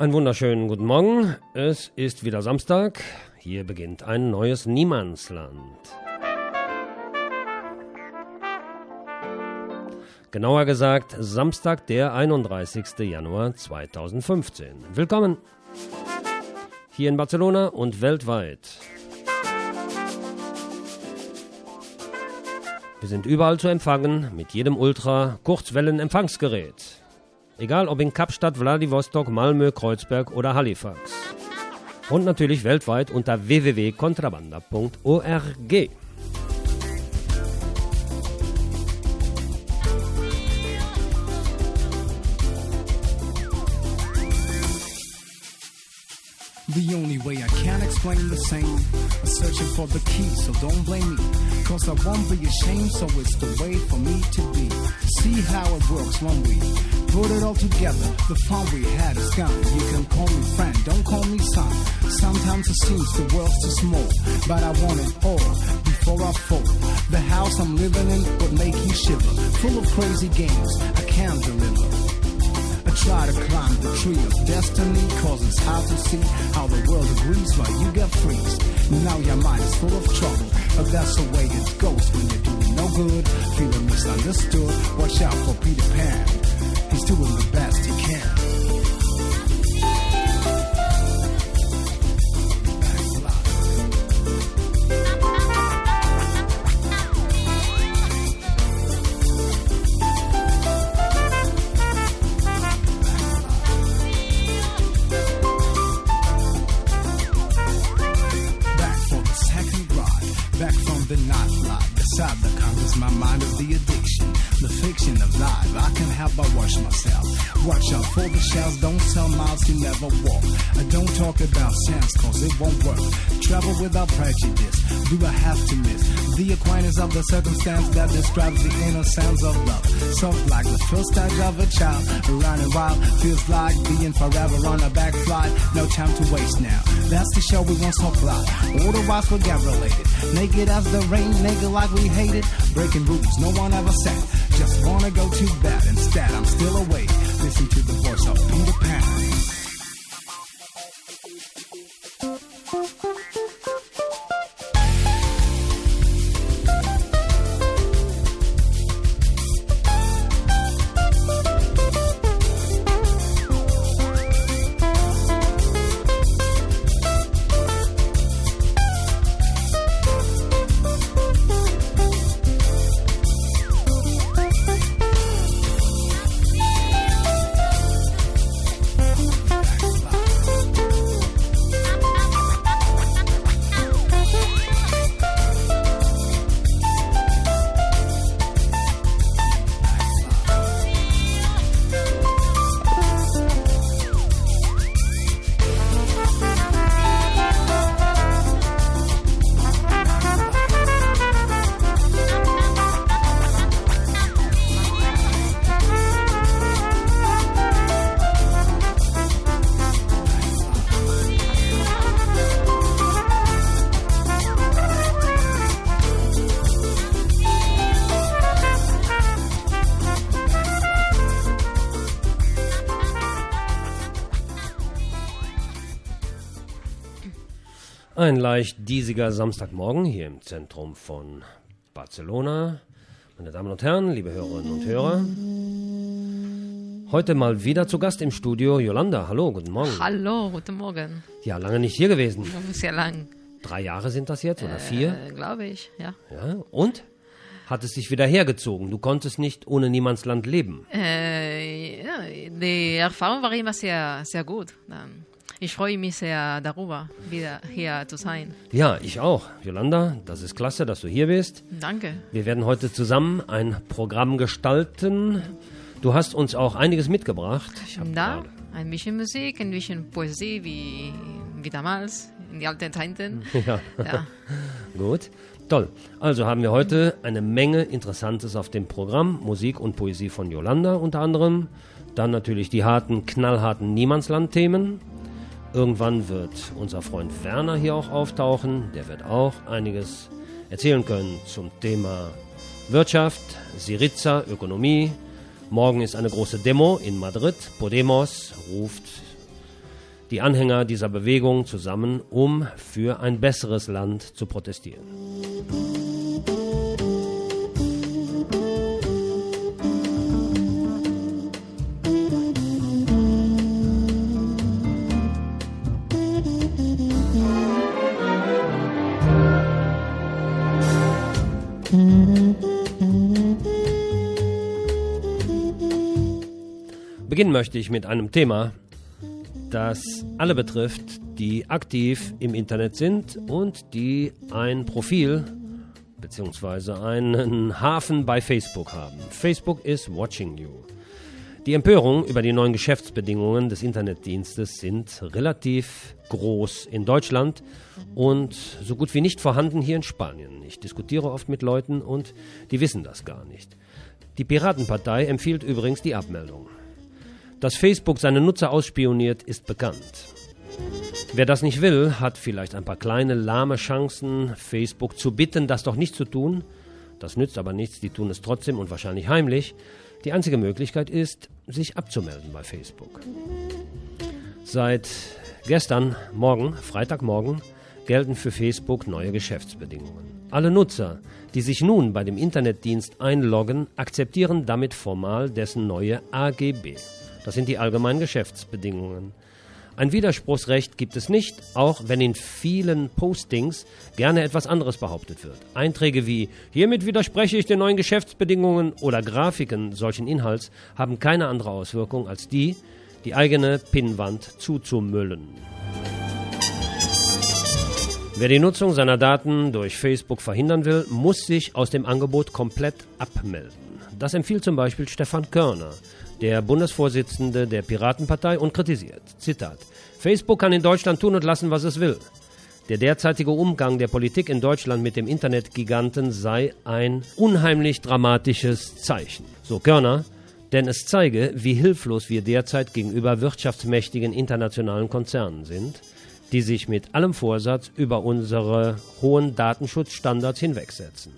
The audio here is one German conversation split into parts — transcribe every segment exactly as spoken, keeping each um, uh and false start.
Einen wunderschönen guten Morgen. Es ist wieder Samstag. Hier beginnt ein neues Niemandsland. Genauer gesagt, Samstag, der einunddreißigsten Januar zweitausendfünfzehn. Willkommen hier in Barcelona und weltweit. Wir sind überall zu empfangen mit jedem Ultra-Kurzwellen-Empfangsgerät. Egal ob in Kapstadt, Vladivostok, Malmö, Kreuzberg oder Halifax. Und natürlich weltweit unter w w w punkt contrabanda punkt org. The only way I can't explain the same. I'm searching for the key, so don't blame me. Cause I won't be ashamed, so it's the way for me to be. See how it works when we put it all together. The fun we had is gone. You can call me friend, don't call me son. Sometimes it seems the world's too small, but I want it all before I fall. The house I'm living in would make you shiver. Full of crazy games I can't deliver. I try to climb the tree of destiny, cause it's hard to see how the world agrees while you get freeze. Now your mind is full of trouble, but that's the way it goes when you're doing no good, feeling misunderstood. Watch out for Peter Pan, he's doing the best he can. Watch out for the shells, don't tell miles you never walk. I don't talk about sense cause it won't work. Travel without prejudice, do I have to miss the acquaintance of the circumstance that describes the innocence of love. Soft like the first touch of a child, running wild, feels like being forever on a back flight. No time to waste now, that's the show we won't stop fly. Otherwise we'll get related, naked as the rain, naked like we hate it. Breaking rules, no one ever said, just wanna go to bed. Instead I'm still awake, listen to the voice of Peter Pan. Ein leicht diesiger Samstagmorgen hier im Zentrum von Barcelona. Meine Damen und Herren, liebe Hörerinnen und Hörer. Heute mal wieder zu Gast im Studio Yolanda. Hallo, guten Morgen. Hallo, guten Morgen. Ja, lange nicht hier gewesen. Sehr lang. Drei Jahre sind das jetzt oder vier? Äh, glaube ich, ja. Ja, und? Hat es dich wieder hergezogen? Du konntest nicht ohne Niemandsland leben. Äh, ja, die Erfahrung war immer sehr, sehr gut. Ich freue mich sehr darüber, wieder hier zu sein. Ja, ich auch. Yolanda, das ist klasse, dass du hier bist. Danke. Wir werden heute zusammen ein Programm gestalten. Du hast uns auch einiges mitgebracht. Ich hab da ein bisschen Musik, ein bisschen Poesie, wie, wie damals, in die alten Zeiten. Ja. Ja. Gut, toll. Also haben wir heute eine Menge Interessantes auf dem Programm. Musik und Poesie von Yolanda unter anderem. Dann natürlich die harten, knallharten Niemandsland-Themen. Irgendwann wird unser Freund Werner hier auch auftauchen. Der wird auch einiges erzählen können zum Thema Wirtschaft, Syriza, Ökonomie. Morgen ist eine große Demo in Madrid. Podemos ruft die Anhänger dieser Bewegung zusammen, um für ein besseres Land zu protestieren. Beginnen möchte ich mit einem Thema, das alle betrifft, die aktiv im Internet sind und die ein Profil bzw. einen Hafen bei Facebook haben. Facebook is watching you. Die Empörung über die neuen Geschäftsbedingungen des Internetdienstes sind relativ groß in Deutschland und so gut wie nicht vorhanden hier in Spanien. Ich diskutiere oft mit Leuten und die wissen das gar nicht. Die Piratenpartei empfiehlt übrigens die Abmeldung. Dass Facebook seine Nutzer ausspioniert, ist bekannt. Wer das nicht will, hat vielleicht ein paar kleine, lahme Chancen, Facebook zu bitten, das doch nicht zu tun. Das nützt aber nichts, die tun es trotzdem und wahrscheinlich heimlich. Die einzige Möglichkeit ist, sich abzumelden bei Facebook. Seit gestern Morgen, Freitagmorgen, gelten für Facebook neue Geschäftsbedingungen. Alle Nutzer, die sich nun bei dem Internetdienst einloggen, akzeptieren damit formal dessen neue A G B. Das sind die allgemeinen Geschäftsbedingungen. Ein Widerspruchsrecht gibt es nicht, auch wenn in vielen Postings gerne etwas anderes behauptet wird. Einträge wie „Hiermit widerspreche ich den neuen Geschäftsbedingungen" oder Grafiken solchen Inhalts haben keine andere Auswirkung als die, die eigene Pinnwand zuzumüllen. Wer die Nutzung seiner Daten durch Facebook verhindern will, muss sich aus dem Angebot komplett abmelden. Das empfiehlt zum Beispiel Stefan Körner, der Bundesvorsitzende der Piratenpartei, und kritisiert, Zitat, Facebook kann in Deutschland tun und lassen, was es will. Der derzeitige Umgang der Politik in Deutschland mit dem Internetgiganten sei ein unheimlich dramatisches Zeichen. So Körner, denn es zeige, wie hilflos wir derzeit gegenüber wirtschaftsmächtigen internationalen Konzernen sind, die sich mit allem Vorsatz über unsere hohen Datenschutzstandards hinwegsetzen.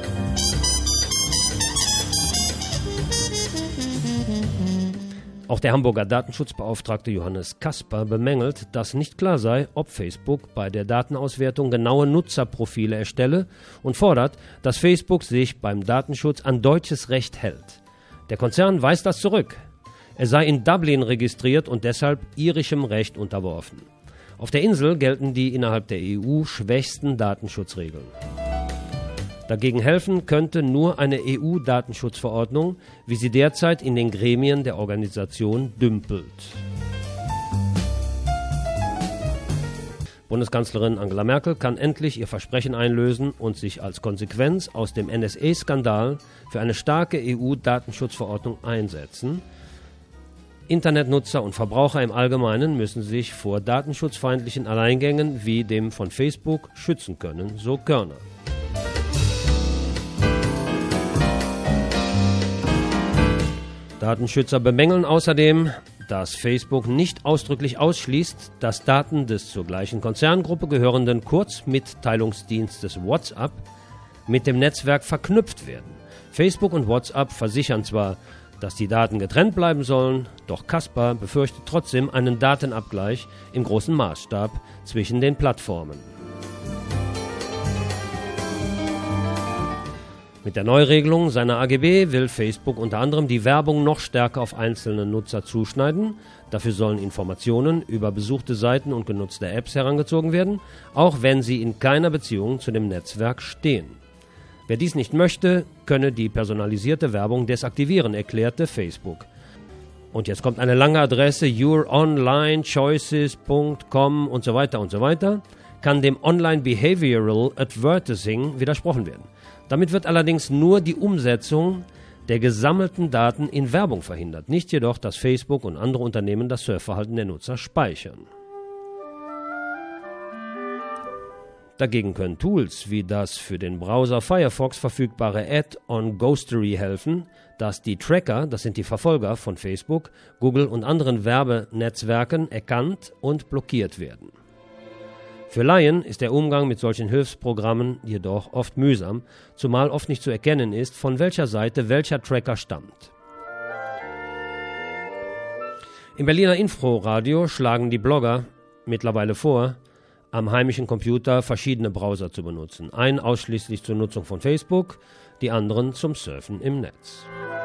Auch der Hamburger Datenschutzbeauftragte Johannes Kasper bemängelt, dass nicht klar sei, ob Facebook bei der Datenauswertung genaue Nutzerprofile erstelle und fordert, dass Facebook sich beim Datenschutz an deutsches Recht hält. Der Konzern weist das zurück. Er sei in Dublin registriert und deshalb irischem Recht unterworfen. Auf der Insel gelten die innerhalb der E U schwächsten Datenschutzregeln. Dagegen helfen könnte nur eine E U-Datenschutzverordnung, wie sie derzeit in den Gremien der Organisation dümpelt. Bundeskanzlerin Angela Merkel kann endlich ihr Versprechen einlösen und sich als Konsequenz aus dem N S A-Skandal für eine starke E U-Datenschutzverordnung einsetzen. Internetnutzer und Verbraucher im Allgemeinen müssen sich vor datenschutzfeindlichen Alleingängen wie dem von Facebook schützen können, so Körner. Datenschützer bemängeln außerdem, dass Facebook nicht ausdrücklich ausschließt, dass Daten des zur gleichen Konzerngruppe gehörenden Kurzmitteilungsdienstes WhatsApp mit dem Netzwerk verknüpft werden. Facebook und WhatsApp versichern zwar, dass die Daten getrennt bleiben sollen, doch Kasper befürchtet trotzdem einen Datenabgleich im großen Maßstab zwischen den Plattformen. Mit der Neuregelung seiner A G B will Facebook unter anderem die Werbung noch stärker auf einzelne Nutzer zuschneiden. Dafür sollen Informationen über besuchte Seiten und genutzte Apps herangezogen werden, auch wenn sie in keiner Beziehung zu dem Netzwerk stehen. Wer dies nicht möchte, könne die personalisierte Werbung desaktivieren, erklärte Facebook. Und jetzt kommt eine lange Adresse, youronlinechoices punkt com und so weiter und so weiter, kann dem Online Behavioral Advertising widersprochen werden. Damit wird allerdings nur die Umsetzung der gesammelten Daten in Werbung verhindert, nicht jedoch, dass Facebook und andere Unternehmen das Surfverhalten der Nutzer speichern. Dagegen können Tools wie das für den Browser Firefox verfügbare Add-on Ghostery helfen, dass die Tracker, das sind die Verfolger von Facebook, Google und anderen Werbenetzwerken, erkannt und blockiert werden. Für Laien ist der Umgang mit solchen Hilfsprogrammen jedoch oft mühsam, zumal oft nicht zu erkennen ist, von welcher Seite welcher Tracker stammt. Im Berliner Inforadio schlagen die Blogger mittlerweile vor, am heimischen Computer verschiedene Browser zu benutzen. Einen ausschließlich zur Nutzung von Facebook, die anderen zum Surfen im Netz.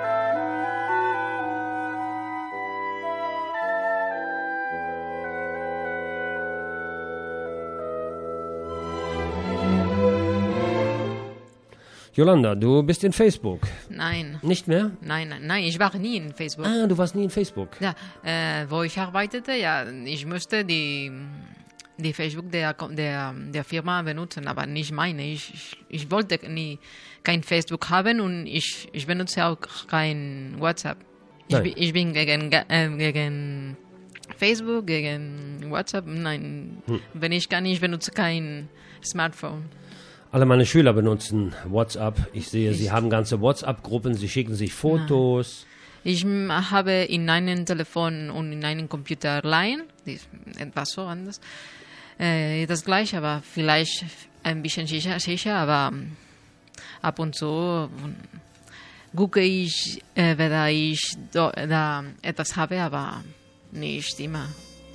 Yolanda, du bist in Facebook. Nein. Nicht mehr? Nein, nein, nein, ich war nie in Facebook. Ah, du warst nie in Facebook. Ja, äh, wo ich arbeitete, ja, ich musste die, die Facebook der, der, der Firma benutzen, aber nicht meine. Ich, ich, ich wollte nie kein Facebook haben und ich, ich benutze auch kein WhatsApp. Ich, bin- ich bin gegen, äh, gegen Facebook, gegen WhatsApp. Nein, wenn ich kann, ich benutze kein Smartphone. Alle meine Schüler benutzen WhatsApp. Ich sehe, sie haben ganze WhatsApp-Gruppen, sie schicken sich Fotos. Ich m, habe in einem Telefon und in einem Computer Line, das ist etwas so anders, äh, das gleiche, aber vielleicht ein bisschen sicher, sicher aber ähm, ab und zu ähm, gucke ich, äh, weder ich do, da etwas habe, aber nicht immer.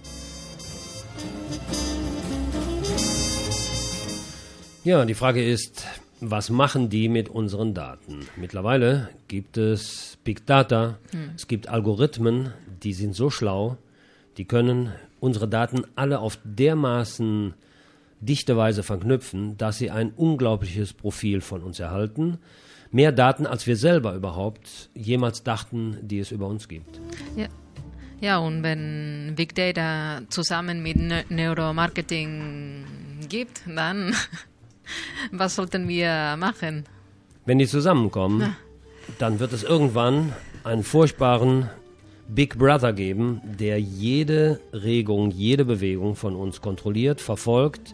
Ja, die Frage ist, was machen die mit unseren Daten? Mittlerweile gibt es Big Data, es gibt Algorithmen, die sind so schlau, die können unsere Daten alle auf dermaßen dichte Weise verknüpfen, dass sie ein unglaubliches Profil von uns erhalten. Mehr Daten, als wir selber überhaupt jemals dachten, die es über uns gibt. Ja. Ja, und wenn Big Data zusammen mit Ne- Neuromarketing gibt, dann was sollten wir machen? Wenn die zusammenkommen, dann wird es irgendwann einen furchtbaren Big Brother geben, der jede Regung, jede Bewegung von uns kontrolliert, verfolgt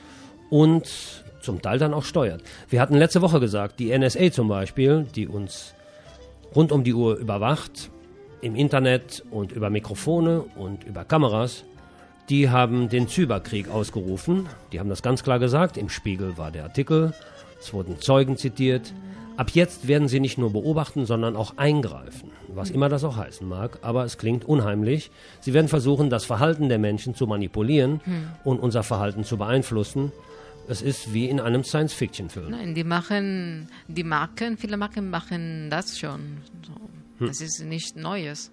und zum Teil dann auch steuert. Wir hatten letzte Woche gesagt, die N S A zum Beispiel, die uns rund um die Uhr überwacht, im Internet und über Mikrofone und über Kameras, die haben den Cyberkrieg ausgerufen. Die haben das ganz klar gesagt. Im Spiegel war der Artikel. Es wurden Zeugen zitiert. Ab jetzt werden sie nicht nur beobachten, sondern auch eingreifen. Was immer das auch heißen mag. Aber es klingt unheimlich. Sie werden versuchen, das Verhalten der Menschen zu manipulieren und unser Verhalten zu beeinflussen. Es ist wie in einem Science-Fiction-Film. Nein, die machen, die Marken, viele Marken machen das schon. So. Das ist nichts Neues.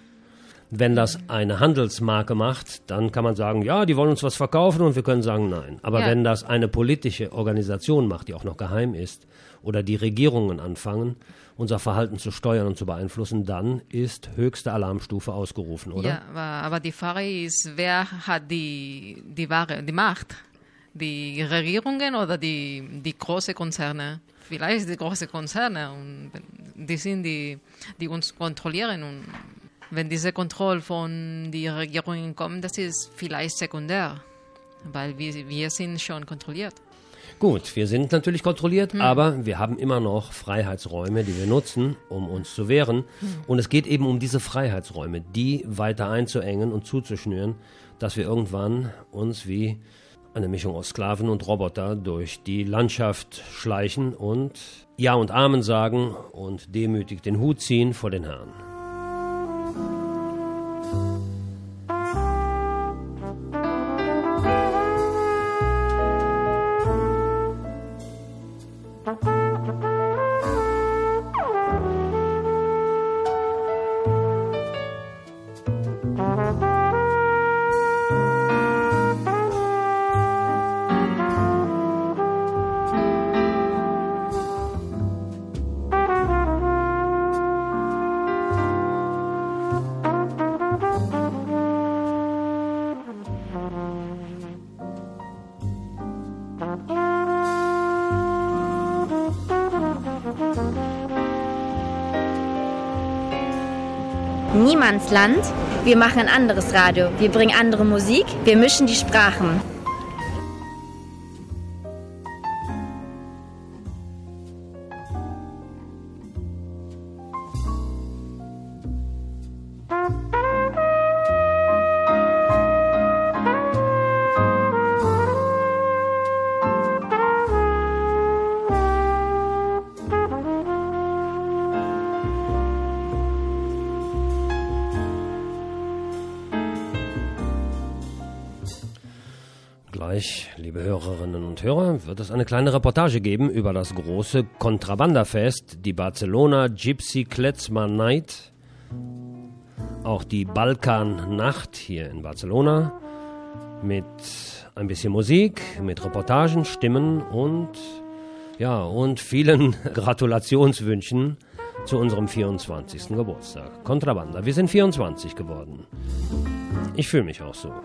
Wenn das eine Handelsmarke macht, dann kann man sagen, ja, die wollen uns was verkaufen und wir können sagen, nein. Aber Ja. wenn das eine politische Organisation macht, die auch noch geheim ist, oder die Regierungen anfangen, unser Verhalten zu steuern und zu beeinflussen, dann ist höchste Alarmstufe ausgerufen, oder? Ja, aber, aber die Frage ist, wer hat die, die Ware, die Macht? Die Regierungen oder die, die großen Konzerne? Vielleicht die großen Konzerne, und die sind die, die uns kontrollieren. Und wenn diese Kontrolle von den Regierungen kommt, das ist vielleicht sekundär, weil wir, wir sind schon kontrolliert. Gut, wir sind natürlich kontrolliert, aber wir haben immer noch Freiheitsräume, die wir nutzen, um uns zu wehren. Und es geht eben um diese Freiheitsräume, die weiter einzuengen und zuzuschnüren, dass wir irgendwann uns wie eine Mischung aus Sklaven und Roboter durch die Landschaft schleichen und Ja und Amen sagen und demütig den Hut ziehen vor den Herrn. Niemandsland. Wir machen ein anderes Radio. Wir bringen andere Musik. Wir mischen die Sprachen. gleich, liebe Hörerinnen und Hörer, wird es eine kleine Reportage geben über das große Contrabanda-Fest, die Barcelona Gypsy Klezmer Night, auch die Balkan-Nacht hier in Barcelona, mit ein bisschen Musik, mit Reportagen, Stimmen und, ja, und vielen Gratulationswünschen zu unserem vierundzwanzigsten Geburtstag. Contrabanda, wir sind vierundzwanzig geworden. Ich fühle mich auch so.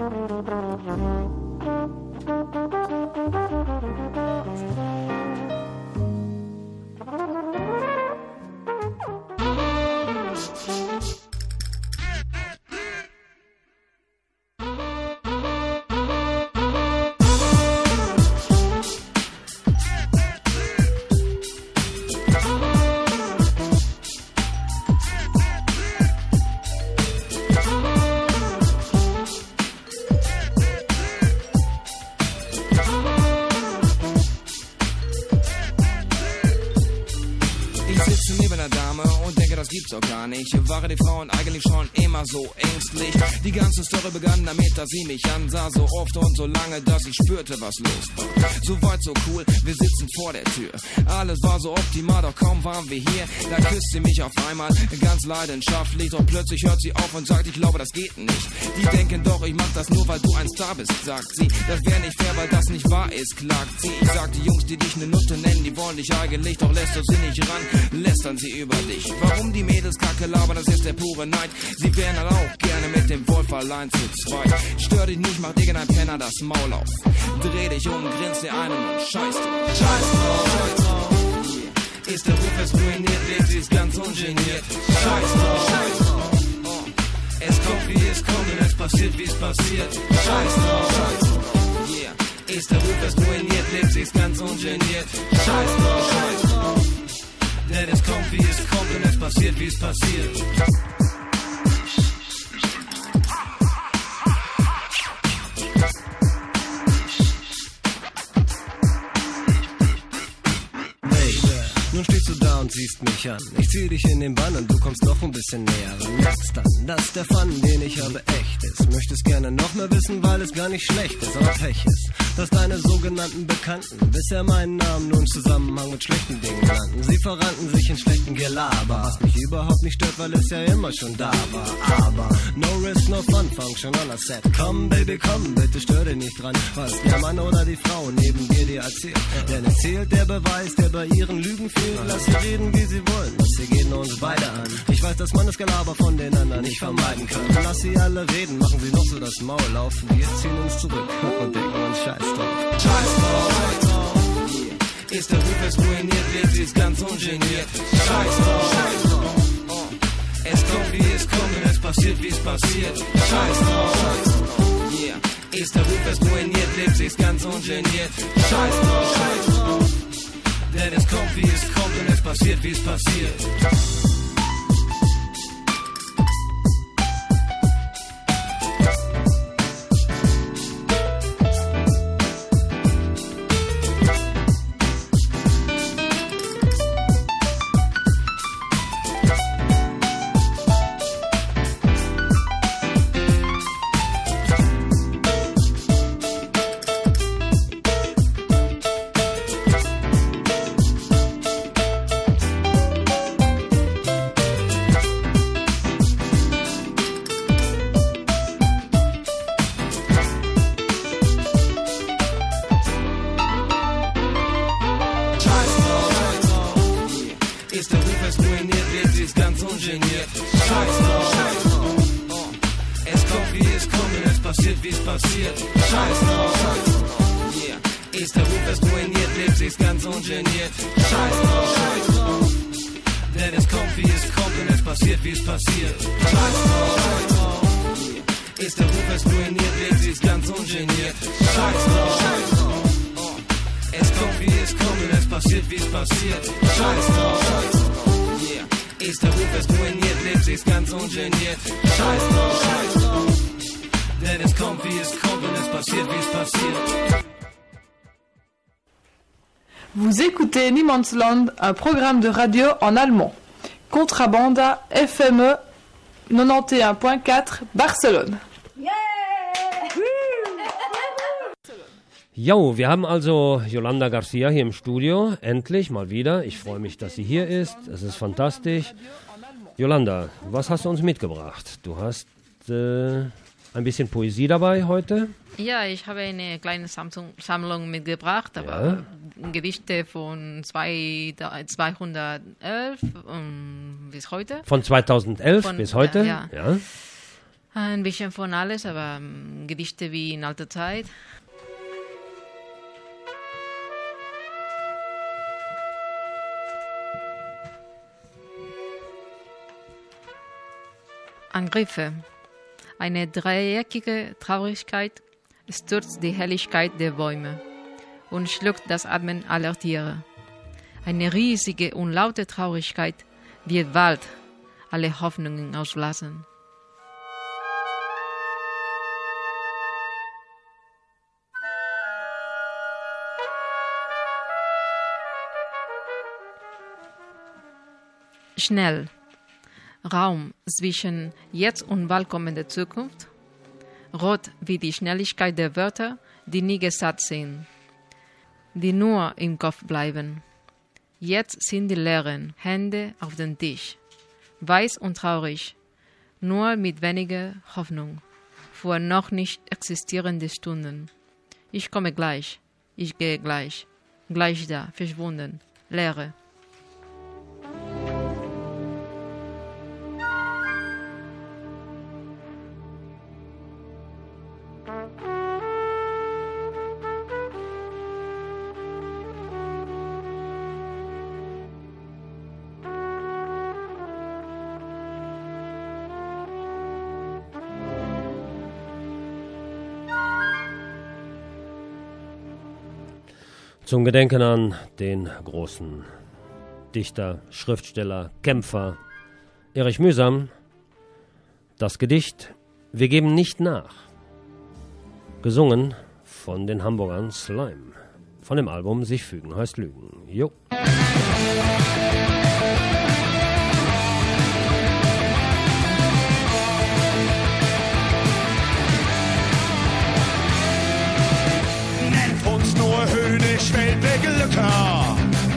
Ich war die Frauen eigentlich schon immer so ängstlich. Die ganze Story begann damit, dass sie mich ansah, so oft und so lange, dass ich spürte, was los war. So weit, so cool, wir sitzen vor der Tür. Alles war so optimal, doch kaum waren wir hier. Da küsst sie mich auf einmal ganz leidenschaftlich, doch plötzlich hört sie auf und sagt, ich glaube, das geht nicht. Die denken doch, ich mach das nur, weil du ein Star bist, sagt sie. Das wäre nicht fair, weil das nicht wahr ist, klagt sie. Ich sag, die Jungs, die dich ne Nutte nennen, die wollen dich eigentlich, doch lässt du sie nicht ran, lästern sie über dich. Warum die Mädels Kacke labern, das ist der pure Neid. Sie wären halt auch gerne mit dem Wolf allein zu zweit. Stör dich nicht, mach irgendein Penner das Maul auf. Dreh dich um, grinst dir ein und scheiß drauf. Scheiß drauf. Yeah. Ist der Ruf es ruiniert, lebt sie ist ganz ungeniert. Scheiß drauf. Scheiß drauf. Oh. Es kommt wie es kommt und es passiert wie es passiert. Scheiß drauf. Scheiß drauf. Yeah. Ist der Ruf es ruiniert, lebt sie ist ganz ungeniert. Scheiß drauf. Scheiß drauf. Denn es kommt wie es kommt und es passiert wie es passiert. Nun stehst du da und siehst mich an. Ich zieh dich in den Bann und du kommst noch ein bisschen näher ran. Merkst dann, dass der Fun, den ich habe, echt ist. Möchtest gerne noch mehr wissen, weil es gar nicht schlecht ist, aber Pech ist, dass deine sogenannten Bekannten bisher meinen Namen nur im Zusammenhang mit schlechten Dingen nannten. Sie verrannten sich in schlechten Gelaber, was mich überhaupt nicht stört, weil es ja immer schon da war. Aber no risk, no fun, function on a set. Komm, Baby, komm, bitte stör dich nicht dran, was der Mann oder die Frau neben dir dir erzählt. Denn es zählt der Beweis, der bei ihren Lügen fehlt. Lass sie reden, wie sie wollen, das hier geht nur uns beide an. Ich weiß, dass man das Gelaber von den anderen nicht vermeiden kann. Lass sie alle reden, machen sie noch so das Maul auf. Wir ziehen uns zurück und denken uns Scheiß drauf. Scheiß drauf. Yeah. Ist der Ruf es ruiniert, lebt sie ist ganz ungeniert. Scheiß drauf. Scheiß drauf. Oh. Es kommt wie es kommt und es passiert wie es passiert. Scheiß drauf. Scheiß drauf. Yeah. Ist der Ruf es ruiniert, lebt sie ist ganz ungeniert. Scheiß drauf. Scheiß drauf. Denn es kommt wie es kommt und es passiert wie es passiert. Vous écoutez Niemandsland, un programme de radio en allemand. Contrabanda F M E quatre-vingt-onze point quatre Barcelone. Yeah! Jo, wir haben also Yolanda Garcia hier im Studio, endlich mal wieder. Ich freue mich, dass sie hier ist. Es ist fantastisch. Yolanda, was hast du uns mitgebracht? Du hast äh, ein bisschen Poesie dabei heute. Ja, ich habe eine kleine Sammlung, Sammlung mitgebracht, aber ja. Gedichte von zwei, zweihundertelf um, bis heute. Von zweitausendelf von, bis heute? Ja, ja. ja. Ein bisschen von alles, aber um, Gedichte wie in alter Zeit. Angriffe. Eine dreieckige Traurigkeit stürzt die Helligkeit der Bäume und schluckt das Atmen aller Tiere. Eine riesige und laute Traurigkeit wird bald alle Hoffnungen auslassen. Schnell. Raum zwischen jetzt und bald kommender Zukunft. Rot wie die Schnelligkeit der Wörter, die nie gesagt sind, die nur im Kopf bleiben. Jetzt sind die leeren Hände auf dem Tisch, weiß und traurig, nur mit weniger Hoffnung, vor noch nicht existierende Stunden. Ich komme gleich, ich gehe gleich, gleich da, verschwunden, Leere. Zum Gedenken an den großen Dichter, Schriftsteller, Kämpfer Erich Mühsam, das Gedicht Wir geben nicht nach, gesungen von den Hamburgern Slime, von dem Album Sich fügen heißt Lügen. Jo. Weltbeglücker,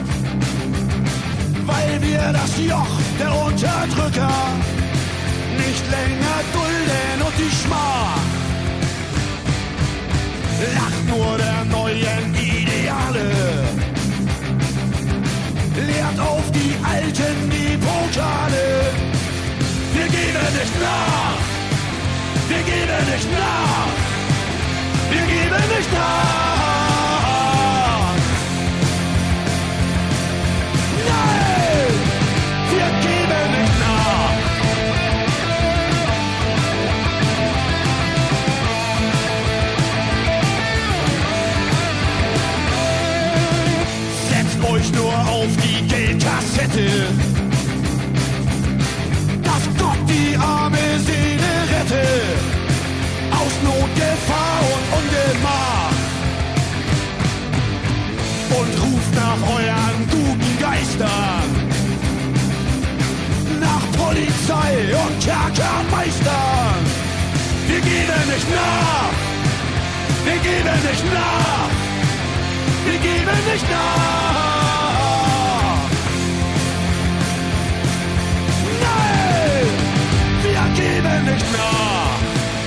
weil wir das Joch der Unterdrücker nicht länger dulden und die Schmach lacht nur der neuen Ideale, leert auf die alten die Pokale. Wir geben nicht nach, wir geben nicht nach, wir geben nicht nach. Nur auf die Geldkassette, dass Gott die arme Seele rette, aus Not, Gefahr und Ungemach, und ruft nach euren guten Geistern, nach Polizei und Kerkermeistern. Wir geben nicht nach, wir geben nicht nach, wir geben nicht nach. Wir geben nicht nach.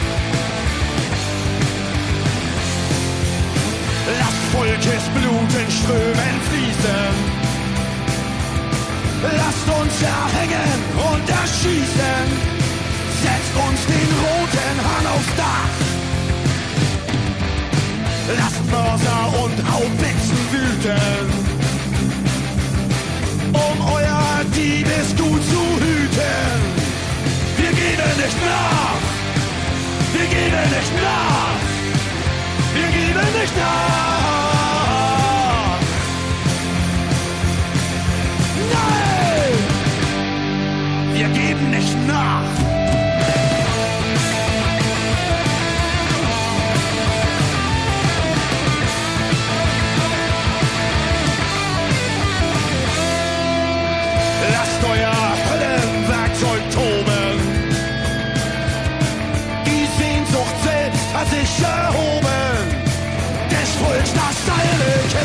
Lasst Volkes Blut in Strömen fließen. Lasst uns erhängen und erschießen. Setzt uns den roten Hahn aufs Dach. Lasst Mörser und Haubitzen wüten, um euer Diebesgut zu hüten. Wir geben nicht nach, wir geben nicht nach, wir geben nicht nach. Nein, wir geben nicht nach.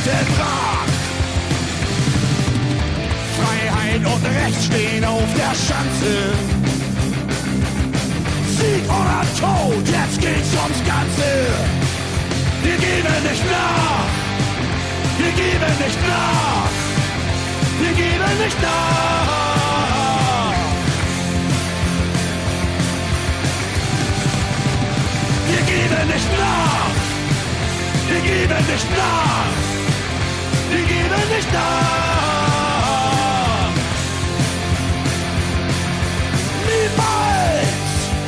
Werte brach. Freiheit und Recht stehen auf der Schanze. Sieg oder Tod, jetzt geht's ums Ganze. Wir geben nicht nach, wir geben nicht nach, wir geben nicht nach. Wir geben nicht nach, wir geben nicht nach, wir geben nicht nach. Niemals!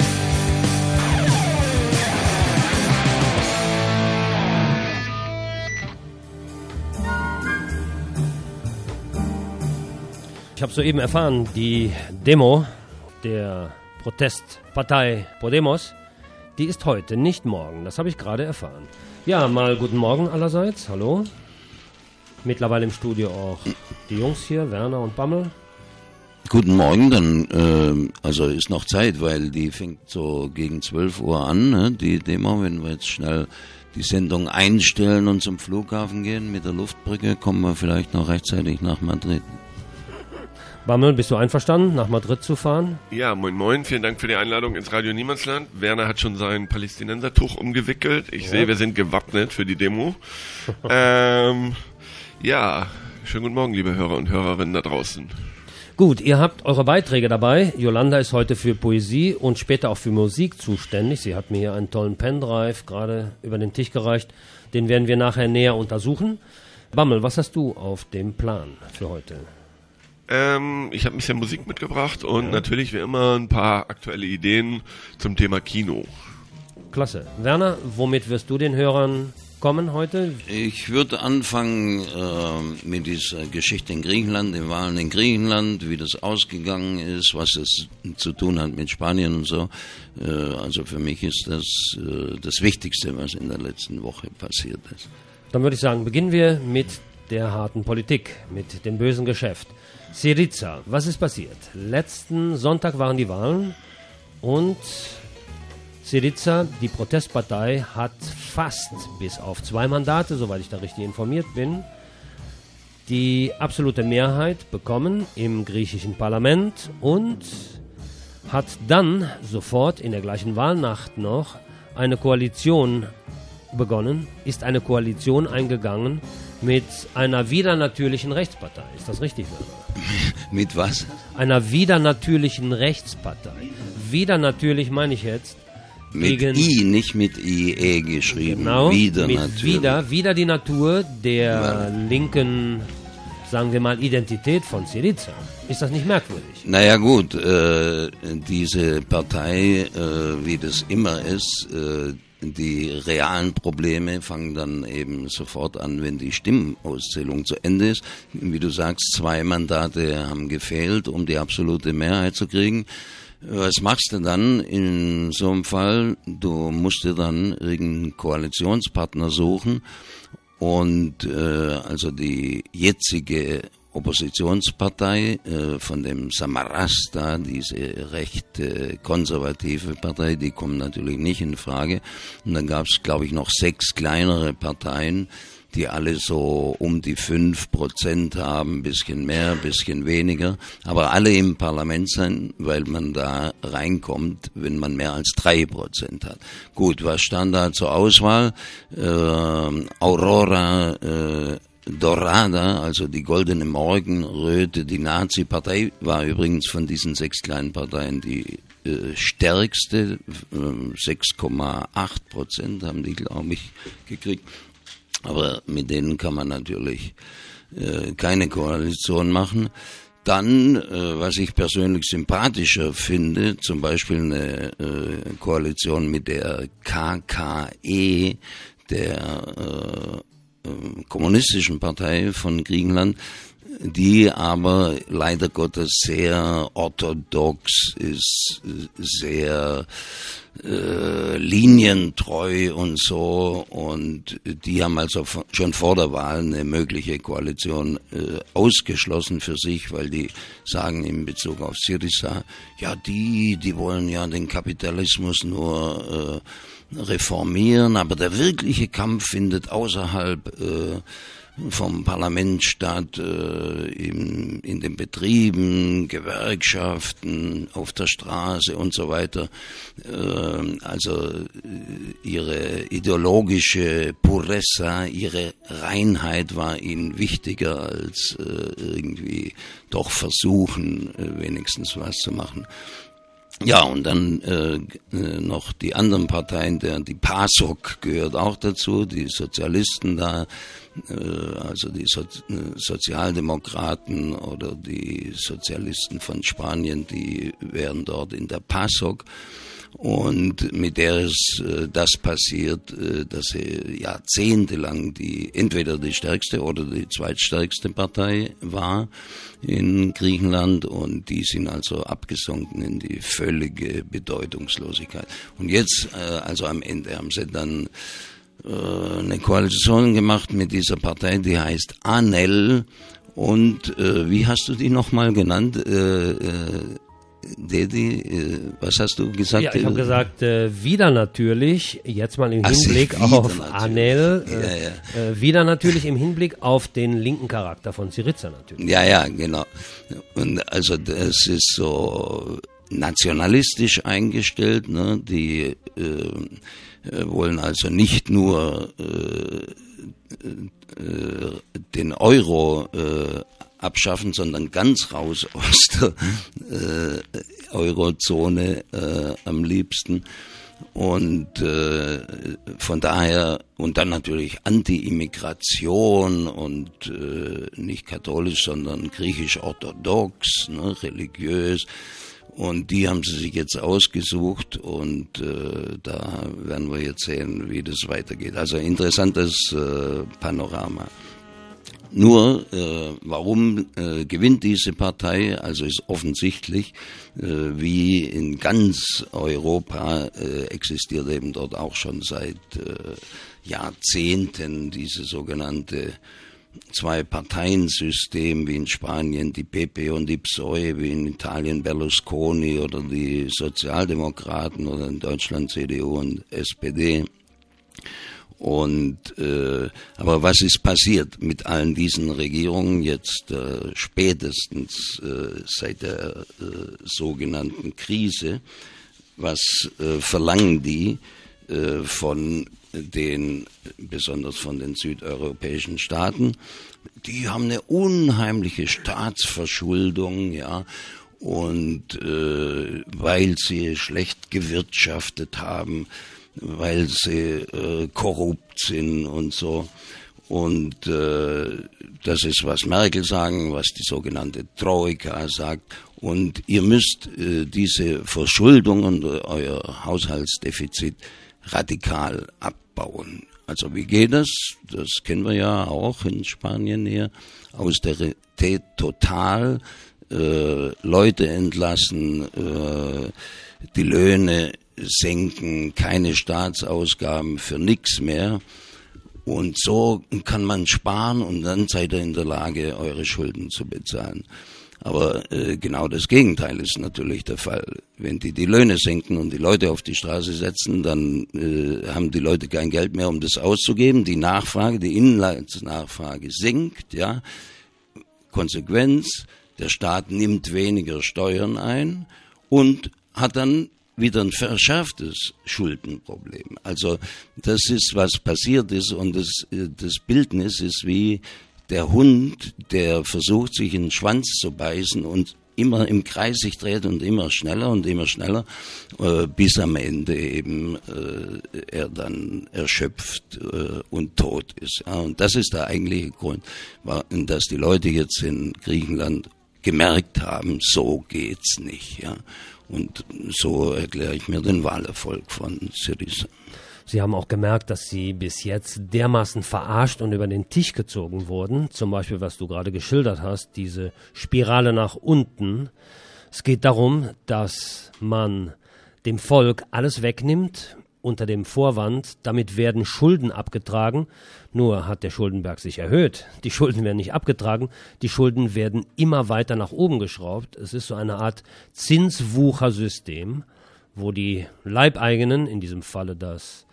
Ich habe soeben erfahren, die Demo der Protestpartei Podemos, die ist heute, nicht morgen. Das habe ich gerade erfahren. Ja, mal guten Morgen allerseits. Hallo. Mittlerweile im Studio auch die Jungs hier, Werner und Bammel. Guten Morgen, dann, äh, also ist noch Zeit, weil die fängt so gegen zwölf Uhr an, ne, die Demo. Wenn wir jetzt schnell die Sendung einstellen und zum Flughafen gehen mit der Luftbrücke, kommen wir vielleicht noch rechtzeitig nach Madrid. Bammel, bist du einverstanden, nach Madrid zu fahren? Ja, moin moin, vielen Dank für die Einladung ins Radio Niemandsland. Werner hat schon sein Palästinensertuch umgewickelt. Ich ja. sehe, wir sind gewappnet für die Demo. ähm, ja, schönen guten Morgen, liebe Hörer und Hörerinnen da draußen. Gut, ihr habt eure Beiträge dabei. Yolanda ist heute für Poesie und später auch für Musik zuständig. Sie hat mir hier einen tollen Pendrive gerade über den Tisch gereicht. Den werden wir nachher näher untersuchen. Bammel, was hast du auf dem Plan für heute? Ähm, ich habe ein bisschen Musik mitgebracht und ja. natürlich wie immer ein paar aktuelle Ideen zum Thema Kino. Klasse. Werner, womit wirst du den Hörern kommen heute? Ich würde anfangen äh, mit dieser Geschichte in Griechenland, den Wahlen in Griechenland, wie das ausgegangen ist, was es zu tun hat mit Spanien und so. Äh, also für mich ist das äh, das Wichtigste, was in der letzten Woche passiert ist. Dann würde ich sagen, beginnen wir mit der harten Politik, mit dem bösen Geschäft. Syriza, was ist passiert? Letzten Sonntag waren die Wahlen und Syriza, die Protestpartei, hat fast bis auf zwei Mandate, soweit ich da richtig informiert bin, die absolute Mehrheit bekommen im griechischen Parlament und hat dann sofort in der gleichen Wahlnacht noch eine Koalition begonnen, ist eine Koalition eingegangen mit einer widernatürlichen Rechtspartei. Ist das richtig, Werner? Mit was? Einer widernatürlichen Rechtspartei. Widernatürlich meine ich jetzt mit gegen, I, nicht mit I E geschrieben. Genau, wieder mit natürlich. Wieder, wieder die Natur der ja. linken, sagen wir mal, Identität von Syriza. Ist das nicht merkwürdig? Naja gut, äh, diese Partei, äh, wie das immer ist, äh, die realen Probleme fangen dann eben sofort an, wenn die Stimmauszählung zu Ende ist. Wie du sagst, zwei Mandate haben gefehlt, um die absolute Mehrheit zu kriegen. Was machst du dann in so einem Fall? Du musst dir dann irgendeinen Koalitionspartner suchen und äh, also die jetzige Oppositionspartei äh, von dem Samaras da, diese recht äh, konservative Partei, die kommen natürlich nicht in Frage. Und dann gab es, glaube ich, noch sechs kleinere Parteien, die alle so um die fünf Prozent haben, bisschen mehr, bisschen weniger, aber alle im Parlament sein, weil man da reinkommt, wenn man mehr als drei Prozent hat. Gut, was stand da zur Auswahl? Äh, Aurora äh, Dorada, also die Goldene Morgenröte, die Nazi-Partei, war übrigens von diesen sechs kleinen Parteien die äh, stärkste, äh, sechs Komma acht Prozent haben die, glaube ich, gekriegt. Aber mit denen kann man natürlich äh, keine Koalition machen. Dann, äh, was ich persönlich sympathischer finde, zum Beispiel eine äh, Koalition mit der K K E, der äh, kommunistischen Partei von Griechenland, die aber leider Gottes sehr orthodox ist, sehr äh, linientreu und so, und die haben also schon vor der Wahl eine mögliche Koalition äh, ausgeschlossen für sich, weil die sagen in Bezug auf Syriza, ja die, die wollen ja den Kapitalismus nur äh, reformieren, aber der wirkliche Kampf findet außerhalb äh, vom Parlamentsstaat, äh, in, in den Betrieben, Gewerkschaften, auf der Straße und so weiter. Äh, also äh, ihre ideologische Purezza, ihre Reinheit war ihnen wichtiger als äh, irgendwie doch versuchen, äh, wenigstens was zu machen. Ja, und dann äh, noch die anderen Parteien, der die PASOK gehört auch dazu, die Sozialisten da, äh, also die so Sozialdemokraten oder die Sozialisten von Spanien, die wären dort in der PASOK. Und mit der ist äh, das passiert, äh, dass sie jahrzehntelang die entweder die stärkste oder die zweitstärkste Partei war in Griechenland, und die sind also abgesunken in die völlige Bedeutungslosigkeit. Und jetzt, äh, also am Ende, haben sie dann äh, eine Koalition gemacht mit dieser Partei, die heißt ANEL, und äh, wie hast du die nochmal genannt? Äh, äh, Dedi, was hast du gesagt? Ja, ich habe gesagt, äh, wieder natürlich, jetzt mal im Ach, Hinblick auf ANEL, äh, ja, ja. Äh, wieder natürlich im Hinblick auf den linken Charakter von Syriza natürlich. Ja, ja, genau. Und also das ist so nationalistisch eingestellt, ne? Die äh, wollen also nicht nur äh, äh, den Euro äh, abschaffen, sondern ganz raus aus der äh, Eurozone äh, am liebsten. Und äh, von daher, und dann natürlich Anti-Immigration und äh, nicht katholisch, sondern griechisch-orthodox, ne, religiös. Und die haben sie sich jetzt ausgesucht, und äh, da werden wir jetzt sehen, wie das weitergeht. Also interessantes äh, Panorama. Nur, äh, warum äh, gewinnt diese Partei? Also ist offensichtlich, äh, wie in ganz Europa äh, existiert eben dort auch schon seit äh, Jahrzehnten diese sogenannte Zwei-Parteien-System, wie in Spanien die P P und die P S O E, wie in Italien Berlusconi oder die Sozialdemokraten oder in Deutschland C D U und S P D. Und äh, aber was ist passiert mit allen diesen Regierungen jetzt äh, spätestens äh, seit der äh, sogenannten Krise? Was äh, verlangen die äh, von den, besonders von den südeuropäischen Staaten? Die haben eine unheimliche Staatsverschuldung, ja. Und äh, weil sie schlecht gewirtschaftet haben, weil sie äh, korrupt sind und so. Und äh, das ist, was Merkel sagen, was die sogenannte Troika sagt. Und ihr müsst äh, diese Verschuldung und euer Haushaltsdefizit radikal abbauen. Also wie geht das? Das kennen wir ja auch in Spanien hier. Austerität total, äh, Leute entlassen, äh, die Löhne senken, keine Staatsausgaben für nichts mehr. Und so kann man sparen, und dann seid ihr in der Lage, eure Schulden zu bezahlen. Aber äh, genau das Gegenteil ist natürlich der Fall. Wenn die die Löhne senken und die Leute auf die Straße setzen, dann äh, haben die Leute kein Geld mehr, um das auszugeben. Die Nachfrage, die Inlandsnachfrage sinkt, ja. Konsequenz, der Staat nimmt weniger Steuern ein und hat dann wieder ein verschärftes Schuldenproblem. Also das ist, was passiert ist, und das, das Bildnis ist wie der Hund, der versucht, sich in den Schwanz zu beißen und immer im Kreis sich dreht und immer schneller und immer schneller, äh, bis am Ende eben äh, er dann erschöpft äh, und tot ist. Ja, und das ist der eigentliche Grund, war, dass die Leute jetzt in Griechenland gemerkt haben, so geht's nicht, ja. Und so erkläre ich mir den Wahlerfolg von Syriza. Sie haben auch gemerkt, dass Sie bis jetzt dermaßen verarscht und über den Tisch gezogen wurden. Zum Beispiel, was du gerade geschildert hast, diese Spirale nach unten. Es geht darum, dass man dem Volk alles wegnimmt unter dem Vorwand, damit werden Schulden abgetragen. Nur hat der Schuldenberg sich erhöht. Die Schulden werden nicht abgetragen, die Schulden werden immer weiter nach oben geschraubt. Es ist so eine Art Zinswuchersystem, wo die Leibeigenen, in diesem Falle das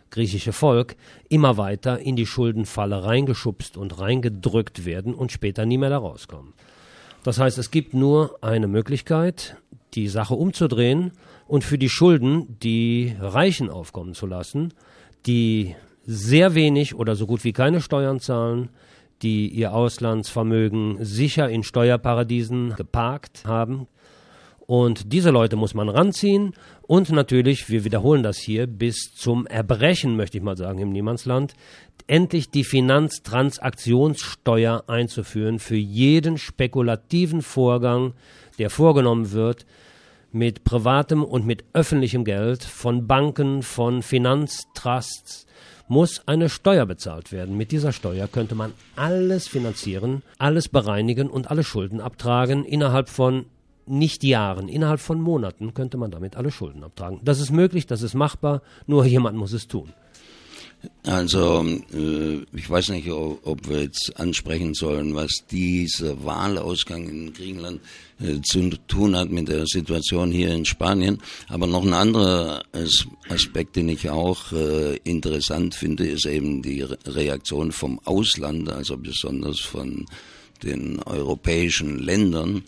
griechische Volk immer weiter in die Schuldenfalle reingeschubst und reingedrückt werden und später nie mehr da rauskommen. Das heißt, es gibt nur eine Möglichkeit, die Sache umzudrehen und für die Schulden die Reichen aufkommen zu lassen, die sehr wenig oder so gut wie keine Steuern zahlen, die ihr Auslandsvermögen sicher in Steuerparadiesen geparkt haben. Und diese Leute muss man ranziehen und natürlich, wir wiederholen das hier, bis zum Erbrechen, möchte ich mal sagen, im Niemandsland, endlich die Finanztransaktionssteuer einzuführen für jeden spekulativen Vorgang, der vorgenommen wird mit privatem und mit öffentlichem Geld von Banken, von Finanztrusts, muss eine Steuer bezahlt werden. Mit dieser Steuer könnte man alles finanzieren, alles bereinigen und alle Schulden abtragen innerhalb von nicht Jahren, innerhalb von Monaten könnte man damit alle Schulden abtragen. Das ist möglich, das ist machbar, nur jemand muss es tun. Also, äh, ich weiß nicht, ob wir jetzt ansprechen sollen, was dieser Wahlausgang in Griechenland äh, zu tun hat mit der Situation hier in Spanien. Aber noch ein anderer Aspekt, den ich auch äh, interessant finde, ist eben die Re- Reaktion vom Ausland, also besonders von den europäischen Ländern.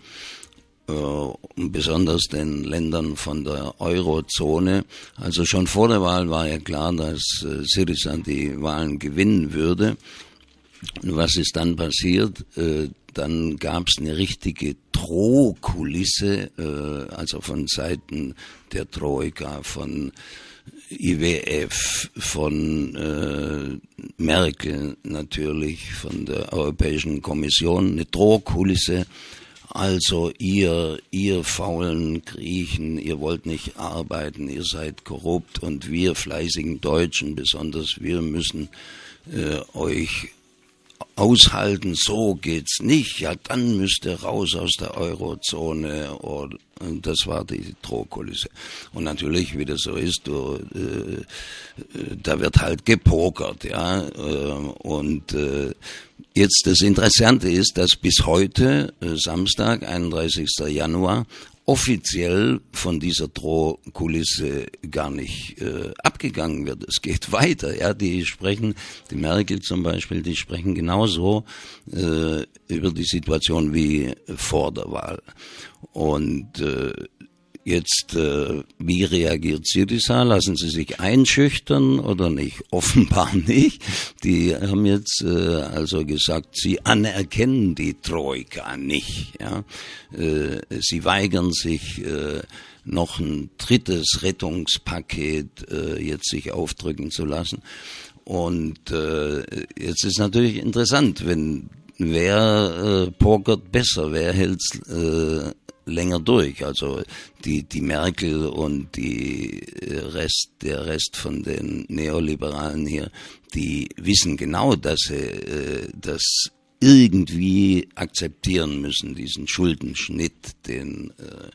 Besonders den Ländern von der Eurozone. Also schon vor der Wahl war ja klar, dass äh, Syriza die Wahlen gewinnen würde. Und was ist dann passiert? Äh, dann gab es eine richtige Drohkulisse, äh, also von Seiten der Troika, von I W F, von äh, Merkel natürlich, von der Europäischen Kommission, eine Drohkulisse. Also ihr, ihr faulen Griechen, ihr wollt nicht arbeiten, ihr seid korrupt und wir fleißigen Deutschen, besonders wir müssen äh, euch aushalten, so geht's nicht, ja dann müsst ihr raus aus der Eurozone. Und das war die Drohkulisse. Und natürlich, wie das so ist, du, äh, da wird halt gepokert, ja, äh, und äh, jetzt das Interessante ist, dass bis heute, äh, Samstag, einunddreißigster Januar, offiziell von dieser Drohkulisse gar nicht äh, abgegangen wird. Es geht weiter, ja, die sprechen, die Merkel zum Beispiel, die sprechen genauso äh, über die Situation wie vor der Wahl. Und äh, jetzt, äh, wie reagiert Syriza? Lassen sie sich einschüchtern oder nicht? Offenbar nicht. Die haben jetzt äh, also gesagt, sie anerkennen die Troika nicht. Ja? Äh, sie weigern sich, äh, noch ein drittes Rettungspaket äh, jetzt sich aufdrücken zu lassen. Und äh, jetzt ist natürlich interessant, wenn wer äh, pokert besser, wer hält äh, länger durch. Also die die Merkel und die Rest der Rest von den Neoliberalen hier, die wissen genau, dass sie äh, das irgendwie akzeptieren müssen, diesen Schuldenschnitt, den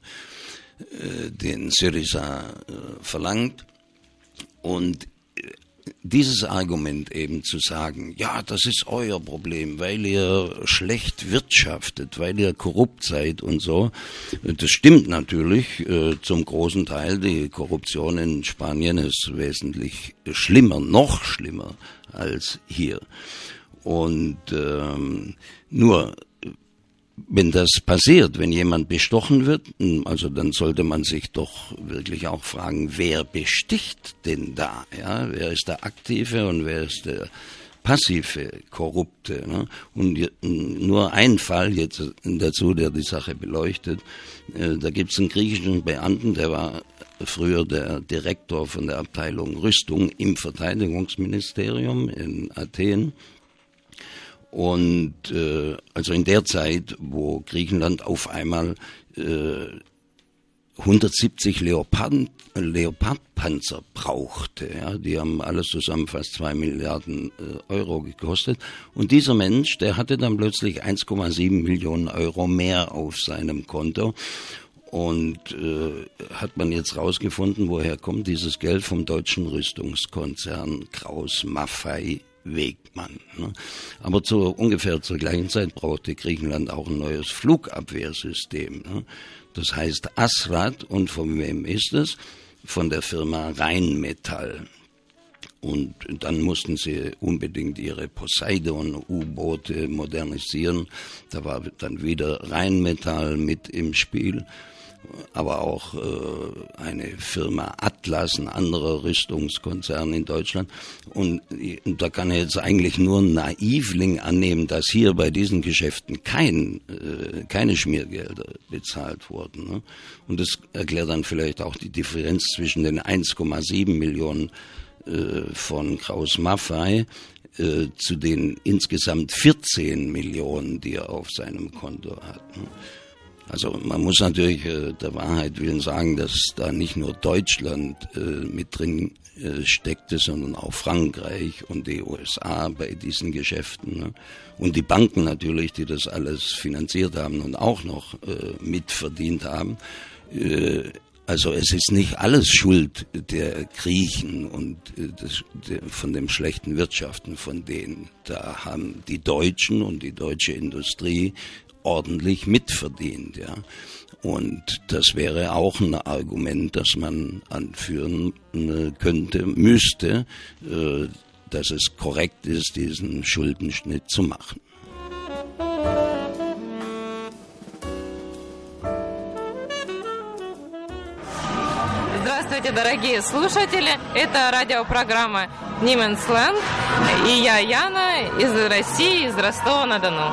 äh, den Syriza äh, verlangt. Und dieses Argument eben zu sagen, ja, das ist euer Problem, weil ihr schlecht wirtschaftet, weil ihr korrupt seid und so, das stimmt natürlich äh, zum großen Teil. Die Korruption in Spanien ist wesentlich schlimmer, noch schlimmer als hier. Und ähm, nur wenn das passiert, wenn jemand bestochen wird, also dann sollte man sich doch wirklich auch fragen, wer besticht denn da? Ja, wer ist der Aktive und wer ist der passive Korrupte? Ne? Und nur ein Fall jetzt dazu, der die Sache beleuchtet. Da gibt es einen griechischen Beamten, der war früher der Direktor von der Abteilung Rüstung im Verteidigungsministerium in Athen. Und äh, also in der Zeit, wo Griechenland auf einmal äh, hundertsiebzig Leopard, Leopardpanzer brauchte, ja, die haben alles zusammen fast zwei Milliarden äh, Euro gekostet. Und dieser Mensch, der hatte dann plötzlich eins Komma sieben Millionen Euro mehr auf seinem Konto. Und äh, hat man jetzt rausgefunden, woher kommt dieses Geld? Vom deutschen Rüstungskonzern Krauss-Maffei Wegmann. Ne? Aber zu, ungefähr zur gleichen Zeit brauchte Griechenland auch ein neues Flugabwehrsystem. Ne? Das heißt Asrat, und von wem ist es? Von der Firma Rheinmetall. Und dann mussten sie unbedingt ihre Poseidon-U-Boote modernisieren. Da war dann wieder Rheinmetall mit im Spiel, aber auch äh, eine Firma Atlas, ein anderer Rüstungskonzern in Deutschland. Und, und da kann er jetzt eigentlich nur ein Naivling annehmen, dass hier bei diesen Geschäften kein, äh, keine Schmiergelder bezahlt wurden. Ne? Und das erklärt dann vielleicht auch die Differenz zwischen den eins Komma sieben Millionen äh, von Krauss-Maffei äh, zu den insgesamt vierzehn Millionen, die er auf seinem Konto hat. Ne? Also man muss natürlich äh, der Wahrheit willen sagen, dass da nicht nur Deutschland äh, mit drin äh, steckte, sondern auch Frankreich und die U S A bei diesen Geschäften. Ne? Und die Banken natürlich, die das alles finanziert haben und auch noch äh, mitverdient haben. Äh, also es ist nicht alles Schuld der Griechen und äh, das, der, von dem schlechten Wirtschaften von denen. Da haben die Deutschen und die deutsche Industrie ordentlich mitverdient, ja. Und das wäre auch ein Argument, das man anführen äh, könnte, müsste, äh, dass es korrekt ist, diesen Schuldenschnitt zu machen. Здравствуйте, дорогие слушатели. Это радиопрограмма Niemandsland. И я, Яна, из России, из Ростова-на-Дону.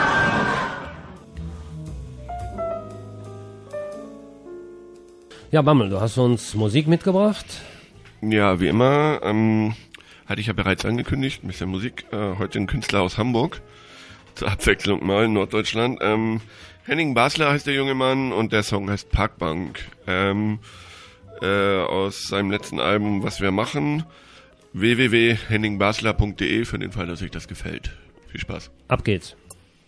Ja, Bammel, du hast uns Musik mitgebracht. Ja, wie immer, ähm, hatte ich ja bereits angekündigt, ein bisschen Musik. Äh, heute ein Künstler aus Hamburg, zur Abwechslung mal in Norddeutschland. Ähm, Henning Basler heißt der junge Mann und der Song heißt Parkbank. Ähm, äh, aus seinem letzten Album Was wir machen, w w w punkt henning basler punkt d e für den Fall, dass euch das gefällt. Viel Spaß. Ab geht's.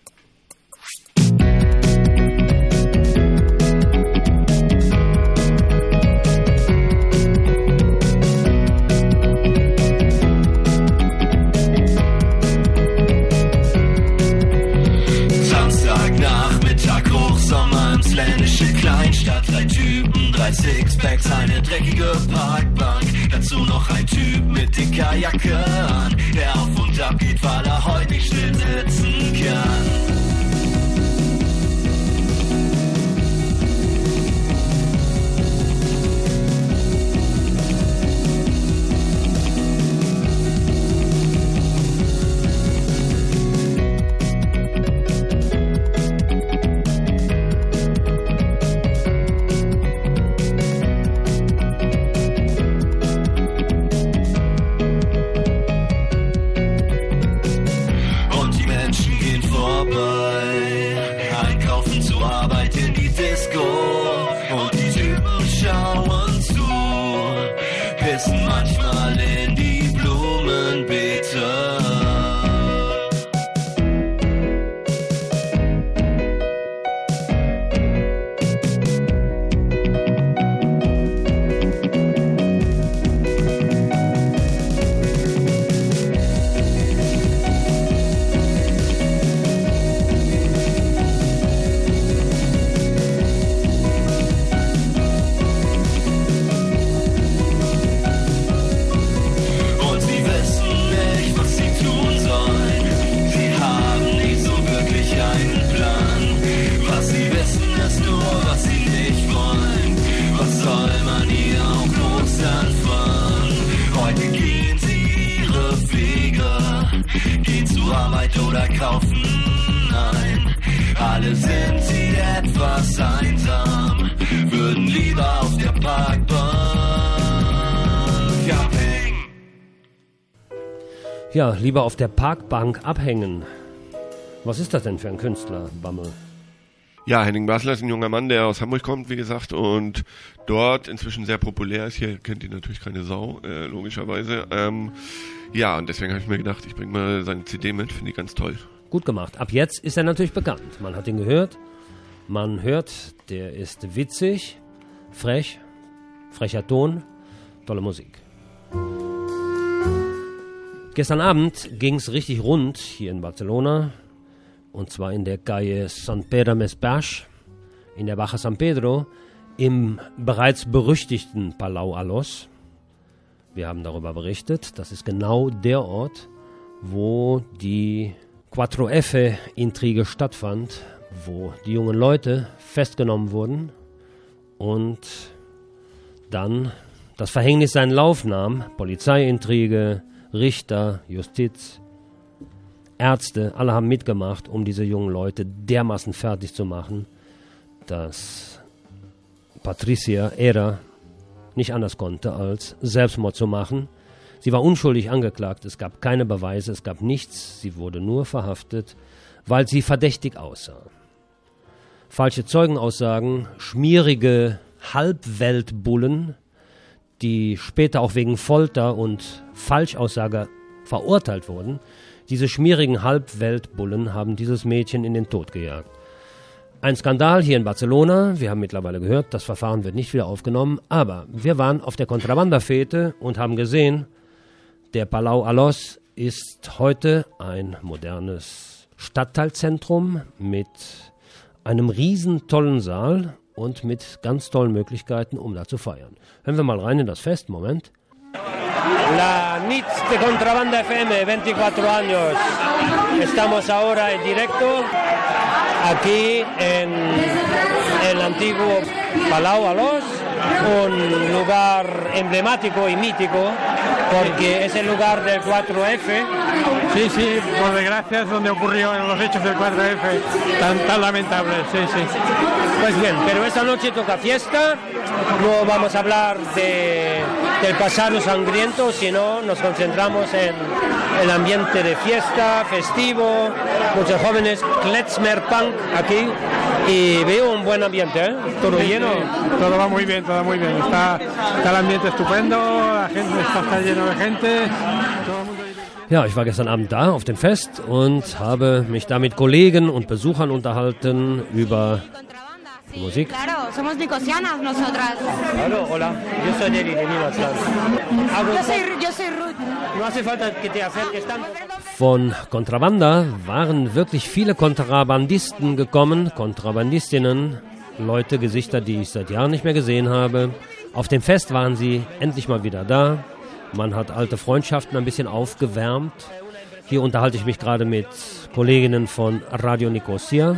Kleinstadt, drei Typen, drei Sixpacks, eine dreckige Parkbank. Dazu noch ein Typ mit dicker Jacke an, der auf und ab geht, weil er heute nicht still sitzen kann. Ja, lieber auf der Parkbank abhängen. Was ist das denn für ein Künstler, Bammel? Ja, Henning Basler ist ein junger Mann, der aus Hamburg kommt, wie gesagt, und dort inzwischen sehr populär ist. Hier kennt ihn natürlich keine Sau, äh, logischerweise. Ähm, ja, und deswegen habe ich mir gedacht, ich bringe mal seine C D mit, finde ich ganz toll. Gut gemacht. Ab jetzt ist er natürlich bekannt. Man hat ihn gehört. Man hört, der ist witzig, frech, frecher Ton, tolle Musik. Gestern Abend ging es richtig rund hier in Barcelona, und zwar in der Calle San Pedro Més Baix, in der Baja San Pedro, im bereits berüchtigten Palau Alos. Wir haben darüber berichtet. Das ist genau der Ort, wo die Quattro F-Intrige stattfand, wo die jungen Leute festgenommen wurden und dann das Verhängnis seinen Lauf nahm. Polizeiintrige, Richter, Justiz, Ärzte, alle haben mitgemacht, um diese jungen Leute dermaßen fertig zu machen, dass Patricia Era nicht anders konnte, als Selbstmord zu machen. Sie war unschuldig angeklagt, es gab keine Beweise, es gab nichts, sie wurde nur verhaftet, weil sie verdächtig aussah. Falsche Zeugenaussagen, schmierige Halbweltbullen, die später auch wegen Folter und Falschaussage verurteilt wurden. Diese schmierigen Halbweltbullen haben dieses Mädchen in den Tod gejagt. Ein Skandal hier in Barcelona, wir haben mittlerweile gehört, das Verfahren wird nicht wieder aufgenommen, aber wir waren auf der Contrabanda-Fete und haben gesehen, der Palau Alos ist heute ein modernes Stadtteilzentrum mit einem riesen tollen Saal und mit ganz tollen Möglichkeiten, um da zu feiern. Hören wir mal rein in das Fest, Moment. La Nit de Contrabanda F M, veinticuatro años. Estamos ahora en directo aquí en el antiguo Palau Alos, un lugar emblemático y mítico porque es el lugar del cuatro F. Sí, sí, por desgracia es donde ocurrió en los hechos del cuatro F, tan, tan lamentables, sí, sí. Pues bien, pero esta noche toca fiesta, no vamos a hablar de, del pasado sangriento, sino nos concentramos en el ambiente de fiesta, festivo, muchos jóvenes, Klezmer-Punk aquí, y veo un buen ambiente, ¿eh? Todo sí, lleno. Sí, todo va muy bien, todo muy bien, está, está el ambiente estupendo, la gente está, está lleno de gente, todo el mundo. Ja, ich war gestern Abend da auf dem Fest und habe mich da mit Kollegen und Besuchern unterhalten über die Musik. Claro, somos nicosianas nosotras. Hallo, hola, yo soy Nelly de Niedersland. Yo soy, yo soy Ruth. No hace falta que te acerques tanto. Von Contrabanda waren wirklich viele Kontrabandisten gekommen, Kontrabandistinnen, Leute, Gesichter, die ich seit Jahren nicht mehr gesehen habe. Auf dem Fest waren sie endlich mal wieder da. Man hat alte Freundschaften ein bisschen aufgewärmt. Hier unterhalte ich mich gerade mit Kolleginnen von Radio Nicosia.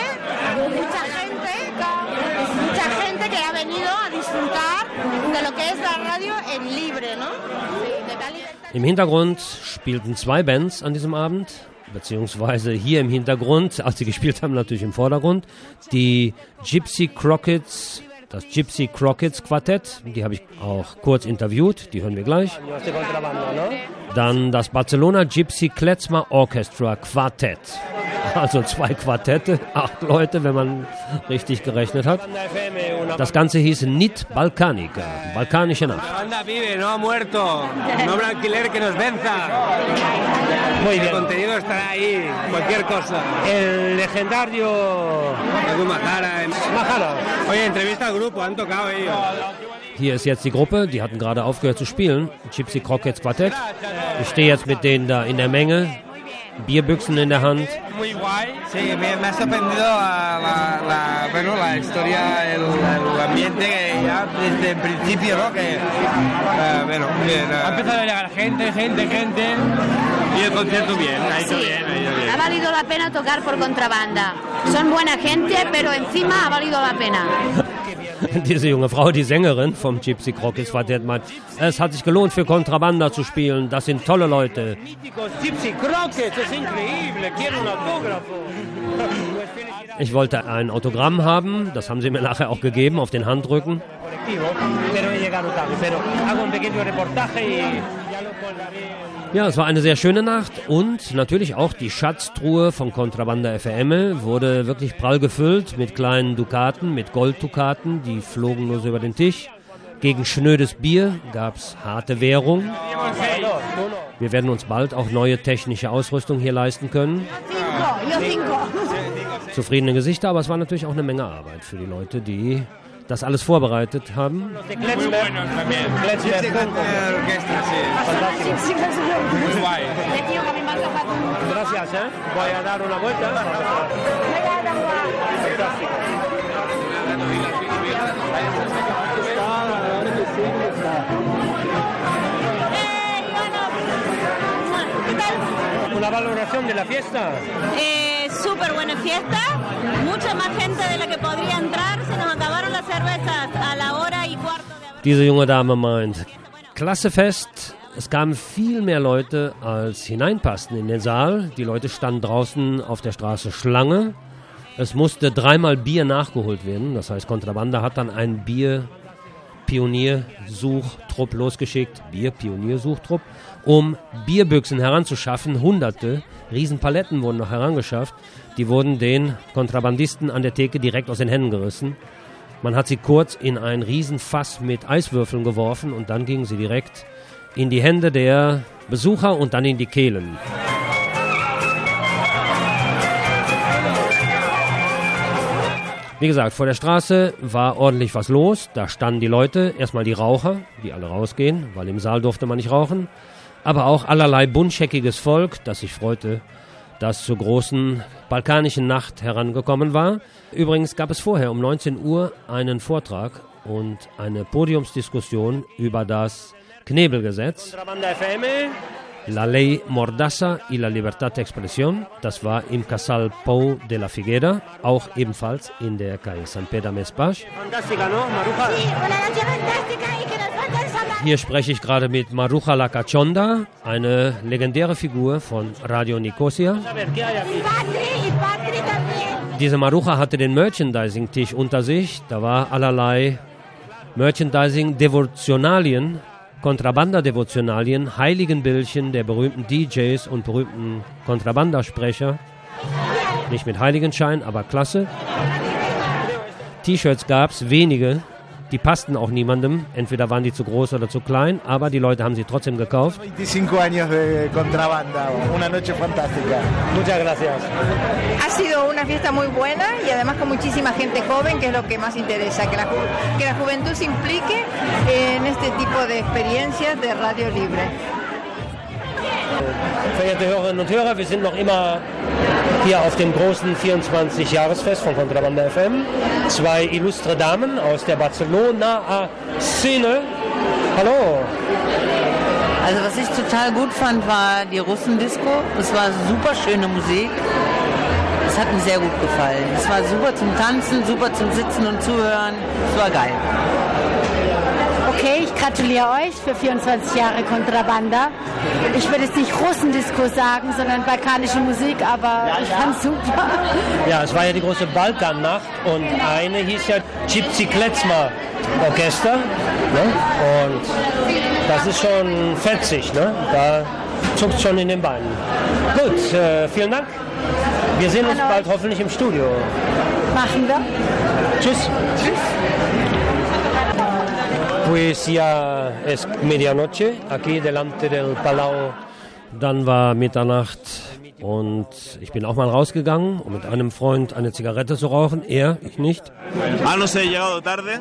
Im Hintergrund spielten zwei Bands an diesem Abend, beziehungsweise hier im Hintergrund, als sie gespielt haben, natürlich im Vordergrund, die Gypsy Crockett's, das Gypsy Crockett's Quartett, die habe ich auch kurz interviewt, die hören wir gleich. Dann das Barcelona Gypsy Klezmer Orchestra Quartett. Also zwei Quartette, acht Leute, wenn man richtig gerechnet hat. Das Ganze hieß Nit Balkanica, balkanische Nacht. No ha muerto, no habrá alquiler que nos venza. Muy bien. El contenido estará ahí, cualquier cosa. El legendario Edu Majara. Majara. Oye, entrevista al grupo, han tocado ellos. Hier ist jetzt die Gruppe, die hatten gerade aufgehört zu spielen, Gypsy Crockett's Quartett. Ich stehe jetzt mit denen da in der Menge. Bierbüchsen in der Hand. Muy guay. Sí, me, me ha sorprendido la, la, la, bueno, la historia, el, el ambiente que ya desde el principio, ¿no? Que, uh, bueno, bien, uh, ha empezado a llegar gente, gente, gente. Y el concierto bien, ha ido Sí. bien, ha ido bien. Ha valido la pena tocar por Contrabanda. Son buena gente, pero encima ha valido la pena. Diese junge Frau, die Sängerin vom Gypsy Crockett's Quartett, meint, es hat sich gelohnt für Contrabanda zu spielen, das sind tolle Leute. Ich wollte ein Autogramm haben, das haben sie mir nachher auch gegeben, auf den Handrücken. Ja, es war eine sehr schöne Nacht und natürlich auch die Schatztruhe von Contrabanda F M wurde wirklich prall gefüllt mit kleinen Dukaten, mit Golddukaten, die flogen nur so über den Tisch. Gegen schnödes Bier gab es harte Währung. Wir werden uns bald auch neue technische Ausrüstung hier leisten können. Zufriedene Gesichter, aber es war natürlich auch eine Menge Arbeit für die Leute, die das alles vorbereitet haben. valoración de la fiesta? Eh, Súper buena fiesta, mucha más gente de la que podría entrar, se nos acabaron las cervezas a la hora y cuarto de haber... Diese junge Dame meint, klasse Fest, es kamen viel mehr Leute, als hineinpassten in den Saal. Die Leute standen draußen auf der Straße Schlange. Es musste dreimal Bier nachgeholt werden, das heißt, Contrabanda hat dann einen Bier-Pioniersuchtrupp losgeschickt, Bier-Pioniersuchtrupp, um Bierbüchsen heranzuschaffen. Hunderte Riesenpaletten wurden noch herangeschafft. Die wurden den Kontrabandisten an der Theke direkt aus den Händen gerissen. Man hat sie kurz in ein Riesenfass mit Eiswürfeln geworfen und dann gingen sie direkt in die Hände der Besucher und dann in die Kehlen. Wie gesagt, vor der Straße war ordentlich was los. Da standen die Leute, erstmal die Raucher, die alle rausgehen, weil im Saal durfte man nicht rauchen. Aber auch allerlei buntscheckiges Volk, das sich freute, das zur großen balkanischen Nacht herangekommen war. Übrigens gab es vorher um neunzehn Uhr einen Vortrag und eine Podiumsdiskussion über das Knebelgesetz. La Ley Mordaza y la Libertad de Expresión, das war im Casal Pou de la Figuera, auch ebenfalls in der Calle San Pedro Mespasch. Hier spreche ich gerade mit Maruja La Cachonda, eine legendäre Figur von Radio Nicosia. Diese Maruja hatte den Merchandising-Tisch unter sich, da war allerlei Merchandising-Devotionalien, Kontrabanda-Devotionalien, Heiligenbildchen der berühmten D Js und berühmten Kontrabandasprecher. Nicht mit Heiligenschein, aber klasse. T-Shirts gab es wenige, die passten auch niemandem. Entweder waren die zu groß oder zu klein, aber die Leute haben sie trotzdem gekauft. veinticinco años de Contrabanda, una noche fantástica. Muchas gracias. Ha sido una fiesta muy buena y además con muchísima gente joven, que es lo que más interesa, que la, ju que la juventud se implique en este tipo de experiencias de radio libre. Verehrte Hörerinnen und Hörer, wir sind noch immer hier auf dem großen vierundzwanzig-Jahresfest von Contrabanda F M. Zwei illustre Damen aus der Barcelona-Szene. Hallo. Also was ich total gut fand, war die Russendisco. Es war super schöne Musik. Es hat mir sehr gut gefallen. Es war super zum Tanzen, super zum Sitzen und Zuhören. Es war geil. Okay, ich gratuliere euch für vierundzwanzig Jahre Contrabanda. Ich würde jetzt nicht Russendisco sagen, sondern balkanische Musik, aber ja, ich ja. fand's super. Ja, es war ja die große Balkannacht und eine hieß ja Gypsy Klezmer Orchester. Ne? Und das ist schon fetzig, ne? Da zuckt schon in den Beinen. Gut, äh, vielen Dank. Wir sehen uns bald hoffentlich im Studio. Machen wir. Tschüss. Tschüss. Pues ya es medianoche, aquí delante del Palau. Dann war Mitternacht und ich bin auch mal rausgegangen, um mit einem Freund eine Zigarette zu rauchen. Er, ich nicht. Ah, no sé, he llegado tarde.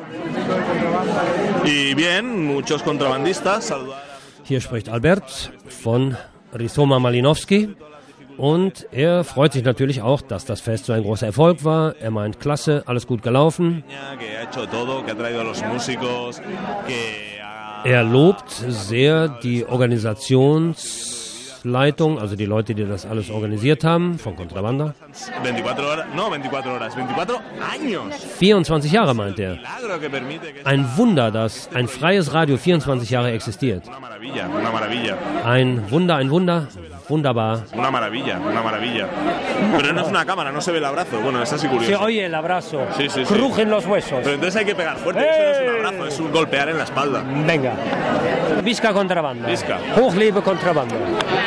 Y bien, muchos contrabandistas. Hier spricht Albert von Rizoma Malinowski. Und er freut sich natürlich auch, dass das Fest so ein großer Erfolg war. Er meint, klasse, alles gut gelaufen. Er lobt sehr die Organisationsleitung, also die Leute, die das alles organisiert haben, von Contrabanda. vierundzwanzig Jahre meint er. Ein Wunder, dass ein freies Radio vierundzwanzig Jahre existiert. Ein Wunder, ein Wunder. Wunderbar. Una maravilla, una maravilla. Pero no es una cámara, no se ve el abrazo. Bueno, es así curioso. Se oye el abrazo. Sí, sí, sí. Crujen los huesos. Pero entonces hay que pegar fuerte. ¡Eh! Eso no es un abrazo, es un golpear en la espalda. Venga. Visca Contrabanda. Visca. Hoch lebe Contrabanda.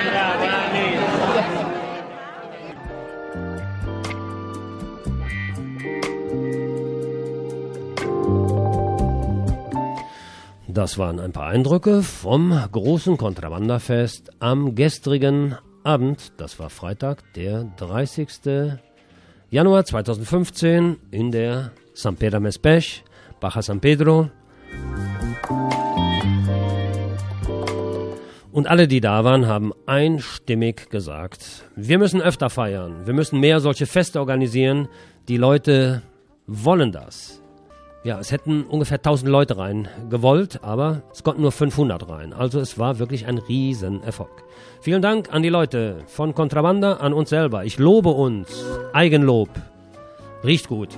Das waren ein paar Eindrücke vom großen Contrabanda-Fest am gestrigen Abend. Das war Freitag, der dreißigsten Januar zweitausendfünfzehn in der San Pedro Mespasch, Baja San Pedro. Und alle, die da waren, haben einstimmig gesagt, wir müssen öfter feiern, wir müssen mehr solche Feste organisieren, die Leute wollen das. Ja, es hätten ungefähr tausend Leute rein gewollt, aber es konnten nur fünfhundert rein. Also es war wirklich ein Riesenerfolg. Vielen Dank an die Leute von Contrabanda, an uns selber. Ich lobe uns. Eigenlob. Riecht gut.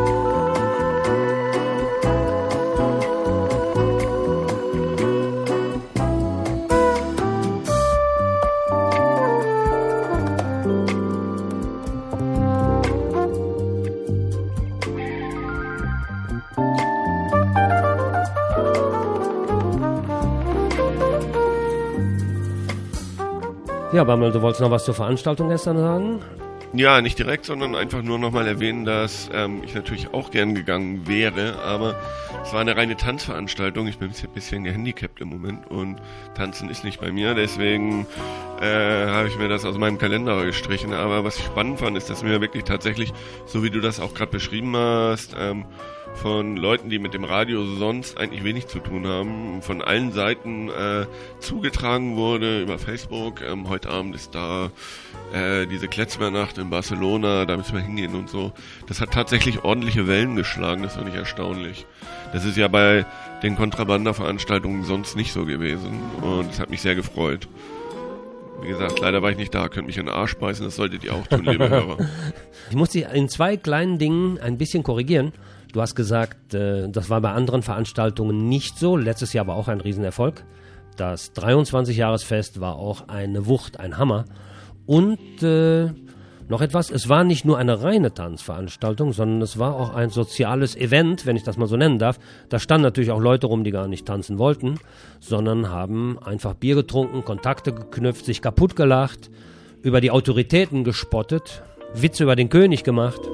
Ja, Bammel, du wolltest noch was zur Veranstaltung gestern sagen? Ja, nicht direkt, sondern einfach nur nochmal erwähnen, dass ähm, ich natürlich auch gern gegangen wäre, aber es war eine reine Tanzveranstaltung. Ich bin ein bisschen gehandicapt im Moment und Tanzen ist nicht bei mir, deswegen äh, habe ich mir das aus meinem Kalender gestrichen. Aber was ich spannend fand, ist, dass mir wirklich tatsächlich, so wie du das auch gerade beschrieben hast, ähm, von Leuten, die mit dem Radio sonst eigentlich wenig zu tun haben, von allen Seiten äh, zugetragen wurde über Facebook. Ähm, heute Abend ist da äh, diese Kletzmernacht in Barcelona, da müssen wir hingehen und so. Das hat tatsächlich ordentliche Wellen geschlagen, das fand ich erstaunlich. Das ist ja bei den Kontrabanda-Veranstaltungen sonst nicht so gewesen und das hat mich sehr gefreut. Wie gesagt, leider war ich nicht da, könnt mich in den Arsch beißen, das solltet ihr auch tun, liebe Hörer. Ich muss dich in zwei kleinen Dingen ein bisschen korrigieren. Du hast gesagt, äh, das war bei anderen Veranstaltungen nicht so. Letztes Jahr war auch ein Riesenerfolg. Das dreiundzwanzig-Jahresfest war auch eine Wucht, ein Hammer. Und äh, noch etwas, es war nicht nur eine reine Tanzveranstaltung, sondern es war auch ein soziales Event, wenn ich das mal so nennen darf. Da standen natürlich auch Leute rum, die gar nicht tanzen wollten, sondern haben einfach Bier getrunken, Kontakte geknüpft, sich kaputt gelacht, über die Autoritäten gespottet, Witze über den König gemacht.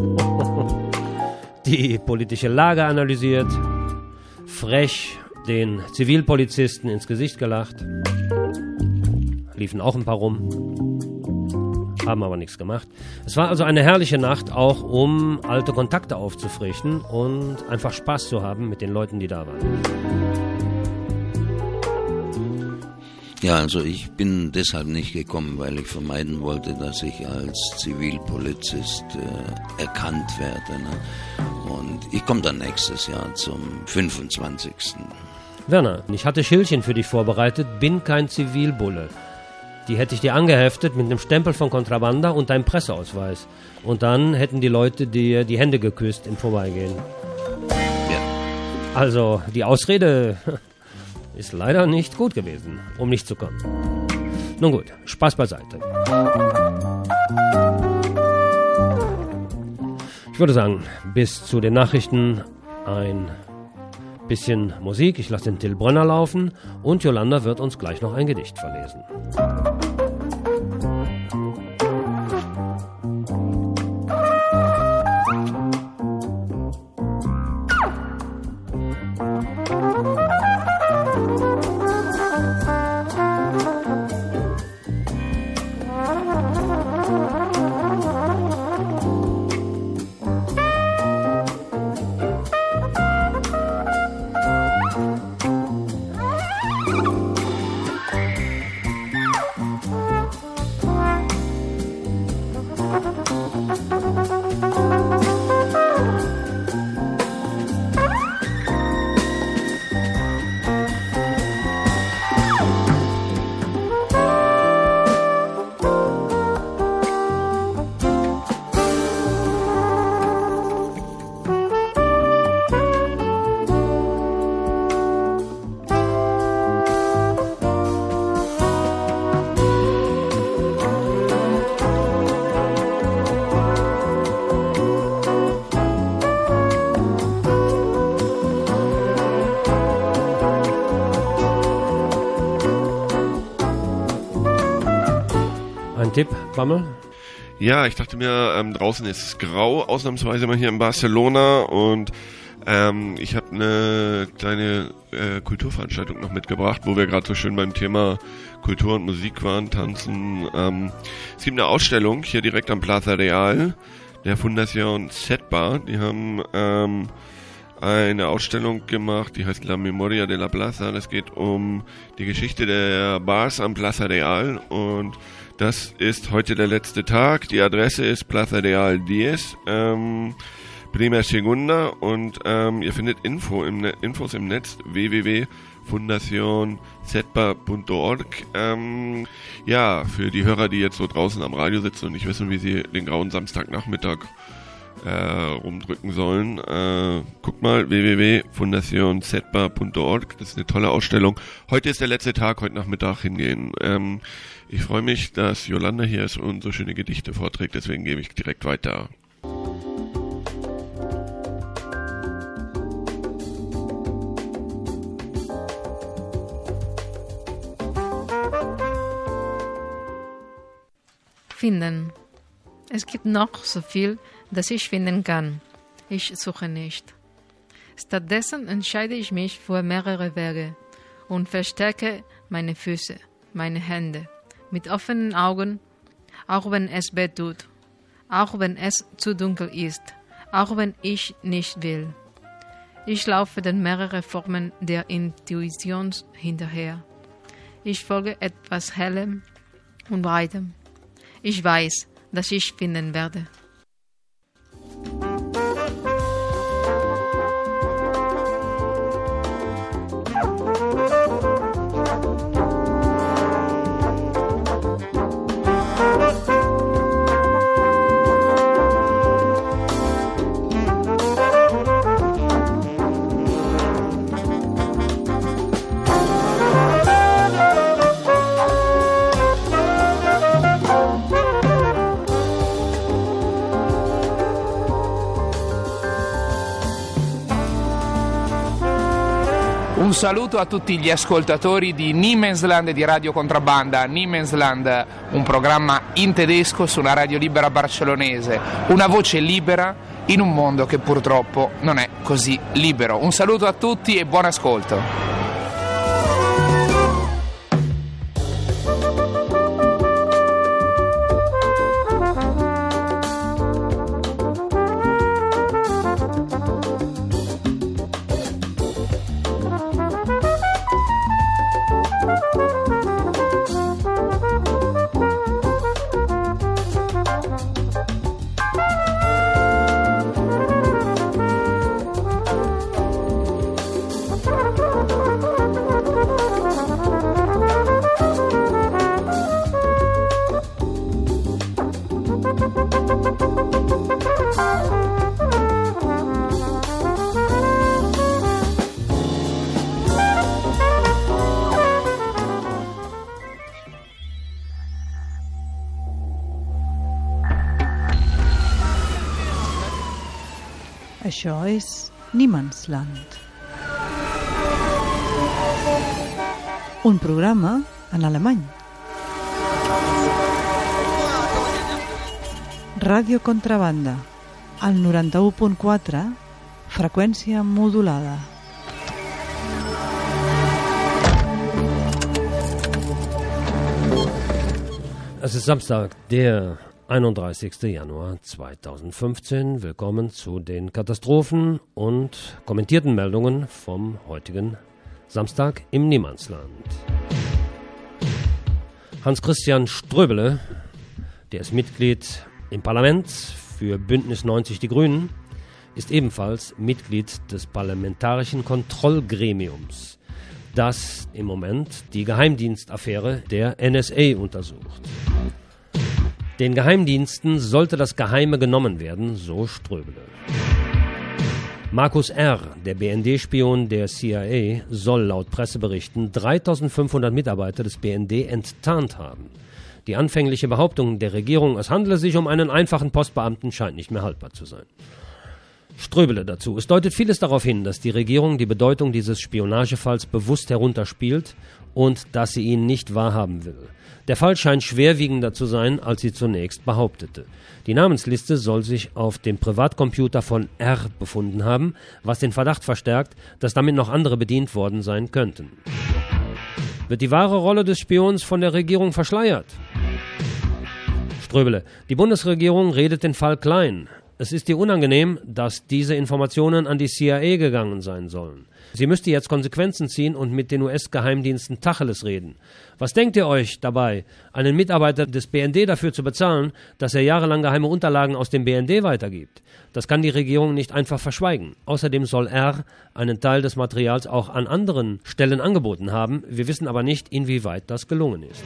Die politische Lage analysiert, frech den Zivilpolizisten ins Gesicht gelacht, liefen auch ein paar rum, haben aber nichts gemacht. Es war also eine herrliche Nacht, auch um alte Kontakte aufzufrischen und einfach Spaß zu haben mit den Leuten, die da waren. Ja, also ich bin deshalb nicht gekommen, weil ich vermeiden wollte, dass ich als Zivilpolizist äh, erkannt werde. Ne? Und ich komme dann nächstes Jahr zum fünfundzwanzigsten Werner, ich hatte Schildchen für dich vorbereitet, bin kein Zivilbulle. Die hätte ich dir angeheftet mit einem Stempel von Contrabanda und deinem Presseausweis. Und dann hätten die Leute dir die Hände geküsst im Vorbeigehen. Ja. Also, die Ausrede ist leider nicht gut gewesen, um nicht zu kommen. Nun gut, Spaß beiseite. Ich würde sagen, bis zu den Nachrichten ein bisschen Musik. Ich lasse den Till Brönner laufen und Jolanda wird uns gleich noch ein Gedicht verlesen. Tipp, Bammel? Ja, ich dachte mir, ähm, draußen ist es grau, ausnahmsweise mal hier in Barcelona und ähm, ich habe eine kleine äh, Kulturveranstaltung noch mitgebracht, wo wir gerade so schön beim Thema Kultur und Musik waren, tanzen. Ähm, es gibt eine Ausstellung hier direkt am Plaza Real, der Fundación Setbar. Die haben ähm, eine Ausstellung gemacht, die heißt La Memoria de la Plaza. Das geht um die Geschichte der Bars am Plaza Real und das ist heute der letzte Tag. Die Adresse ist Plaza Real zehn. Ähm, Prima Segunda und ähm, ihr findet Info im Ne- Infos im Netz w w w punkt fundación setpa punkt org. Ähm, ja, für die Hörer, die jetzt so draußen am Radio sitzen und nicht wissen, wie sie den grauen Samstagnachmittag äh, rumdrücken sollen, äh, guckt mal w w w punkt fundación setpa punkt org. Das ist eine tolle Ausstellung. Heute ist der letzte Tag, heute Nachmittag hingehen. Ähm, ich freue mich, dass Yolanda hier ist und so schöne Gedichte vorträgt, deswegen gebe ich direkt weiter. Finden. Es gibt noch so viel, das ich finden kann. Ich suche nicht. Stattdessen entscheide ich mich für mehrere Wege und verstärke meine Füße, meine Hände, mit offenen Augen, auch wenn es weh tut, auch wenn es zu dunkel ist, auch wenn ich nicht will. Ich laufe den mehreren Formen der Intuition hinterher. Ich folge etwas Hellem und Breitem. Ich weiß, dass ich finden werde. Un saluto a tutti gli ascoltatori di Niemensland e di Radio Contrabbanda. Niemensland, un programma in tedesco su una radio libera barcellonese, una voce libera in un mondo che purtroppo non è così libero. Un saluto a tutti e buon ascolto. Això és Niemandsland. Un programa en alemany. Ràdio Contrabanda, al noranta-u punt quatre, freqüència modulada. Es ist Samstag, der einunddreißigster Januar zweitausendfünfzehn. Willkommen zu den Katastrophen und kommentierten Meldungen vom heutigen Samstag im Niemandsland. Hans-Christian Ströbele, der ist Mitglied im Parlament für Bündnis neunzig Die Grünen, ist ebenfalls Mitglied des Parlamentarischen Kontrollgremiums, das im Moment die Geheimdienstaffäre der N S A untersucht. Den Geheimdiensten sollte das Geheime genommen werden, so Ströbele. Markus R., der B N D-Spion der C I A, soll laut Presseberichten dreitausendfünfhundert Mitarbeiter des B N D enttarnt haben. Die anfängliche Behauptung der Regierung, es handele sich um einen einfachen Postbeamten, scheint nicht mehr haltbar zu sein. Ströbele dazu. Es deutet vieles darauf hin, dass die Regierung die Bedeutung dieses Spionagefalls bewusst herunterspielt und dass sie ihn nicht wahrhaben will. Der Fall scheint schwerwiegender zu sein, als sie zunächst behauptete. Die Namensliste soll sich auf dem Privatcomputer von R befunden haben, was den Verdacht verstärkt, dass damit noch andere bedient worden sein könnten. Wird die wahre Rolle des Spions von der Regierung verschleiert? Ströbele. Die Bundesregierung redet den Fall klein. Es ist ihr unangenehm, dass diese Informationen an die C I A gegangen sein sollen. Sie müsste jetzt Konsequenzen ziehen und mit den U S-Geheimdiensten Tacheles reden. Was denkt ihr euch dabei, einen Mitarbeiter des B N D dafür zu bezahlen, dass er jahrelang geheime Unterlagen aus dem B N D weitergibt? Das kann die Regierung nicht einfach verschweigen. Außerdem soll er einen Teil des Materials auch an anderen Stellen angeboten haben. Wir wissen aber nicht, inwieweit das gelungen ist.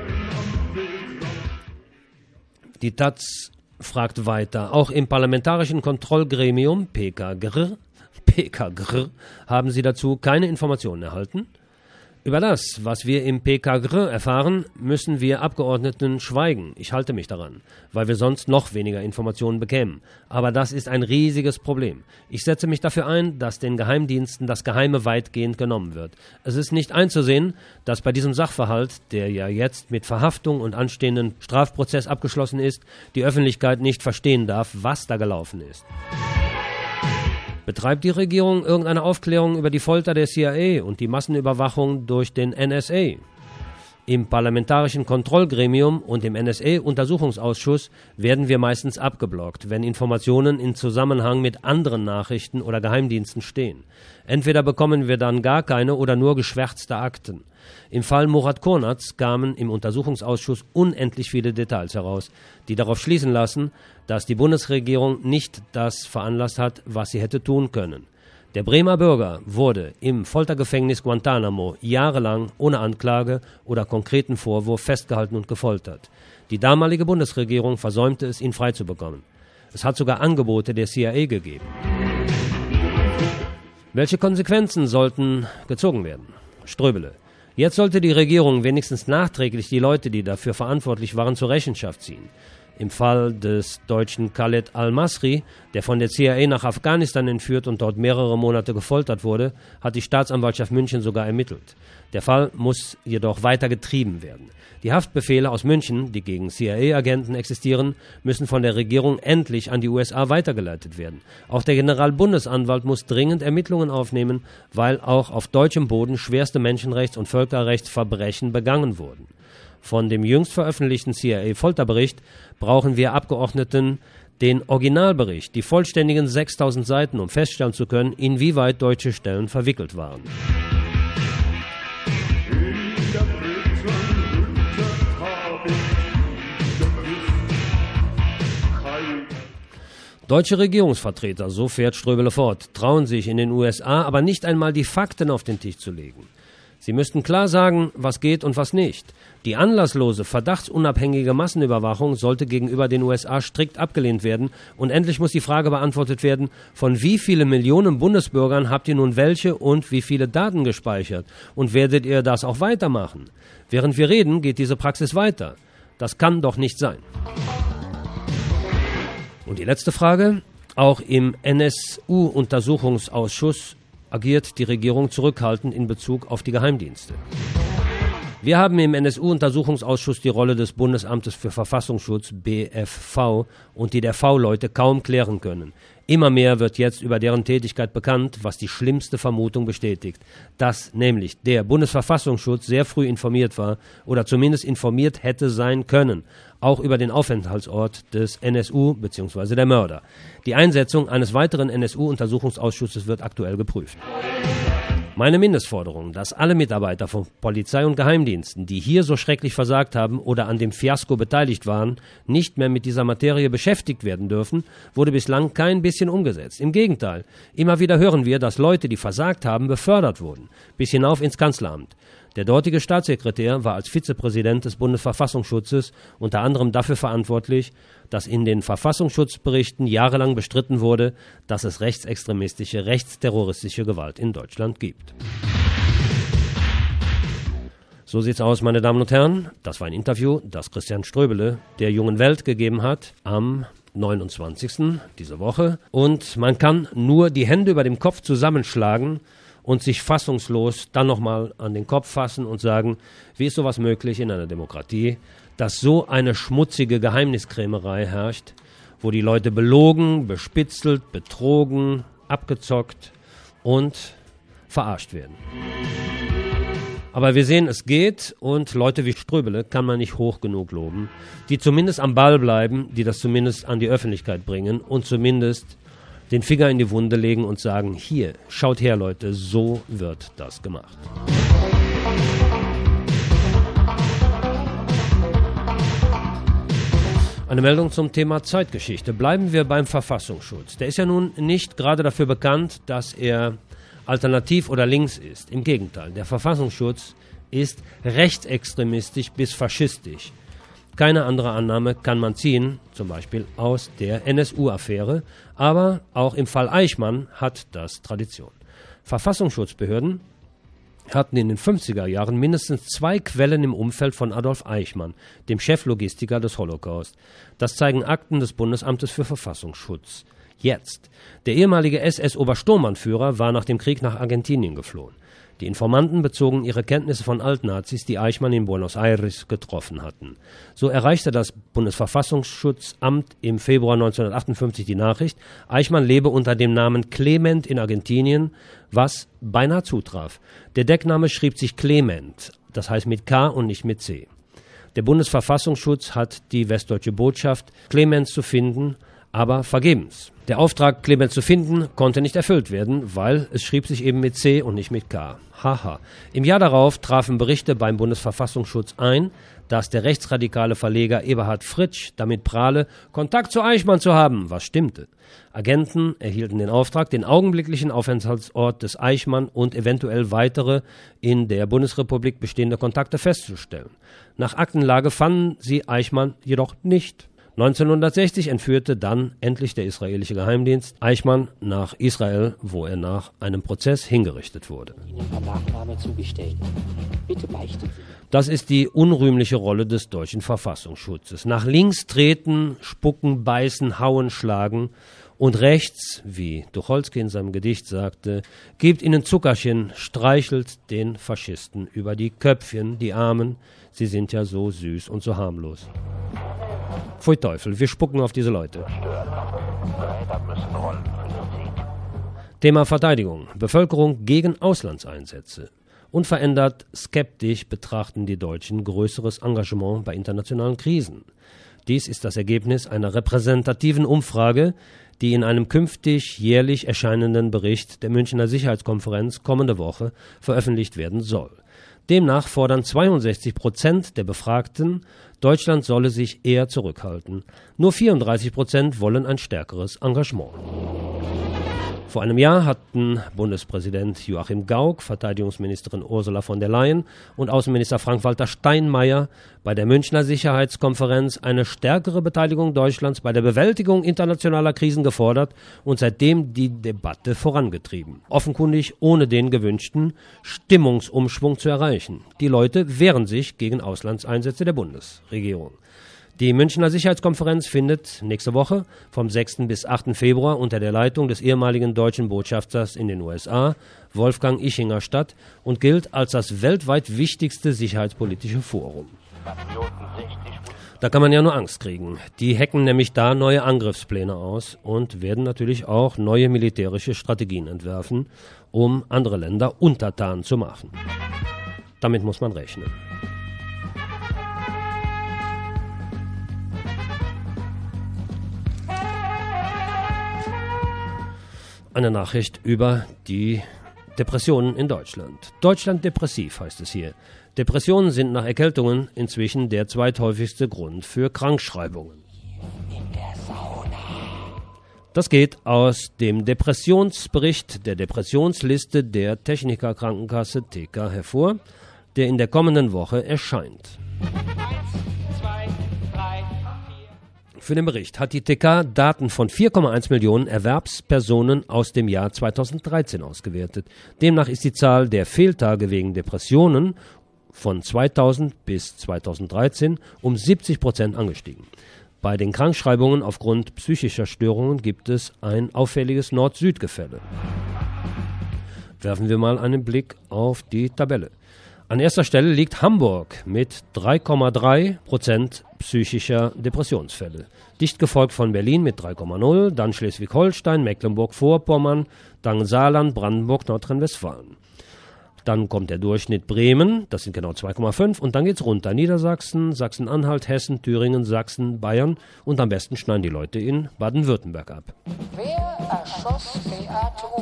Die Taz fragt weiter. Auch im Parlamentarischen Kontrollgremium P K G R, P K G R haben Sie dazu keine Informationen erhalten? Über das, was wir im P K G R erfahren, müssen wir Abgeordneten schweigen. Ich halte mich daran, weil wir sonst noch weniger Informationen bekämen. Aber das ist ein riesiges Problem. Ich setze mich dafür ein, dass den Geheimdiensten das Geheime weitgehend genommen wird. Es ist nicht einzusehen, dass bei diesem Sachverhalt, der ja jetzt mit Verhaftung und anstehenden Strafprozess abgeschlossen ist, die Öffentlichkeit nicht verstehen darf, was da gelaufen ist. Betreibt die Regierung irgendeine Aufklärung über die Folter der C I A und die Massenüberwachung durch den N S A? Im Parlamentarischen Kontrollgremium und im N S A-Untersuchungsausschuss werden wir meistens abgeblockt, wenn Informationen in Zusammenhang mit anderen Nachrichten oder Geheimdiensten stehen. Entweder bekommen wir dann gar keine oder nur geschwärzte Akten. Im Fall Murat Kurnaz kamen im Untersuchungsausschuss unendlich viele Details heraus, die darauf schließen lassen, dass die Bundesregierung nicht das veranlasst hat, was sie hätte tun können. Der Bremer Bürger wurde im Foltergefängnis Guantanamo jahrelang ohne Anklage oder konkreten Vorwurf festgehalten und gefoltert. Die damalige Bundesregierung versäumte es, ihn freizubekommen. Es hat sogar Angebote der C I A gegeben. Welche Konsequenzen sollten gezogen werden? Ströbele. Jetzt sollte die Regierung wenigstens nachträglich die Leute, die dafür verantwortlich waren, zur Rechenschaft ziehen. Im Fall des Deutschen Khaled al-Masri, der von der C I A nach Afghanistan entführt und dort mehrere Monate gefoltert wurde, hat die Staatsanwaltschaft München sogar ermittelt. Der Fall muss jedoch weiter getrieben werden. Die Haftbefehle aus München, die gegen C I A-Agenten existieren, müssen von der Regierung endlich an die U S A weitergeleitet werden. Auch der Generalbundesanwalt muss dringend Ermittlungen aufnehmen, weil auch auf deutschem Boden schwerste Menschenrechts- und Völkerrechtsverbrechen begangen wurden. Von dem jüngst veröffentlichten C I A-Folterbericht brauchen wir Abgeordneten den Originalbericht, die vollständigen sechstausend Seiten, um feststellen zu können, inwieweit deutsche Stellen verwickelt waren. Deutsche Regierungsvertreter, so fährt Ströbele fort, trauen sich in den U S A aber nicht einmal die Fakten auf den Tisch zu legen. Sie müssten klar sagen, was geht und was nicht. Die anlasslose, verdachtsunabhängige Massenüberwachung sollte gegenüber den U S A strikt abgelehnt werden und endlich muss die Frage beantwortet werden, von wie vielen Millionen Bundesbürgern habt ihr nun welche und wie viele Daten gespeichert und werdet ihr das auch weitermachen? Während wir reden, geht diese Praxis weiter. Das kann doch nicht sein. Und die letzte Frage, auch im N S U-Untersuchungsausschuss agiert die Regierung zurückhaltend in Bezug auf die Geheimdienste. Wir haben im N S U-Untersuchungsausschuss die Rolle des Bundesamtes für Verfassungsschutz B F V und die der V-Leute kaum klären können. Immer mehr wird jetzt über deren Tätigkeit bekannt, was die schlimmste Vermutung bestätigt, dass nämlich der Bundesverfassungsschutz sehr früh informiert war oder zumindest informiert hätte sein können, auch über den Aufenthaltsort des N S U bzw. der Mörder. Die Einsetzung eines weiteren N S U-Untersuchungsausschusses wird aktuell geprüft. Meine Mindestforderung, dass alle Mitarbeiter von Polizei und Geheimdiensten, die hier so schrecklich versagt haben oder an dem Fiasko beteiligt waren, nicht mehr mit dieser Materie beschäftigt werden dürfen, wurde bislang kein bisschen umgesetzt. Im Gegenteil, immer wieder hören wir, dass Leute, die versagt haben, befördert wurden, bis hinauf ins Kanzleramt. Der dortige Staatssekretär war als Vizepräsident des Bundesverfassungsschutzes unter anderem dafür verantwortlich, dass in den Verfassungsschutzberichten jahrelang bestritten wurde, dass es rechtsextremistische, rechtsterroristische Gewalt in Deutschland gibt. So sieht's aus, meine Damen und Herren. Das war ein Interview, das Christian Ströbele der Jungen Welt gegeben hat am neunundzwanzigsten diese Woche. Und man kann nur die Hände über dem Kopf zusammenschlagen und sich fassungslos dann nochmal an den Kopf fassen und sagen, wie ist sowas möglich in einer Demokratie, dass so eine schmutzige Geheimniskrämerei herrscht, wo die Leute belogen, bespitzelt, betrogen, abgezockt und verarscht werden. Aber wir sehen, es geht und Leute wie Ströbele kann man nicht hoch genug loben, die zumindest am Ball bleiben, die das zumindest an die Öffentlichkeit bringen und zumindest den Finger in die Wunde legen und sagen, hier, schaut her Leute, so wird das gemacht. Eine Meldung zum Thema Zeitgeschichte. Bleiben wir beim Verfassungsschutz. Der ist ja nun nicht gerade dafür bekannt, dass er alternativ oder links ist. Im Gegenteil, der Verfassungsschutz ist rechtsextremistisch bis faschistisch. Keine andere Annahme kann man ziehen, zum Beispiel aus der N S U-Affäre, aber auch im Fall Eichmann hat das Tradition. Verfassungsschutzbehörden hatten in den fünfziger Jahren mindestens zwei Quellen im Umfeld von Adolf Eichmann, dem Cheflogistiker des Holocaust. Das zeigen Akten des Bundesamtes für Verfassungsschutz. Jetzt. Der ehemalige S S-Obersturmbannführer war nach dem Krieg nach Argentinien geflohen. Die Informanten bezogen ihre Kenntnisse von Altnazis, die Eichmann in Buenos Aires getroffen hatten. So erreichte das Bundesverfassungsschutzamt im Februar neunzehnhundertachtundfünfzig die Nachricht, Eichmann lebe unter dem Namen Clement in Argentinien, was beinahe zutraf. Der Deckname schrieb sich Clement, das heißt mit K und nicht mit C. Der Bundesverfassungsschutz hat die westdeutsche Botschaft, Clemens zu finden, aber vergebens. Der Auftrag, Clemens zu finden, konnte nicht erfüllt werden, weil es schrieb sich eben mit C und nicht mit K. Haha. Im Jahr darauf trafen Berichte beim Bundesverfassungsschutz ein, dass der rechtsradikale Verleger Eberhard Fritsch damit prahle, Kontakt zu Eichmann zu haben, was stimmte. Agenten erhielten den Auftrag, den augenblicklichen Aufenthaltsort des Eichmann und eventuell weitere in der Bundesrepublik bestehende Kontakte festzustellen. Nach Aktenlage fanden sie Eichmann jedoch nicht. neunzehnhundertsechzig entführte dann endlich der israelische Geheimdienst Eichmann nach Israel, wo er nach einem Prozess hingerichtet wurde. Das ist die unrühmliche Rolle des deutschen Verfassungsschutzes. Nach links treten, spucken, beißen, hauen, schlagen und rechts, wie Tucholsky in seinem Gedicht sagte, gibt ihnen Zuckerchen, streichelt den Faschisten über die Köpfchen, die Armen, sie sind ja so süß und so harmlos. Pfui Teufel, wir spucken auf diese Leute. Thema Verteidigung. Bevölkerung gegen Auslandseinsätze. Unverändert skeptisch betrachten die Deutschen größeres Engagement bei internationalen Krisen. Dies ist das Ergebnis einer repräsentativen Umfrage, die in einem künftig jährlich erscheinenden Bericht der Münchner Sicherheitskonferenz kommende Woche veröffentlicht werden soll. Demnach fordern zweiundsechzig Prozent der Befragten, Deutschland solle sich eher zurückhalten. Nur vierunddreißig Prozent wollen ein stärkeres Engagement. Vor einem Jahr hatten Bundespräsident Joachim Gauck, Verteidigungsministerin Ursula von der Leyen und Außenminister Frank-Walter Steinmeier bei der Münchner Sicherheitskonferenz eine stärkere Beteiligung Deutschlands bei der Bewältigung internationaler Krisen gefordert und seitdem die Debatte vorangetrieben. Offenkundig ohne den gewünschten Stimmungsumschwung zu erreichen. Die Leute wehren sich gegen Auslandseinsätze der Bundesregierung. Die Münchner Sicherheitskonferenz findet nächste Woche vom sechsten bis achten Februar unter der Leitung des ehemaligen deutschen Botschafters in den U S A, Wolfgang Ischinger, statt und gilt als das weltweit wichtigste sicherheitspolitische Forum. Da kann man ja nur Angst kriegen. Die hacken nämlich da neue Angriffspläne aus und werden natürlich auch neue militärische Strategien entwerfen, um andere Länder untertan zu machen. Damit muss man rechnen. Eine Nachricht über die Depressionen in Deutschland. Deutschland depressiv heißt es hier. Depressionen sind nach Erkältungen inzwischen der zweithäufigste Grund für Krankschreibungen. Das geht aus dem Depressionsbericht der Depressionsliste der Techniker Krankenkasse T K hervor, der in der kommenden Woche erscheint. Für den Bericht hat die T K Daten von vier Komma eins Millionen Erwerbspersonen aus dem Jahr zweitausenddreizehn ausgewertet. Demnach ist die Zahl der Fehltage wegen Depressionen von zweitausend bis zweitausenddreizehn um siebzig Prozent angestiegen. Bei den Krankschreibungen aufgrund psychischer Störungen gibt es ein auffälliges Nord-Süd-Gefälle. Werfen wir mal einen Blick auf die Tabelle. An erster Stelle liegt Hamburg mit drei Komma drei Prozent psychischer Depressionsfälle. Dicht gefolgt von Berlin mit drei Komma null, dann Schleswig-Holstein, Mecklenburg-Vorpommern, dann Saarland, Brandenburg, Nordrhein-Westfalen. Dann kommt der Durchschnitt Bremen, das sind genau zwei Komma fünf. Und dann geht's runter. Niedersachsen, Sachsen-Anhalt, Hessen, Thüringen, Sachsen, Bayern. Und am besten schneiden die Leute in Baden-Württemberg ab. Wer erschoss Beate U?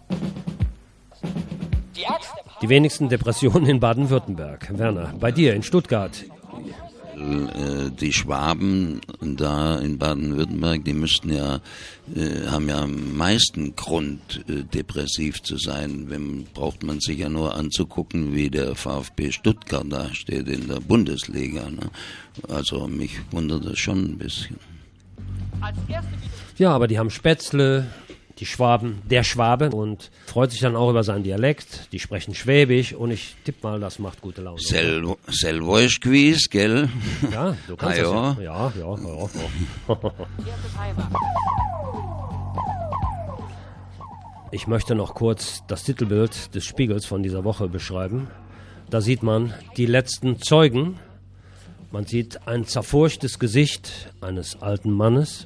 Die Axt. Die wenigsten Depressionen in Baden-Württemberg. Werner, bei dir in Stuttgart. Die Schwaben da in Baden-Württemberg, die müssten ja, äh, haben ja am meisten Grund, äh, depressiv zu sein. Wenn, braucht man sich ja nur anzugucken, wie der VfB Stuttgart da steht in der Bundesliga. Ne? Also mich wundert das schon ein bisschen. Ja, aber die haben Spätzle, die Schwaben, der Schwabe, und freut sich dann auch über seinen Dialekt. Die sprechen Schwäbisch und ich tippe mal, das macht gute Laune. Sel- Selvoisch-Quiz, gell? Ja, du kannst ah, das ja. Ja, ja, ja. ja. Ich möchte noch kurz das Titelbild des Spiegels von dieser Woche beschreiben. Da sieht man die letzten Zeugen. Man sieht ein zerfurchtes Gesicht eines alten Mannes.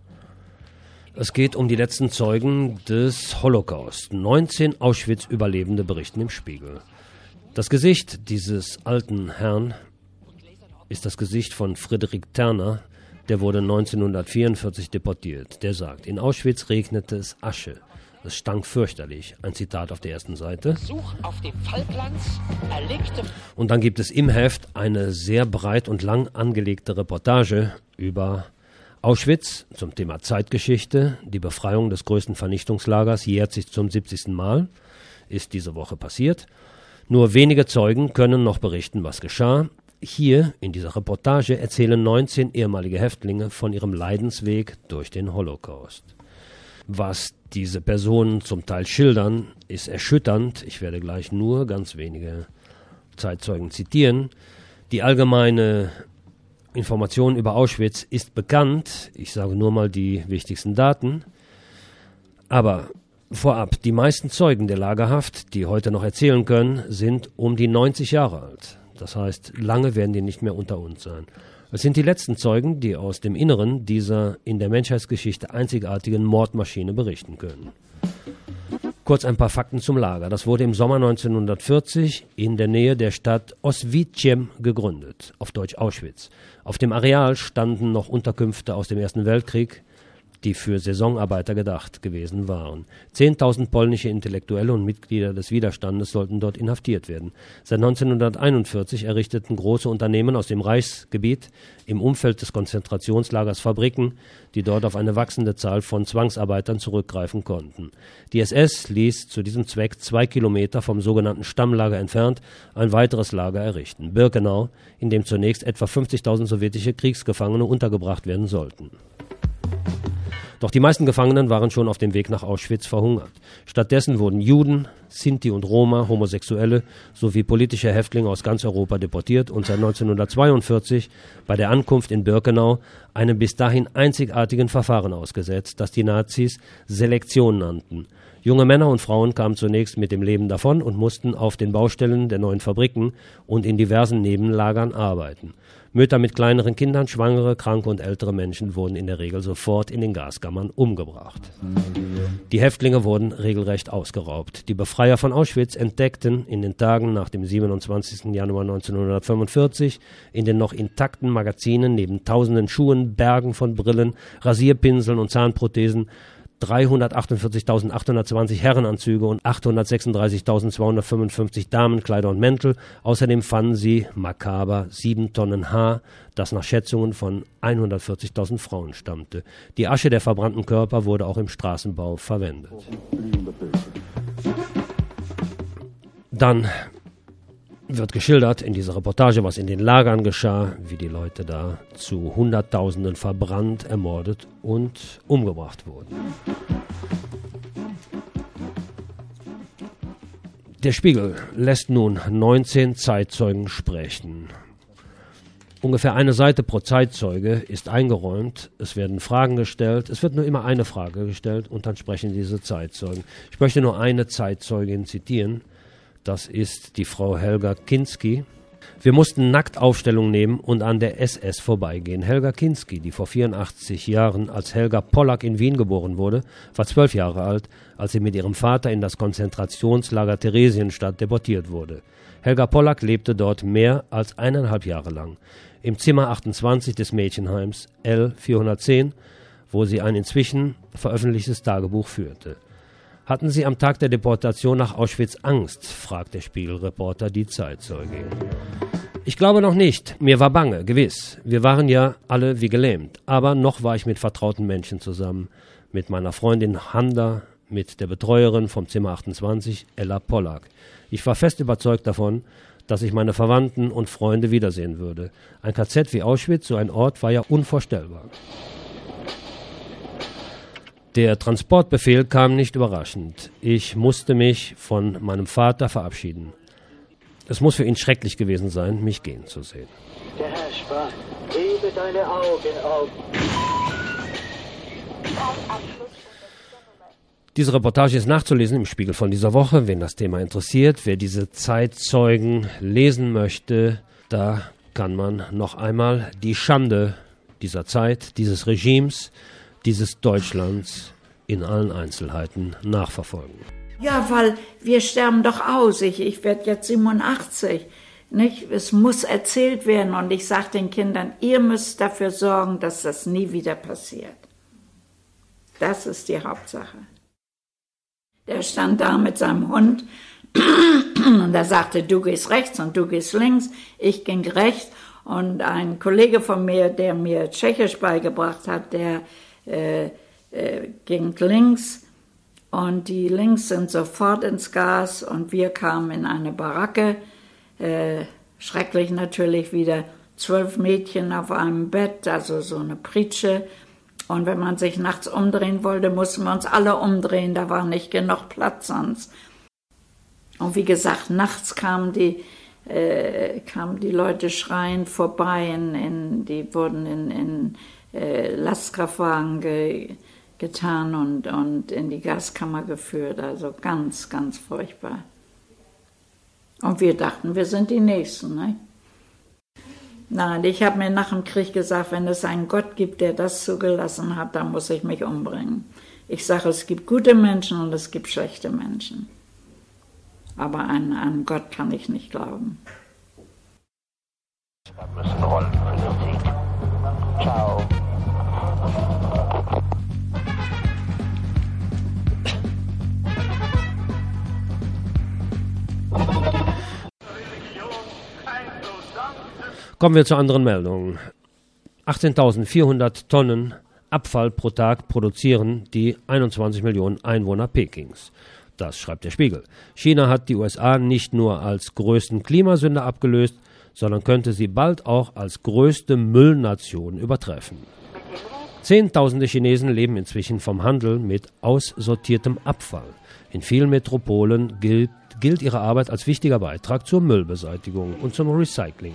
Es geht um die letzten Zeugen des Holocaust. neunzehn Auschwitz-Überlebende berichten im Spiegel. Das Gesicht dieses alten Herrn ist das Gesicht von Friedrich Terner. Der wurde neunzehnhundertvierundvierzig deportiert. Der sagt, in Auschwitz regnete es Asche. Es stank fürchterlich. Ein Zitat auf der ersten Seite. Such auf dem Falklands erlegte... Und dann gibt es im Heft eine sehr breit und lang angelegte Reportage über Auschwitz zum Thema Zeitgeschichte. Die Befreiung des größten Vernichtungslagers jährt sich zum siebzigsten Mal, ist diese Woche passiert. Nur wenige Zeugen können noch berichten, was geschah. Hier in dieser Reportage erzählen neunzehn ehemalige Häftlinge von ihrem Leidensweg durch den Holocaust. Was diese Personen zum Teil schildern, ist erschütternd. Ich werde gleich nur ganz wenige Zeitzeugen zitieren. Die allgemeine Information über Auschwitz ist bekannt. Ich sage nur mal die wichtigsten Daten. Aber vorab, die meisten Zeugen der Lagerhaft, die heute noch erzählen können, sind um die neunzig Jahre alt. Das heißt, lange werden die nicht mehr unter uns sein. Es sind die letzten Zeugen, die aus dem Inneren dieser in der Menschheitsgeschichte einzigartigen Mordmaschine berichten können. Kurz ein paar Fakten zum Lager. Das wurde im Sommer neunzehnhundertvierzig in der Nähe der Stadt Oswiecim gegründet, auf Deutsch Auschwitz. Auf dem Areal standen noch Unterkünfte aus dem Ersten Weltkrieg, die für Saisonarbeiter gedacht gewesen waren. Zehntausend polnische Intellektuelle und Mitglieder des Widerstandes sollten dort inhaftiert werden. Seit neunzehnhunderteinundvierzig errichteten große Unternehmen aus dem Reichsgebiet im Umfeld des Konzentrationslagers Fabriken, die dort auf eine wachsende Zahl von Zwangsarbeitern zurückgreifen konnten. Die S S ließ zu diesem Zweck zwei Kilometer vom sogenannten Stammlager entfernt ein weiteres Lager errichten, Birkenau, in dem zunächst etwa fünfzigtausend sowjetische Kriegsgefangene untergebracht werden sollten. Doch die meisten Gefangenen waren schon auf dem Weg nach Auschwitz verhungert. Stattdessen wurden Juden, Sinti und Roma, Homosexuelle sowie politische Häftlinge aus ganz Europa deportiert und seit neunzehnhundertzweiundvierzig bei der Ankunft in Birkenau einem bis dahin einzigartigen Verfahren ausgesetzt, das die Nazis Selektion nannten. Junge Männer und Frauen kamen zunächst mit dem Leben davon und mussten auf den Baustellen der neuen Fabriken und in diversen Nebenlagern arbeiten. Mütter mit kleineren Kindern, Schwangere, kranke und ältere Menschen wurden in der Regel sofort in den Gaskammern umgebracht. Die Häftlinge wurden regelrecht ausgeraubt. Die Befreier von Auschwitz entdeckten in den Tagen nach dem siebenundzwanzigsten Januar neunzehnhundertfünfundvierzig in den noch intakten Magazinen neben tausenden Schuhen, Bergen von Brillen, Rasierpinseln und Zahnprothesen dreihundertachtundvierzigtausendachthundertzwanzig Herrenanzüge und achthundertsechsunddreißigtausendzweihundertfünfundfünfzig Damenkleider und Mäntel. Außerdem fanden sie makaber sieben Tonnen Haar, das nach Schätzungen von hundertvierzigtausend Frauen stammte. Die Asche der verbrannten Körper wurde auch im Straßenbau verwendet. Dann wird geschildert in dieser Reportage, was in den Lagern geschah, wie die Leute da zu Hunderttausenden verbrannt, ermordet und umgebracht wurden. Der Spiegel lässt nun neunzehn Zeitzeugen sprechen. Ungefähr eine Seite pro Zeitzeuge ist eingeräumt, es werden Fragen gestellt, es wird nur immer eine Frage gestellt und dann sprechen diese Zeitzeugen. Ich möchte nur eine Zeitzeugin zitieren. Das ist die Frau Helga Kinski. Wir mussten nackt Aufstellung nehmen und an der S S vorbeigehen. Helga Kinski, die vor vierundachtzig Jahren als Helga Pollack in Wien geboren wurde, war zwölf Jahre alt, als sie mit ihrem Vater in das Konzentrationslager Theresienstadt deportiert wurde. Helga Pollack lebte dort mehr als eineinhalb Jahre lang. Im Zimmer achtundzwanzig des Mädchenheims L vierhundertzehn, wo sie ein inzwischen veröffentlichtes Tagebuch führte. Hatten Sie am Tag der Deportation nach Auschwitz Angst? Fragt der Spiegelreporter die Zeitzeugin. Ich glaube noch nicht. Mir war bange, gewiss. Wir waren ja alle wie gelähmt. Aber noch war ich mit vertrauten Menschen zusammen. Mit meiner Freundin Handa, mit der Betreuerin vom Zimmer achtundzwanzig, Ella Pollack. Ich war fest überzeugt davon, dass ich meine Verwandten und Freunde wiedersehen würde. Ein K Z wie Auschwitz, so ein Ort, war ja unvorstellbar. Der Transportbefehl kam nicht überraschend. Ich musste mich von meinem Vater verabschieden. Es muss für ihn schrecklich gewesen sein, mich gehen zu sehen. Der Herr sprach, hebe deine Augen auf. Diese Reportage ist nachzulesen im Spiegel von dieser Woche. Wen das Thema interessiert, wer diese Zeitzeugen lesen möchte, da kann man noch einmal die Schande dieser Zeit, dieses Regimes, dieses Deutschlands in allen Einzelheiten nachverfolgen. Ja, weil wir sterben doch aus. Ich, ich werde jetzt siebenundachtzig. Nicht? Es muss erzählt werden und ich sage den Kindern, ihr müsst dafür sorgen, dass das nie wieder passiert. Das ist die Hauptsache. Der stand da mit seinem Hund und er sagte, du gehst rechts und du gehst links. Ich ging rechts und ein Kollege von mir, der mir Tschechisch beigebracht hat, der Äh, äh, ging links und die links sind sofort ins Gas und wir kamen in eine Baracke, äh, schrecklich natürlich wieder, zwölf Mädchen auf einem Bett, also so eine Pritsche und wenn man sich nachts umdrehen wollte, mussten wir uns alle umdrehen, da war nicht genug Platz sonst. Und wie gesagt, nachts kamen die, äh, kamen die Leute schreiend vorbei, in, in, die wurden in, in Äh, Lastkraftwagen ge, getan und, und in die Gaskammer geführt. Also ganz, ganz furchtbar. Und wir dachten, wir sind die Nächsten. Ne? Nein, ich habe mir nach dem Krieg gesagt, wenn es einen Gott gibt, der das zugelassen hat, dann muss ich mich umbringen. Ich sage, es gibt gute Menschen und es gibt schlechte Menschen. Aber an, an Gott kann ich nicht glauben. Wir müssen rollen für Musik. Ciao. Kommen wir zu anderen Meldungen. achtzehntausendvierhundert Tonnen Abfall pro Tag produzieren die einundzwanzig Millionen Einwohner Pekings. Das schreibt der Spiegel. China hat die U S A nicht nur als größten Klimasünder abgelöst, sondern könnte sie bald auch als größte Müllnation übertreffen. Zehntausende Chinesen leben inzwischen vom Handel mit aussortiertem Abfall. In vielen Metropolen gilt, gilt ihre Arbeit als wichtiger Beitrag zur Müllbeseitigung und zum Recycling.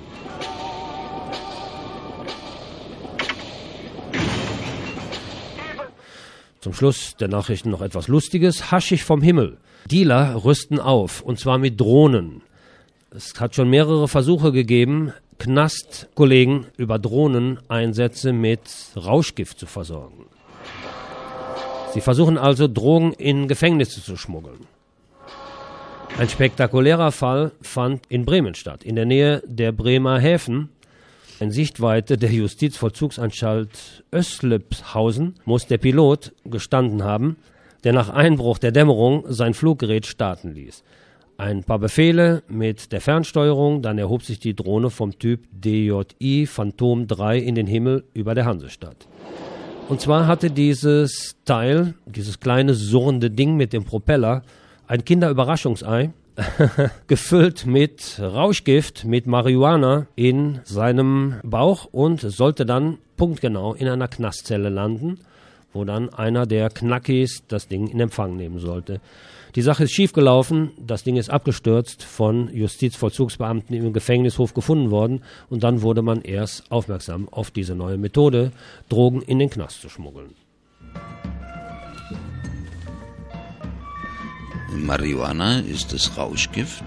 Zum Schluss der Nachrichten noch etwas Lustiges. Haschisch vom Himmel. Dealer rüsten auf, und zwar mit Drohnen. Es hat schon mehrere Versuche gegeben, Knastkollegen über Drohneneinsätze mit Rauschgift zu versorgen. Sie versuchen also, Drogen in Gefängnisse zu schmuggeln. Ein spektakulärer Fall fand in Bremen statt, in der Nähe der Bremer Häfen. In Sichtweite der Justizvollzugsanstalt Öslepshausen muss der Pilot gestanden haben, der nach Einbruch der Dämmerung sein Fluggerät starten ließ. Ein paar Befehle mit der Fernsteuerung, dann erhob sich die Drohne vom Typ D J I Phantom drei in den Himmel über der Hansestadt. Und zwar hatte dieses Teil, dieses kleine surrende Ding mit dem Propeller, ein Kinderüberraschungsei, gefüllt mit Rauschgift, mit Marihuana in seinem Bauch und sollte dann punktgenau in einer Knastzelle landen, wo dann einer der Knackis das Ding in Empfang nehmen sollte. Die Sache ist schiefgelaufen, das Ding ist abgestürzt, von Justizvollzugsbeamten im Gefängnishof gefunden worden und dann wurde man erst aufmerksam auf diese neue Methode, Drogen in den Knast zu schmuggeln. Marihuana, ist das Rauschgift?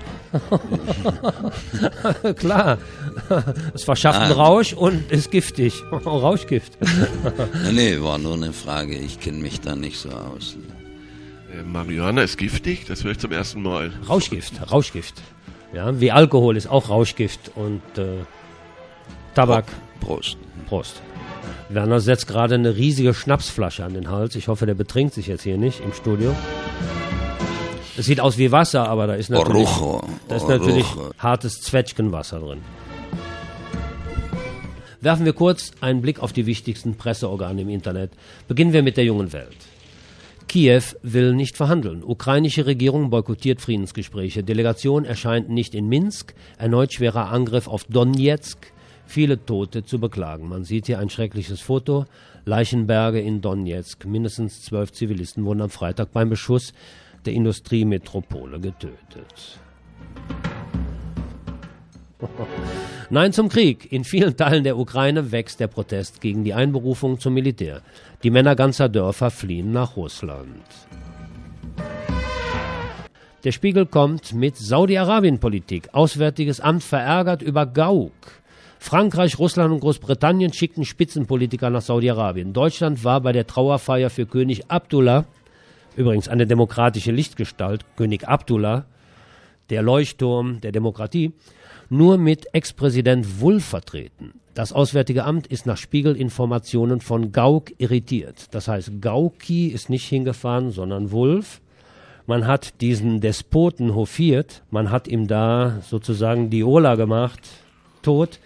Klar, es verschafft einen Rausch und ist giftig. Rauschgift. Nee, war nur eine Frage, ich kenne mich da nicht so aus. Äh, Marihuana ist giftig? Das höre ich zum ersten Mal. Rauschgift, Rauschgift. Ja, wie Alkohol ist auch Rauschgift und äh, Tabak. Prost. Prost. Werner setzt gerade eine riesige Schnapsflasche an den Hals. Ich hoffe, der betrinkt sich jetzt hier nicht im Studio. Es sieht aus wie Wasser, aber da ist natürlich, Orucho. da ist natürlich Orucho. hartes Zwetschgenwasser drin. Werfen wir kurz einen Blick auf die wichtigsten Presseorgane im Internet. Beginnen wir mit der jungen Welt. Kiew will nicht verhandeln. Ukrainische Regierung boykottiert Friedensgespräche. Delegation erscheint nicht in Minsk. Erneut schwerer Angriff auf Donetsk. Viele Tote zu beklagen. Man sieht hier ein schreckliches Foto. Leichenberge in Donetsk. Mindestens zwölf Zivilisten wurden am Freitag beim Beschuss der Industriemetropole getötet. Nein zum Krieg. In vielen Teilen der Ukraine wächst der Protest gegen die Einberufung zum Militär. Die Männer ganzer Dörfer fliehen nach Russland. Der Spiegel kommt mit Saudi-Arabien-Politik. Auswärtiges Amt verärgert über Gauk. Frankreich, Russland und Großbritannien schickten Spitzenpolitiker nach Saudi-Arabien. Deutschland war bei der Trauerfeier für König Abdullah, übrigens eine demokratische Lichtgestalt, König Abdullah, der Leuchtturm der Demokratie, nur mit Ex-Präsident Wulff vertreten. Das Auswärtige Amt ist nach Spiegel-Informationen von Gauck irritiert. Das heißt, Gauki ist nicht hingefahren, sondern Wulff. Man hat diesen Despoten hofiert, man hat ihm da sozusagen die Ola gemacht, tot.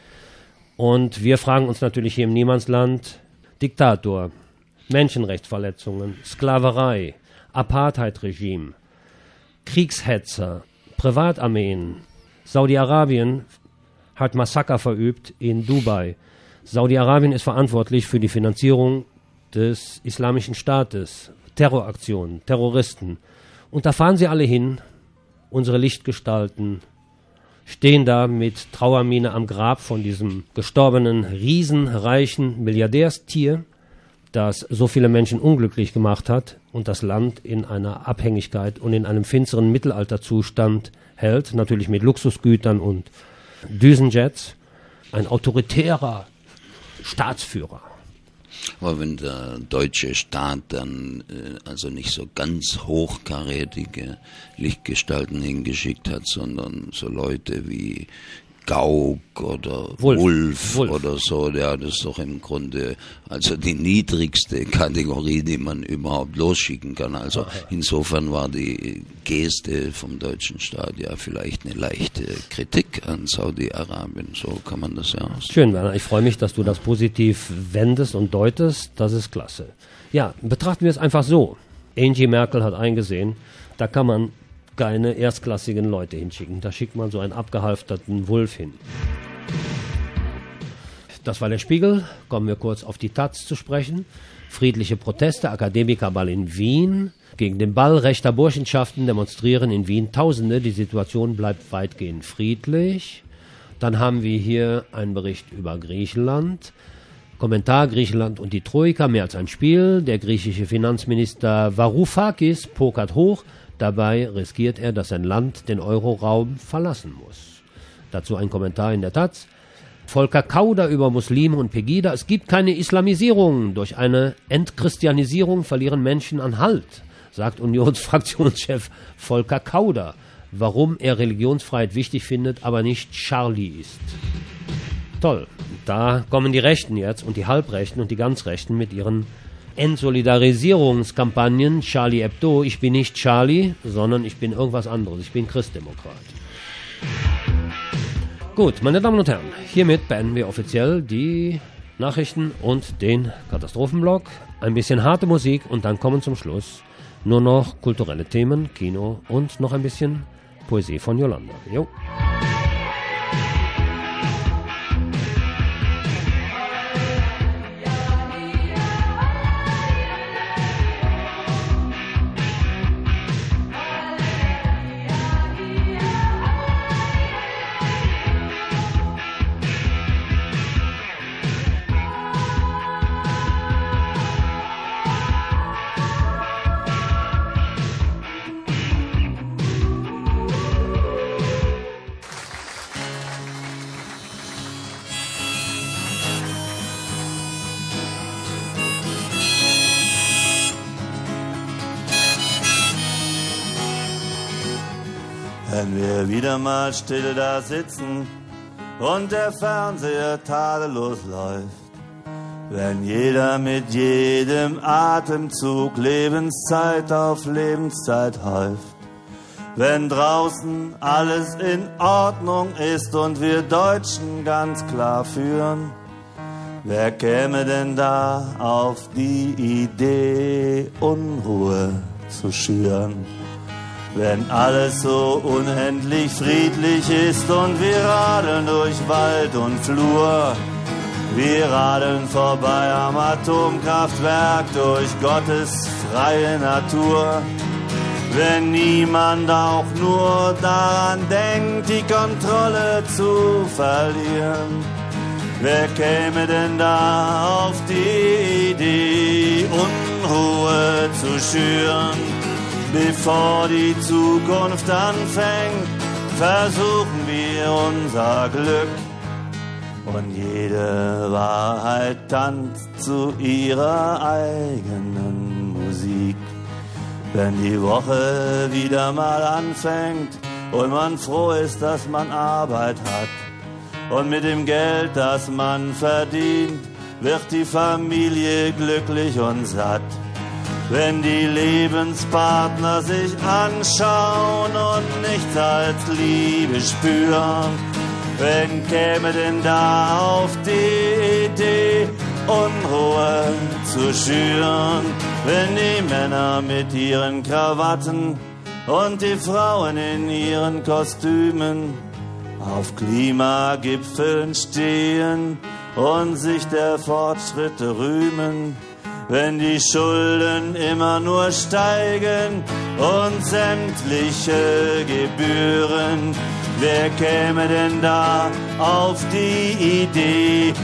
Und wir fragen uns natürlich hier im Niemandsland, Diktator, Menschenrechtsverletzungen, Sklaverei, Apartheid-Regime, Kriegshetzer, Privatarmeen. Saudi-Arabien hat Massaker verübt in Dubai. Saudi-Arabien ist verantwortlich für die Finanzierung des Islamischen Staates, Terroraktionen, Terroristen. Und da fahren sie alle hin, unsere Lichtgestalten, stehen da mit Trauermine am Grab von diesem gestorbenen, riesenreichen Milliardärstier, das so viele Menschen unglücklich gemacht hat und das Land in einer Abhängigkeit und in einem finsteren Mittelalterzustand hält, natürlich mit Luxusgütern und Düsenjets. Ein autoritärer Staatsführer. Aber wenn der deutsche Staat dann äh, also nicht so ganz hochkarätige Lichtgestalten hingeschickt hat, sondern so Leute wie Gauck oder Wulff. Wulff Wulff. oder so, ja, das ist doch im Grunde also die niedrigste Kategorie, die man überhaupt losschicken kann. Also okay. Insofern war die Geste vom deutschen Staat ja vielleicht eine leichte Kritik an Saudi-Arabien, so kann man das ja aus. Schön, Werner, ich freue mich, dass du das positiv wendest und deutest, das ist klasse. Ja, betrachten wir es einfach so. Angie Merkel hat eingesehen, da kann man keine erstklassigen Leute hinschicken. Da schickt man so einen abgehalfterten Wulff hin. Das war der Spiegel. Kommen wir kurz auf die Taz zu sprechen. Friedliche Proteste, Akademikerball in Wien. Gegen den Ball rechter Burschenschaften demonstrieren in Wien Tausende. Die Situation bleibt weitgehend friedlich. Dann haben wir hier einen Bericht über Griechenland. Kommentar: Griechenland und die Troika, mehr als ein Spiel. Der griechische Finanzminister Varoufakis pokert hoch. Dabei riskiert er, dass sein Land den Euroraum verlassen muss. Dazu ein Kommentar in der Taz. Volker Kauder über Muslime und Pegida. Es gibt keine Islamisierung. Durch eine Entchristianisierung verlieren Menschen an Halt, sagt Unionsfraktionschef Volker Kauder. Warum er Religionsfreiheit wichtig findet, aber nicht Charlie ist. Toll. Da kommen die Rechten jetzt und die Halbrechten und die Ganzrechten mit ihren Entsolidarisierungskampagnen. Charlie Hebdo, ich bin nicht Charlie, sondern ich bin irgendwas anderes. Ich bin Christdemokrat. Gut, meine Damen und Herren, hiermit beenden wir offiziell die Nachrichten und den Katastrophenblock. Ein bisschen harte Musik und dann kommen zum Schluss nur noch kulturelle Themen, Kino und noch ein bisschen Poesie von Yolanda. Jo. Wenn wir wieder mal still da sitzen und der Fernseher tadellos läuft, wenn jeder mit jedem Atemzug Lebenszeit auf Lebenszeit häuft, wenn draußen alles in Ordnung ist und wir Deutschen ganz klar führen, wer käme denn da auf die Idee, Unruhe zu schüren? Wenn alles so unendlich friedlich ist und wir radeln durch Wald und Flur, wir radeln vorbei am Atomkraftwerk durch Gottes freie Natur. Wenn niemand auch nur daran denkt, die Kontrolle zu verlieren, wer käme denn da auf die Idee, Unruhe zu schüren? Bevor die Zukunft anfängt, versuchen wir unser Glück. Und jede Wahrheit tanzt zu ihrer eigenen Musik. Wenn die Woche wieder mal anfängt und man froh ist, dass man Arbeit hat und mit dem Geld, das man verdient, wird die Familie glücklich und satt. Wenn die Lebenspartner sich anschauen und nichts als Liebe spüren, wen käme denn da auf die Idee, Unruhe zu schüren? Wenn die Männer mit ihren Krawatten und die Frauen in ihren Kostümen auf Klimagipfeln stehen und sich der Fortschritte rühmen, wenn die Schulden immer nur steigen und sämtliche Gebühren, wer käme denn da auf die Idee,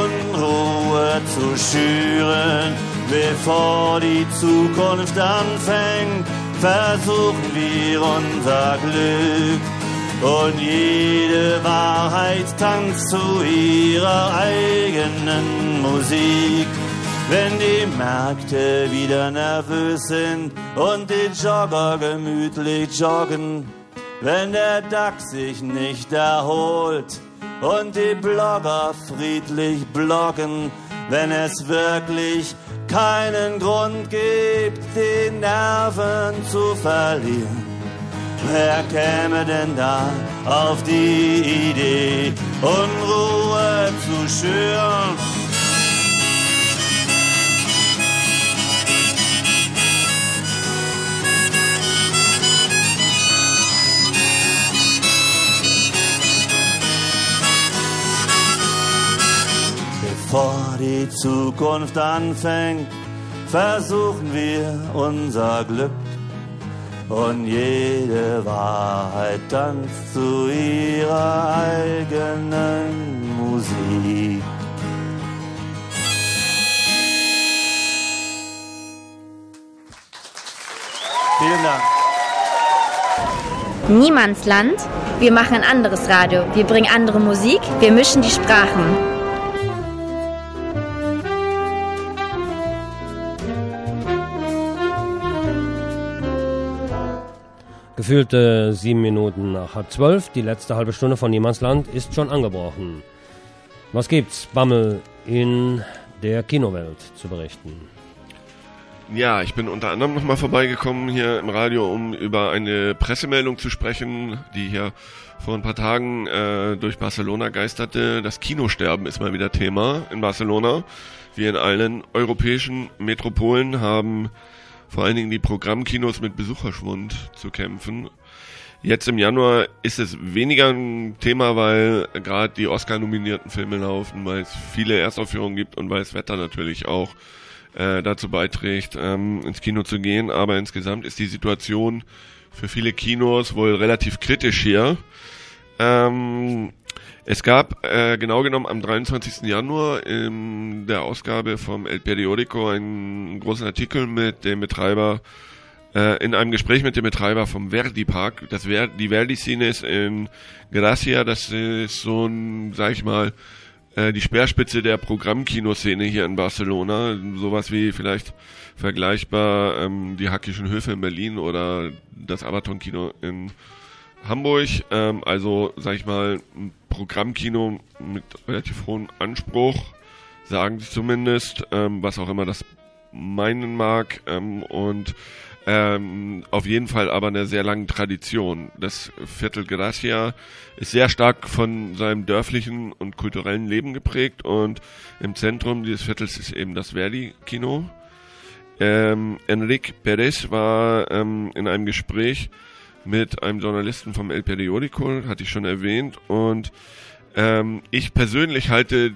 Unruhe zu schüren? Bevor die Zukunft anfängt, versuchen wir unser Glück. Und jede Wahrheit tanzt zu ihrer eigenen Musik. Wenn die Märkte wieder nervös sind und die Jogger gemütlich joggen, wenn der DAX sich nicht erholt und die Blogger friedlich bloggen, wenn es wirklich keinen Grund gibt, die Nerven zu verlieren, wer käme denn da auf die Idee, Unruhe zu schüren? Bevor die Zukunft anfängt, versuchen wir unser Glück. Und jede Wahrheit tanzt zu ihrer eigenen Musik. Vielen Dank. Niemandsland. Wir machen ein anderes Radio. Wir bringen andere Musik. Wir mischen die Sprachen. Gefühlte sieben Minuten nach halb zwölf. Die letzte halbe Stunde von Niemandsland ist schon angebrochen. Was gibt's, Bammel, in der Kinowelt zu berichten? Ja, ich bin unter anderem nochmal vorbeigekommen hier im Radio, um über eine Pressemeldung zu sprechen, die hier vor ein paar Tagen äh, durch Barcelona geisterte. Das Kinosterben ist mal wieder Thema in Barcelona. Wie in allen europäischen Metropolen haben vor allen Dingen die Programmkinos mit Besucherschwund zu kämpfen. Jetzt im Januar ist es weniger ein Thema, weil gerade die Oscar-nominierten Filme laufen, weil es viele Erstaufführungen gibt und weil das Wetter natürlich auch äh, dazu beiträgt, ähm, ins Kino zu gehen. Aber insgesamt ist die Situation für viele Kinos wohl relativ kritisch hier. Ähm, es gab äh, genau genommen am dreiundzwanzigsten Januar in der Ausgabe vom El Periódico einen großen Artikel mit dem Betreiber, äh, in einem Gespräch mit dem Betreiber vom Verdi Park. Das Ver- die Verdi-Szene ist in Gracia, das ist so ein, sag ich mal, äh, die Speerspitze der Programmkinoszene hier in Barcelona. Sowas wie vielleicht vergleichbar ähm, die Hackischen Höfe in Berlin oder das Abaton-Kino in Hamburg, ähm, also sag ich mal ein Programmkino mit relativ hohem Anspruch, sagen sie zumindest, ähm, was auch immer das meinen mag, ähm, und ähm, auf jeden Fall aber eine sehr lange Tradition. Das Viertel Gracia ist sehr stark von seinem dörflichen und kulturellen Leben geprägt und im Zentrum dieses Viertels ist eben das Verdi-Kino. Ähm, Enrique Perez war ähm, in einem Gespräch mit einem Journalisten vom El Periódico, hatte ich schon erwähnt, und ähm, ich persönlich halte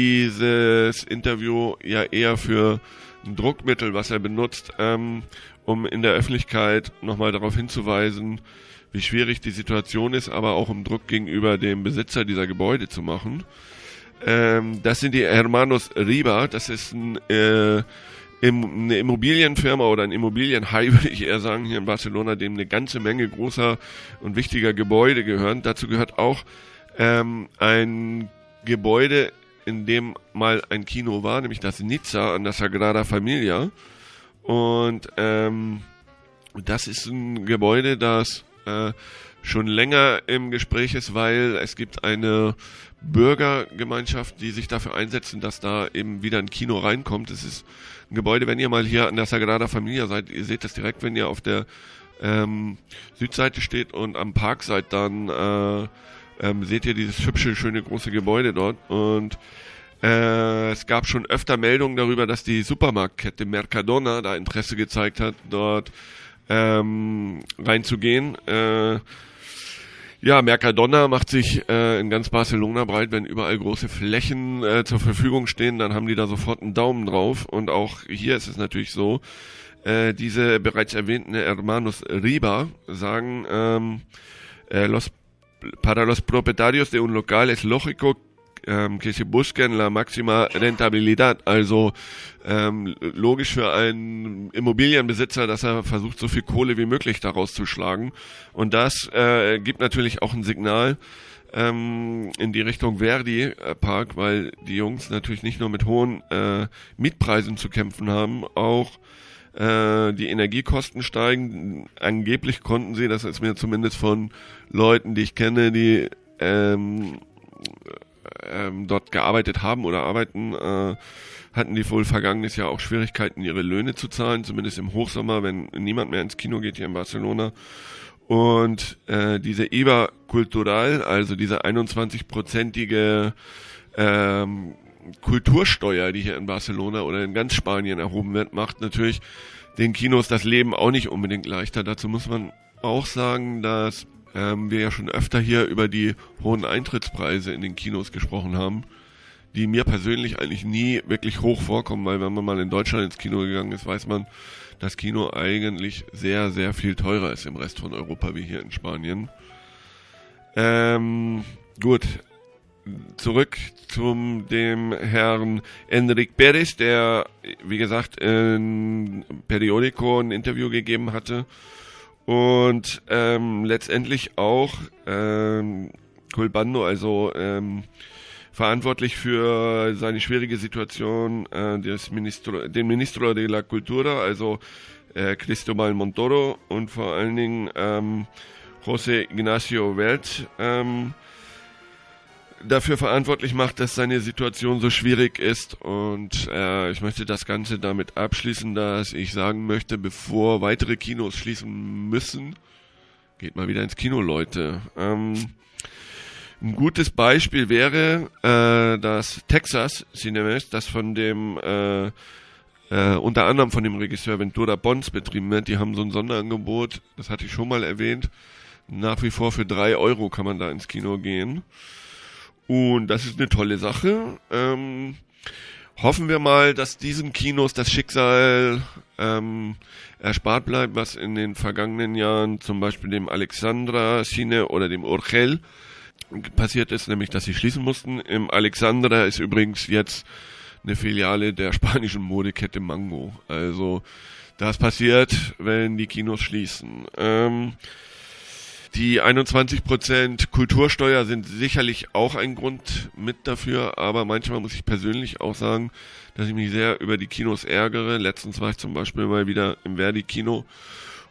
dieses Interview ja eher für ein Druckmittel, was er benutzt, ähm, um in der Öffentlichkeit nochmal darauf hinzuweisen, wie schwierig die Situation ist, aber auch um Druck gegenüber dem Besitzer dieser Gebäude zu machen. Ähm, das sind die Hermanos Riba, das ist ein, äh, eine Immobilienfirma oder ein Immobilienhai, würde ich eher sagen, hier in Barcelona, dem eine ganze Menge großer und wichtiger Gebäude gehören. Dazu gehört auch ähm, ein Gebäude, in dem mal ein Kino war, nämlich das Nizza an der Sagrada Familia. Und ähm, das ist ein Gebäude, das äh, schon länger im Gespräch ist, weil es gibt eine Bürgergemeinschaft, die sich dafür einsetzen, dass da eben wieder ein Kino reinkommt. Es ist ein Gebäude, wenn ihr mal hier an der Sagrada Familia seid, ihr seht das direkt, wenn ihr auf der ähm, Südseite steht und am Park seid, dann äh, ähm, seht ihr dieses hübsche, schöne, große Gebäude dort. Und Äh, es gab schon öfter Meldungen darüber, dass die Supermarktkette Mercadona da Interesse gezeigt hat, dort ähm, reinzugehen. Äh, ja, Mercadona macht sich äh, in ganz Barcelona breit, wenn überall große Flächen äh, zur Verfügung stehen, dann haben die da sofort einen Daumen drauf. Und auch hier ist es natürlich so, äh, diese bereits erwähnten Hermanos Riba sagen, ähm, äh, los, para los propietarios de un local es lógico Ähm, que se busquen la máxima rentabilidad, also ähm, logisch für einen Immobilienbesitzer, dass er versucht, so viel Kohle wie möglich daraus zu schlagen. Und das äh, gibt natürlich auch ein Signal ähm, in die Richtung Verdi äh, Park, weil die Jungs natürlich nicht nur mit hohen äh, Mietpreisen zu kämpfen haben, auch äh, die Energiekosten steigen. Angeblich konnten sie, das ist mir zumindest von Leuten, die ich kenne, die ähm, Ähm, dort gearbeitet haben oder arbeiten, äh, hatten die wohl vergangenes Jahr auch Schwierigkeiten, ihre Löhne zu zahlen, zumindest im Hochsommer, wenn niemand mehr ins Kino geht hier in Barcelona. Und äh, diese I V A Cultural, also diese einundzwanzig-prozentige ähm, Kultursteuer, die hier in Barcelona oder in ganz Spanien erhoben wird, macht natürlich den Kinos das Leben auch nicht unbedingt leichter. Dazu muss man auch sagen, dass ähm, wir ja schon öfter hier über die hohen Eintrittspreise in den Kinos gesprochen haben, die mir persönlich eigentlich nie wirklich hoch vorkommen, weil wenn man mal in Deutschland ins Kino gegangen ist, weiß man, dass Kino eigentlich sehr, sehr viel teurer ist im Rest von Europa wie hier in Spanien. Ähm, gut, zurück zum dem Herrn Enrique Perez, der, wie gesagt, in Periódico ein Interview gegeben hatte und ähm, letztendlich auch ähm, Colbando, also ähm, verantwortlich für seine schwierige Situation, äh, des Ministro, den Ministro de la Cultura, also äh, Cristóbal Montoro und vor allen Dingen ähm, José Ignacio Wert, ähm, dafür verantwortlich macht, dass seine Situation so schwierig ist. Und äh, ich möchte das Ganze damit abschließen, dass ich sagen möchte, bevor weitere Kinos schließen müssen, geht mal wieder ins Kino, Leute. Ähm, ein gutes Beispiel wäre äh, das Texas Cinemas, das von dem äh, äh, unter anderem von dem Regisseur Ventura Pons betrieben wird. Die haben so ein Sonderangebot, das hatte ich schon mal erwähnt. Nach wie vor für drei Euro kann man da ins Kino gehen. Und das ist eine tolle Sache. Ähm, hoffen wir mal, dass diesen Kinos das Schicksal ähm, erspart bleibt, was in den vergangenen Jahren zum Beispiel dem Alexandra Cine oder dem Urgell passiert ist, nämlich dass sie schließen mussten. Im Alexandra ist übrigens jetzt eine Filiale der spanischen Modekette Mango. Also das passiert, wenn die Kinos schließen. Ähm, Die einundzwanzig Prozent Kultursteuer sind sicherlich auch ein Grund mit dafür, aber manchmal muss ich persönlich auch sagen, dass ich mich sehr über die Kinos ärgere. Letztens war ich zum Beispiel mal wieder im Verdi-Kino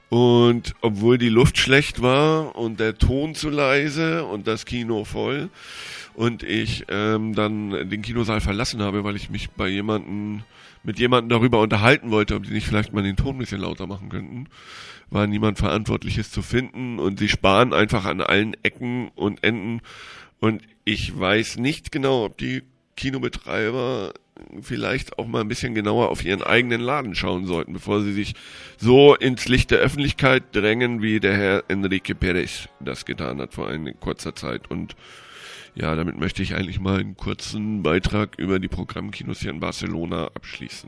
Und obwohl die Luft schlecht war und der Ton zu leise und das Kino voll und ich ähm, dann den Kinosaal verlassen habe, weil ich mich bei jemanden mit jemandem darüber unterhalten wollte, ob die nicht vielleicht mal den Ton ein bisschen lauter machen könnten, war niemand Verantwortliches zu finden und sie sparen einfach an allen Ecken und Enden und ich weiß nicht genau, ob die Kinobetreiber vielleicht auch mal ein bisschen genauer auf ihren eigenen Laden schauen sollten, bevor sie sich so ins Licht der Öffentlichkeit drängen, wie der Herr Enrique Perez das getan hat vor einer kurzer Zeit. Und ja, damit möchte ich eigentlich mal einen kurzen Beitrag über die Programmkinos hier in Barcelona abschließen.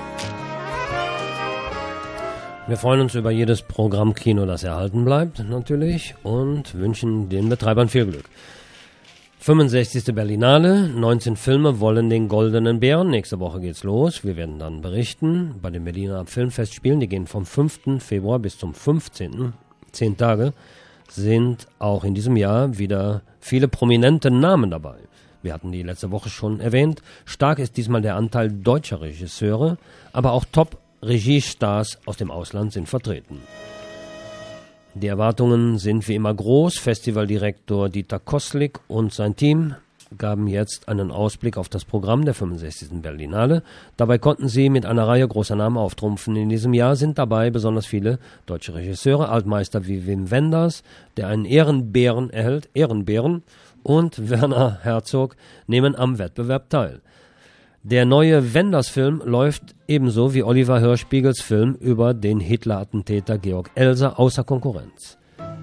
Wir freuen uns über jedes Programmkino, das erhalten bleibt, natürlich, und wünschen den Betreibern viel Glück. fünfundsechzigste Berlinale, neunzehn Filme wollen den Goldenen Bären. Nächste Woche geht's los. Wir werden dann berichten bei den Berliner Filmfestspielen. Die gehen vom fünften Februar bis zum fünfzehnten Zehn Tage sind auch in diesem Jahr wieder viele prominente Namen dabei. Wir hatten die letzte Woche schon erwähnt. Stark ist diesmal der Anteil deutscher Regisseure, aber auch Top-Regiestars aus dem Ausland sind vertreten. Die Erwartungen sind wie immer groß. Festivaldirektor Dieter Koslik und sein Team gaben jetzt einen Ausblick auf das Programm der fünfundsechzigsten Berlinale. Dabei konnten sie mit einer Reihe großer Namen auftrumpfen. In diesem Jahr sind dabei besonders viele deutsche Regisseure, Altmeister wie Wim Wenders, der einen Ehrenbären erhält, Ehrenbären, und Werner Herzog nehmen am Wettbewerb teil. Der neue Wenders-Film läuft ebenso wie Oliver Hirschbiegels Film über den Hitler-Attentäter Georg Elser außer Konkurrenz.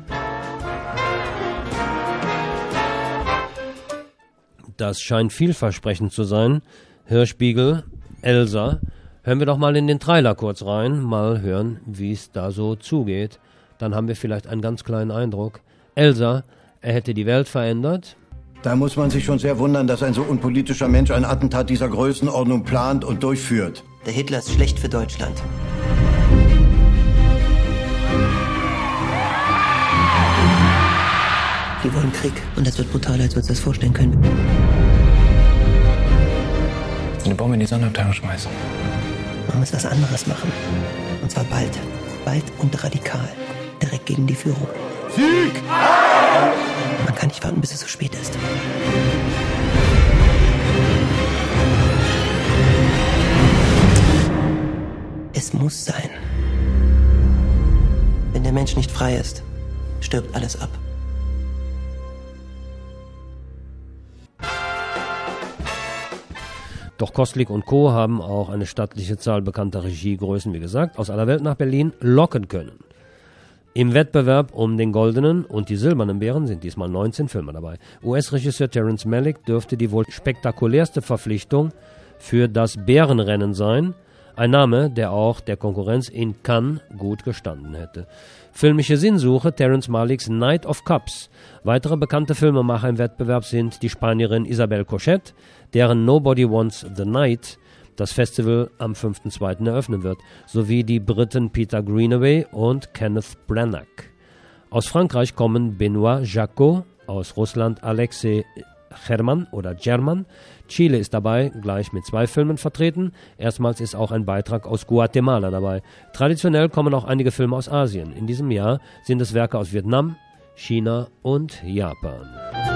Das scheint vielversprechend zu sein. Hirschbiegel, Elser. Hören wir doch mal in den Trailer kurz rein, mal hören, wie es da so zugeht. Dann haben wir vielleicht einen ganz kleinen Eindruck. Elser, er hätte die Welt verändert. Da muss man sich schon sehr wundern, dass ein so unpolitischer Mensch ein Attentat dieser Größenordnung plant und durchführt. Der Hitler ist schlecht für Deutschland. Wir wollen Krieg und das wird brutaler, als wir uns das vorstellen können. Eine Bombe in die Sonderabteilung schmeißen. Man muss was anderes machen. Und zwar bald. Bald und radikal. Direkt gegen die Führung. Sieg! Man kann nicht warten, bis es so spät ist. Es muss sein. Wenn der Mensch nicht frei ist, stirbt alles ab. Doch Koslik und Co. haben auch eine stattliche Zahl bekannter Regiegrößen, wie gesagt, aus aller Welt nach Berlin locken können. Im Wettbewerb um den goldenen und die silbernen Bären sind diesmal neunzehn Filme dabei. U S-Regisseur Terrence Malick dürfte die wohl spektakulärste Verpflichtung für das Bärenrennen sein. Ein Name, der auch der Konkurrenz in Cannes gut gestanden hätte. Filmische Sinnsuche, Terrence Malicks Night of Cups. Weitere bekannte Filmemacher im Wettbewerb sind die Spanierin Isabel Cochet, deren Nobody Wants the Night das Festival am fünften zweiten eröffnen wird, sowie die Briten Peter Greenaway und Kenneth Branagh. Aus Frankreich kommen Benoît Jacquot, aus Russland Alexei German oder German. Chile ist dabei, gleich mit zwei Filmen vertreten. Erstmals ist auch ein Beitrag aus Guatemala dabei. Traditionell kommen auch einige Filme aus Asien. In diesem Jahr sind es Werke aus Vietnam, China und Japan.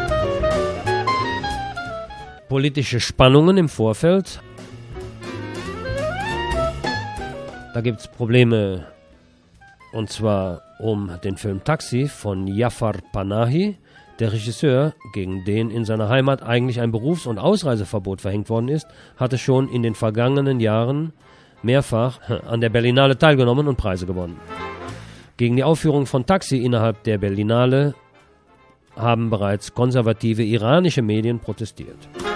Politische Spannungen im Vorfeld. Da gibt es Probleme, und zwar um den Film Taxi von Jafar Panahi. Der Regisseur, gegen den in seiner Heimat eigentlich ein Berufs- und Ausreiseverbot verhängt worden ist, hatte schon in den vergangenen Jahren mehrfach an der Berlinale teilgenommen und Preise gewonnen. Gegen die Aufführung von Taxi innerhalb der Berlinale haben bereits konservative iranische Medien protestiert.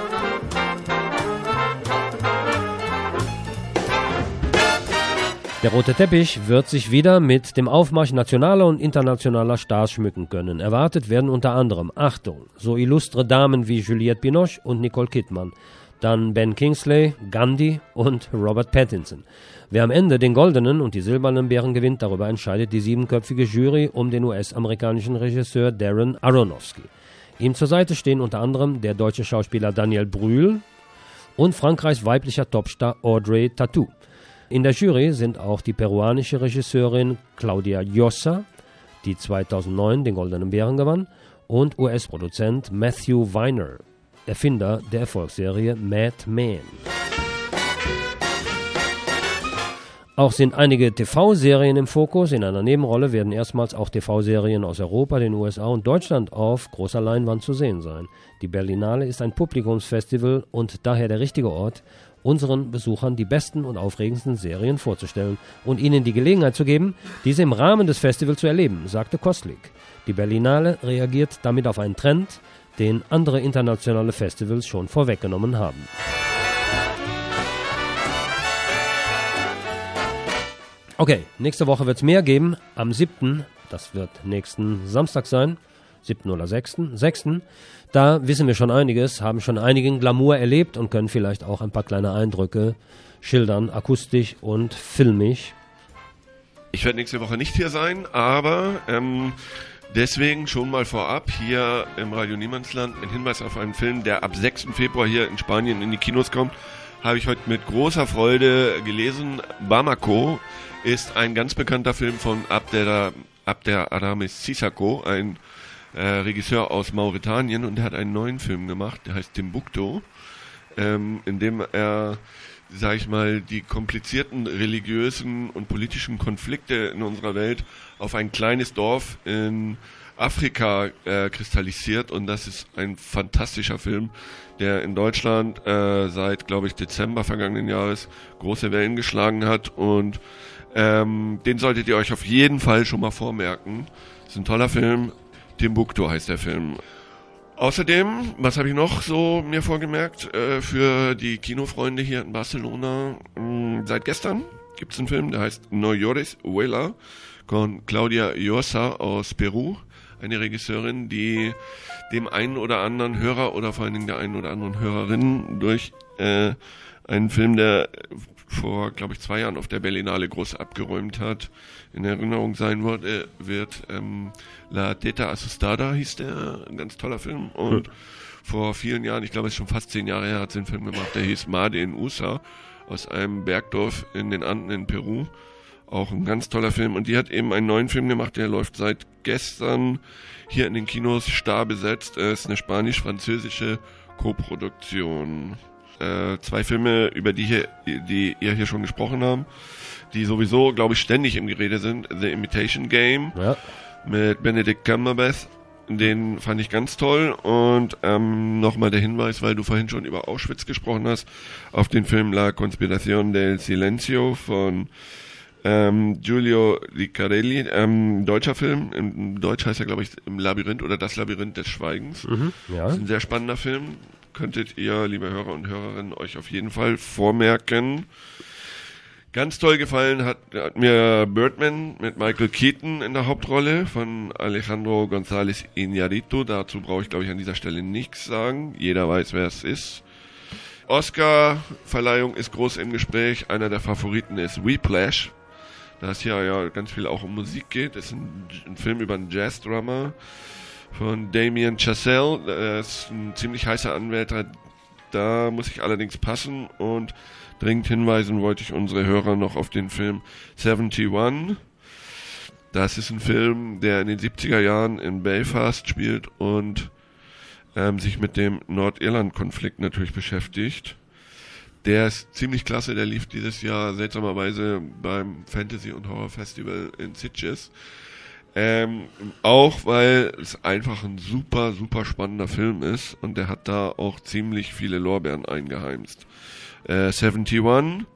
Der rote Teppich wird sich wieder mit dem Aufmarsch nationaler und internationaler Stars schmücken können. Erwartet werden unter anderem, Achtung, so illustre Damen wie Juliette Binoche und Nicole Kidman, dann Ben Kingsley, Gandhi und Robert Pattinson. Wer am Ende den goldenen und die silbernen Bären gewinnt, darüber entscheidet die siebenköpfige Jury um den U S-amerikanischen Regisseur Darren Aronofsky. Ihm zur Seite stehen unter anderem der deutsche Schauspieler Daniel Brühl und Frankreichs weiblicher Topstar Audrey Tautou. In der Jury sind auch die peruanische Regisseurin Claudia Llosa, die zweitausendneun den Goldenen Bären gewann, und U S-Produzent Matthew Weiner, Erfinder der Erfolgsserie Mad Men. Auch sind einige T V-Serien im Fokus. In einer Nebenrolle werden erstmals auch T V-Serien aus Europa, den U S A und Deutschland auf großer Leinwand zu sehen sein. Die Berlinale ist ein Publikumsfestival und daher der richtige Ort, unseren Besuchern die besten und aufregendsten Serien vorzustellen und ihnen die Gelegenheit zu geben, diese im Rahmen des Festivals zu erleben, sagte Kostlik. Die Berlinale reagiert damit auf einen Trend, den andere internationale Festivals schon vorweggenommen haben. Okay, nächste Woche wird es mehr geben. Am siebten, das wird nächsten Samstag sein, siebten oder sechsten, sechsten Da wissen wir schon einiges, haben schon einigen Glamour erlebt und können vielleicht auch ein paar kleine Eindrücke schildern, akustisch und filmisch. Ich werde nächste Woche nicht hier sein, aber ähm, deswegen schon mal vorab hier im Radio Niemandsland ein Hinweis auf einen Film, der ab sechsten Februar hier in Spanien in die Kinos kommt. Habe ich heute mit großer Freude gelesen. Bamako ist ein ganz bekannter Film von Abder, Abder Aramis Sissako, ein äh, Regisseur aus Mauretanien, und der hat einen neuen Film gemacht, der heißt Timbuktu, ähm, in dem er, sag ich mal, die komplizierten religiösen und politischen Konflikte in unserer Welt auf ein kleines Dorf in Afrika äh, kristallisiert, und das ist ein fantastischer Film, der in Deutschland äh, seit, glaube ich, Dezember vergangenen Jahres große Wellen geschlagen hat, und ähm, den solltet ihr euch auf jeden Fall schon mal vormerken. Das ist ein toller Film, Timbuktu heißt der Film. Außerdem, was habe ich noch so mir vorgemerkt, äh, für die Kinofreunde hier in Barcelona, mh, seit gestern gibt es einen Film, der heißt No Llores, Huela, von Claudia Llosa aus Peru, eine Regisseurin, die dem einen oder anderen Hörer oder vor allen Dingen der einen oder anderen Hörerin durch äh, einen Film, der vor, glaube ich, zwei Jahren auf der Berlinale groß abgeräumt hat, in Erinnerung sein wird, wird ähm, La Teta Asustada hieß der, ein ganz toller Film, und hm. vor vielen Jahren, ich glaube es ist schon fast zehn Jahre her, hat sie einen Film gemacht, der hieß Made in Usa, aus einem Bergdorf in den Anden in Peru, auch ein ganz toller Film, und die hat eben einen neuen Film gemacht, der läuft seit gestern hier in den Kinos, starr besetzt, es ist eine spanisch-französische Koproduktion. Äh, zwei Filme, über die, hier, die ihr hier schon gesprochen habt, die sowieso, glaube ich, ständig im Gerede sind. The Imitation Game ja. mit Benedict Cumberbatch, den fand ich ganz toll, und ähm, nochmal der Hinweis, weil du vorhin schon über Auschwitz gesprochen hast, auf den Film La Conspiración del Silencio von ähm, Giulio Riccarelli, ähm, deutscher Film, im Deutsch heißt er, glaube ich, im Labyrinth oder Das Labyrinth des Schweigens. Mhm, ja. Das ist ein sehr spannender Film. Könntet ihr, liebe Hörer und Hörerinnen, euch auf jeden Fall vormerken. Ganz toll gefallen hat, hat mir Birdman mit Michael Keaton in der Hauptrolle von Alejandro González Iñárritu. Dazu brauche ich, glaube ich, an dieser Stelle nichts sagen. Jeder weiß, wer es ist. Oscar-Verleihung ist groß im Gespräch. Einer der Favoriten ist Whiplash. Da es hier ja ganz viel auch um Musik geht. Das ist ein, ein Film über einen Jazz-Drummer von Damien Chazelle. Das ist ein ziemlich heißer Anwärter. Da muss ich allerdings passen, und dringend hinweisen wollte ich unsere Hörer noch auf den Film einundsiebzig. Das ist ein Film, der in den siebziger Jahren in Belfast spielt und ähm, sich mit dem Nordirland-Konflikt natürlich beschäftigt. Der ist ziemlich klasse, der lief dieses Jahr seltsamerweise beim Fantasy- und Horror-Festival in Sitges. Ähm, auch weil es einfach ein super, super spannender Film ist, und der hat da auch ziemlich viele Lorbeeren eingeheimst. Äh, einundsiebzig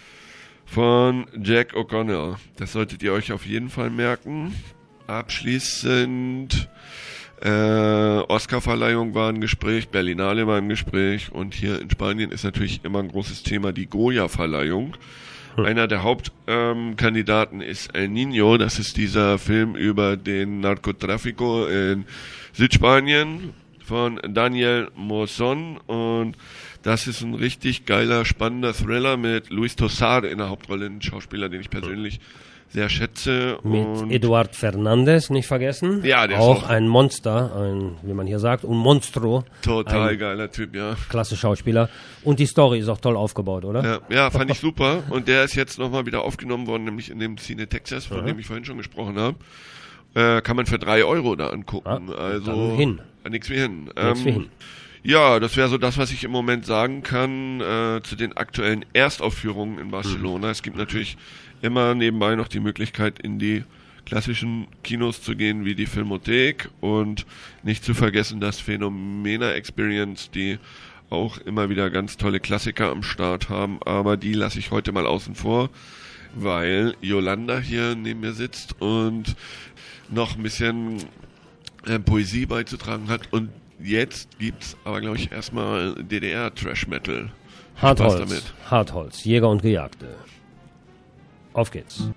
von Jack O'Connell. Das solltet ihr euch auf jeden Fall merken. Abschließend äh, Oscarverleihung war ein Gespräch, Berlinale war ein Gespräch, und hier in Spanien ist natürlich immer ein großes Thema die Goya-Verleihung. Einer der Hauptkandidaten ähm, ist El Niño, das ist dieser Film über den Narcotráfico in Südspanien von Daniel Mozón, und das ist ein richtig geiler, spannender Thriller mit Luis Tosar in der Hauptrolle, ein Schauspieler, den ich persönlich sehr schätze. Mit und Eduard Fernandes, nicht vergessen. Ja, der auch ist auch ein Monster, ein, wie man hier sagt, un Monstro. Total ein geiler Typ, ja. Klasse Schauspieler. Und die Story ist auch toll aufgebaut, oder? Ja, ja, fand ich super. Und der ist jetzt nochmal wieder aufgenommen worden, nämlich in dem Cine Texas, von Aha. dem ich vorhin schon gesprochen habe. Äh, kann man für drei Euro da angucken. Ah, also dann hin. Äh, nix wie hin. Nix wie Ähm, hin. Ja, das wäre so das, was ich im Moment sagen kann äh, zu den aktuellen Erstaufführungen in Barcelona. Mhm. Es gibt natürlich immer nebenbei noch die Möglichkeit, in die klassischen Kinos zu gehen, wie die Filmothek, und nicht zu vergessen das Phänomena Experience, die auch immer wieder ganz tolle Klassiker am Start haben, aber die lasse ich heute mal außen vor, weil Yolanda hier neben mir sitzt und noch ein bisschen äh, Poesie beizutragen hat. Und jetzt gibt's aber, glaube ich, erstmal D D R-Trash-Metal. Hartholz, Spaß damit. Hartholz, Jäger und Gejagte. Auf geht's.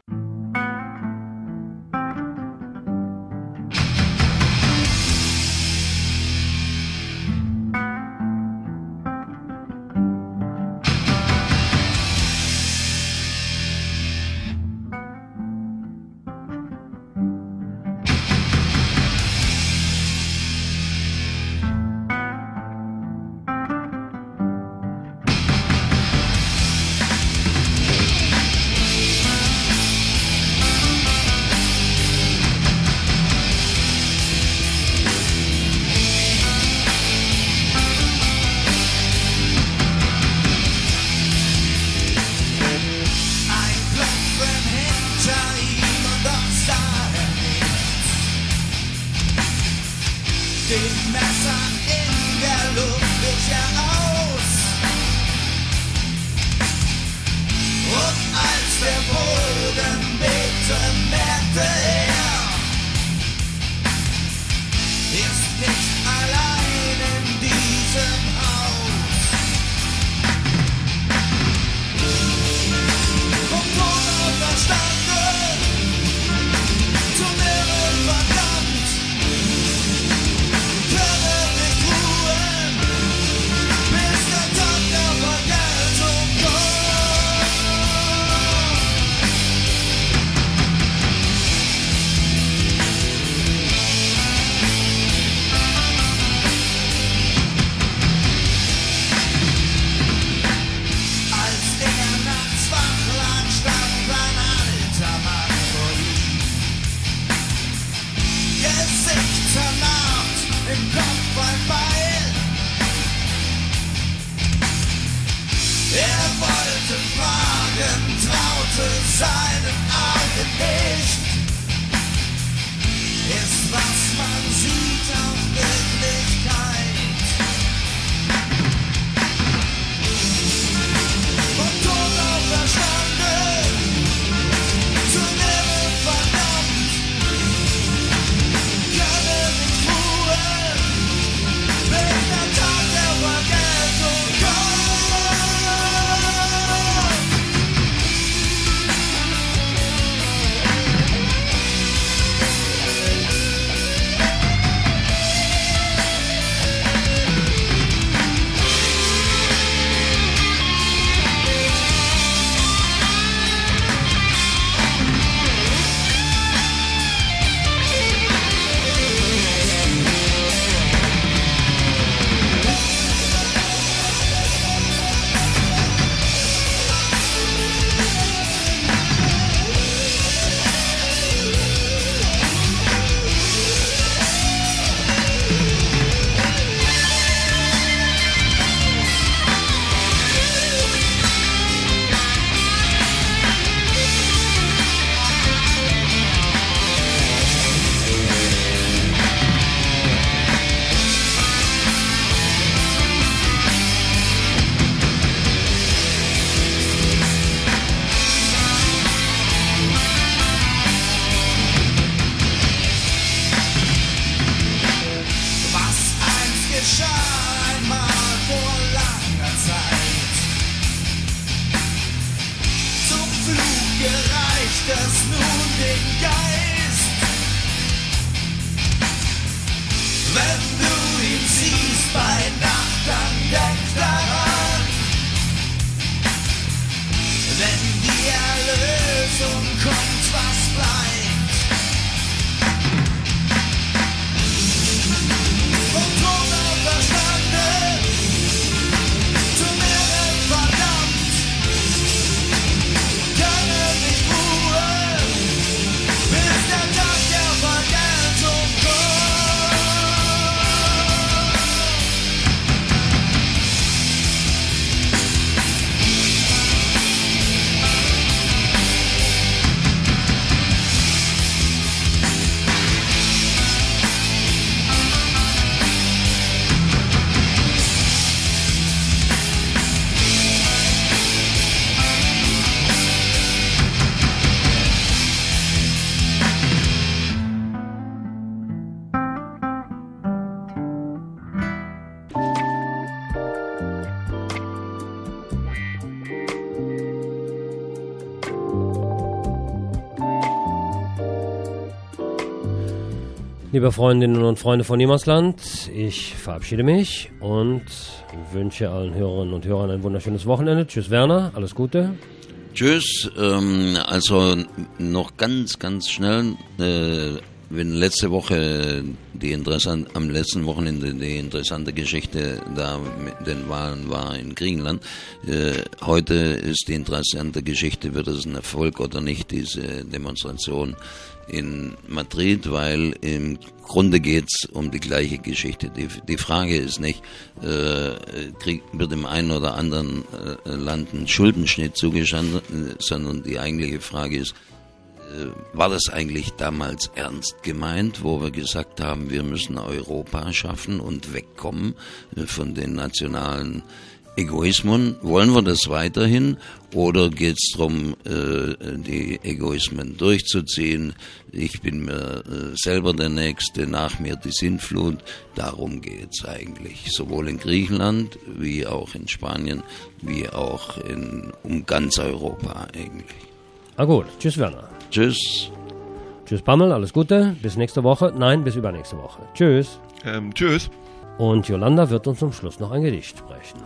Liebe Freundinnen und Freunde von Niemandsland, ich verabschiede mich und wünsche allen Hörerinnen und Hörern ein wunderschönes Wochenende. Tschüss Werner, alles Gute. Tschüss, ähm, also noch ganz, ganz schnell, äh, wenn letzte Woche die interessant, am letzten Wochenende die interessante Geschichte da mit den Wahlen war in Griechenland, äh, heute ist die interessante Geschichte, wird es ein Erfolg oder nicht, diese Demonstration in Madrid, weil im Grunde geht's um die gleiche Geschichte. Die, die Frage ist nicht, äh, krieg, wird im einen oder anderen äh, Land ein Schuldenschnitt zugestanden, sondern die eigentliche Frage ist, äh, war das eigentlich damals ernst gemeint, wo wir gesagt haben, wir müssen Europa schaffen und wegkommen äh, von den nationalen Egoismen? Wollen wir das weiterhin oder geht es darum, äh, die Egoismen durchzuziehen? Ich bin mir äh, selber der Nächste, nach mir die Sintflut. Darum geht es eigentlich, sowohl in Griechenland wie auch in Spanien, wie auch in um ganz Europa eigentlich. Ah gut, tschüss Werner. Tschüss. Tschüss Pammel, alles Gute, bis nächste Woche, nein, bis übernächste Woche. Tschüss. Ähm, tschüss. Und Jolanda wird uns zum Schluss noch ein Gedicht sprechen.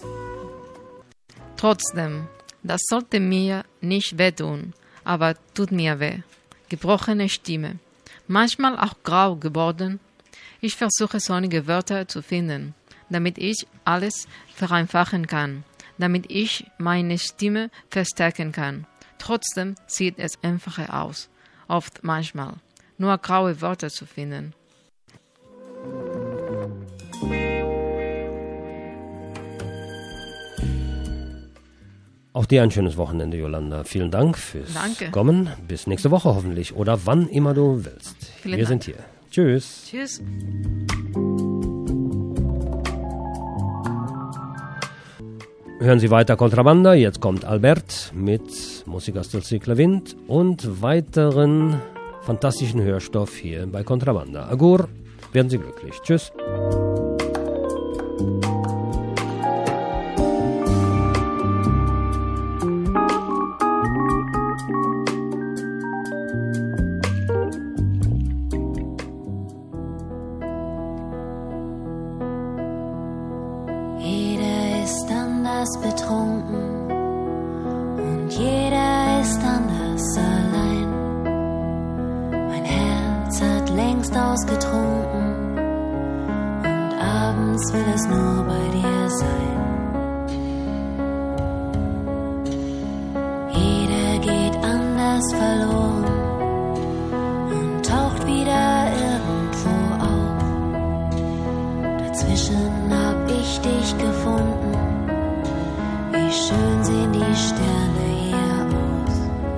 Trotzdem, das sollte mir nicht wehtun, aber tut mir weh. Gebrochene Stimme, manchmal auch grau geworden. Ich versuche sonnige Wörter zu finden, damit ich alles vereinfachen kann, damit ich meine Stimme verstärken kann. Trotzdem sieht es einfacher aus, oft manchmal, nur graue Wörter zu finden. Auch dir ein schönes Wochenende, Jolanda. Vielen Dank fürs Danke. Kommen. Bis nächste Woche hoffentlich oder wann immer du willst. Vielen Wir Dank. sind hier. Tschüss. Tschüss. Hören Sie weiter Kontrabanda. Jetzt kommt Albert mit Musik aus der Zirkel Wind und weiteren fantastischen Hörstoff hier bei Kontrabanda. Agur, werden Sie glücklich. Tschüss. Jeder ist anders betrunken und jeder ist anders allein. Mein Herz hat längst ausgetrunken und abends will es nur bei dir sein. Jeder geht anders verloren und taucht wieder irgendwo auf. Dazwischen hab ich dich gefunden. Wie schön sehen die Sterne hier aus.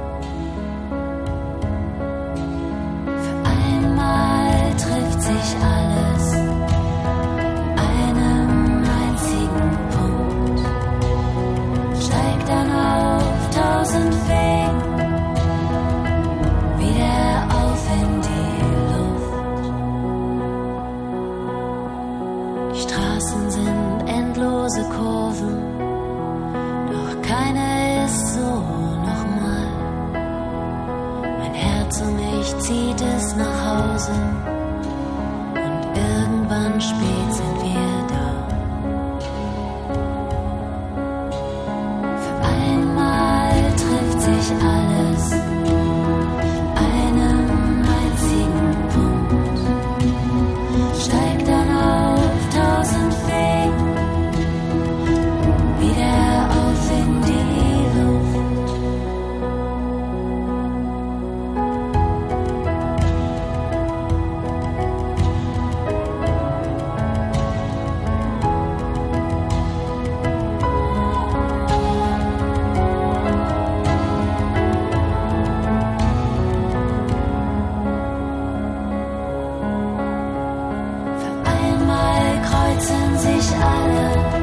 Für einmal trifft sich alles an einem einzigen Punkt. Steigt dann auf tausend Wegen wieder auf in die Luft. Die Straßen sind endlose Kurven, doch keine ist so nochmal. Mein Herz um mich zieht es nach Hause und irgendwann spät sind wir da. Für einmal trifft sich alles an einem einzigen Punkt. Steigt dann auf tausend Wegen wieder auf in die Luft. Für einmal kreuzen sich alle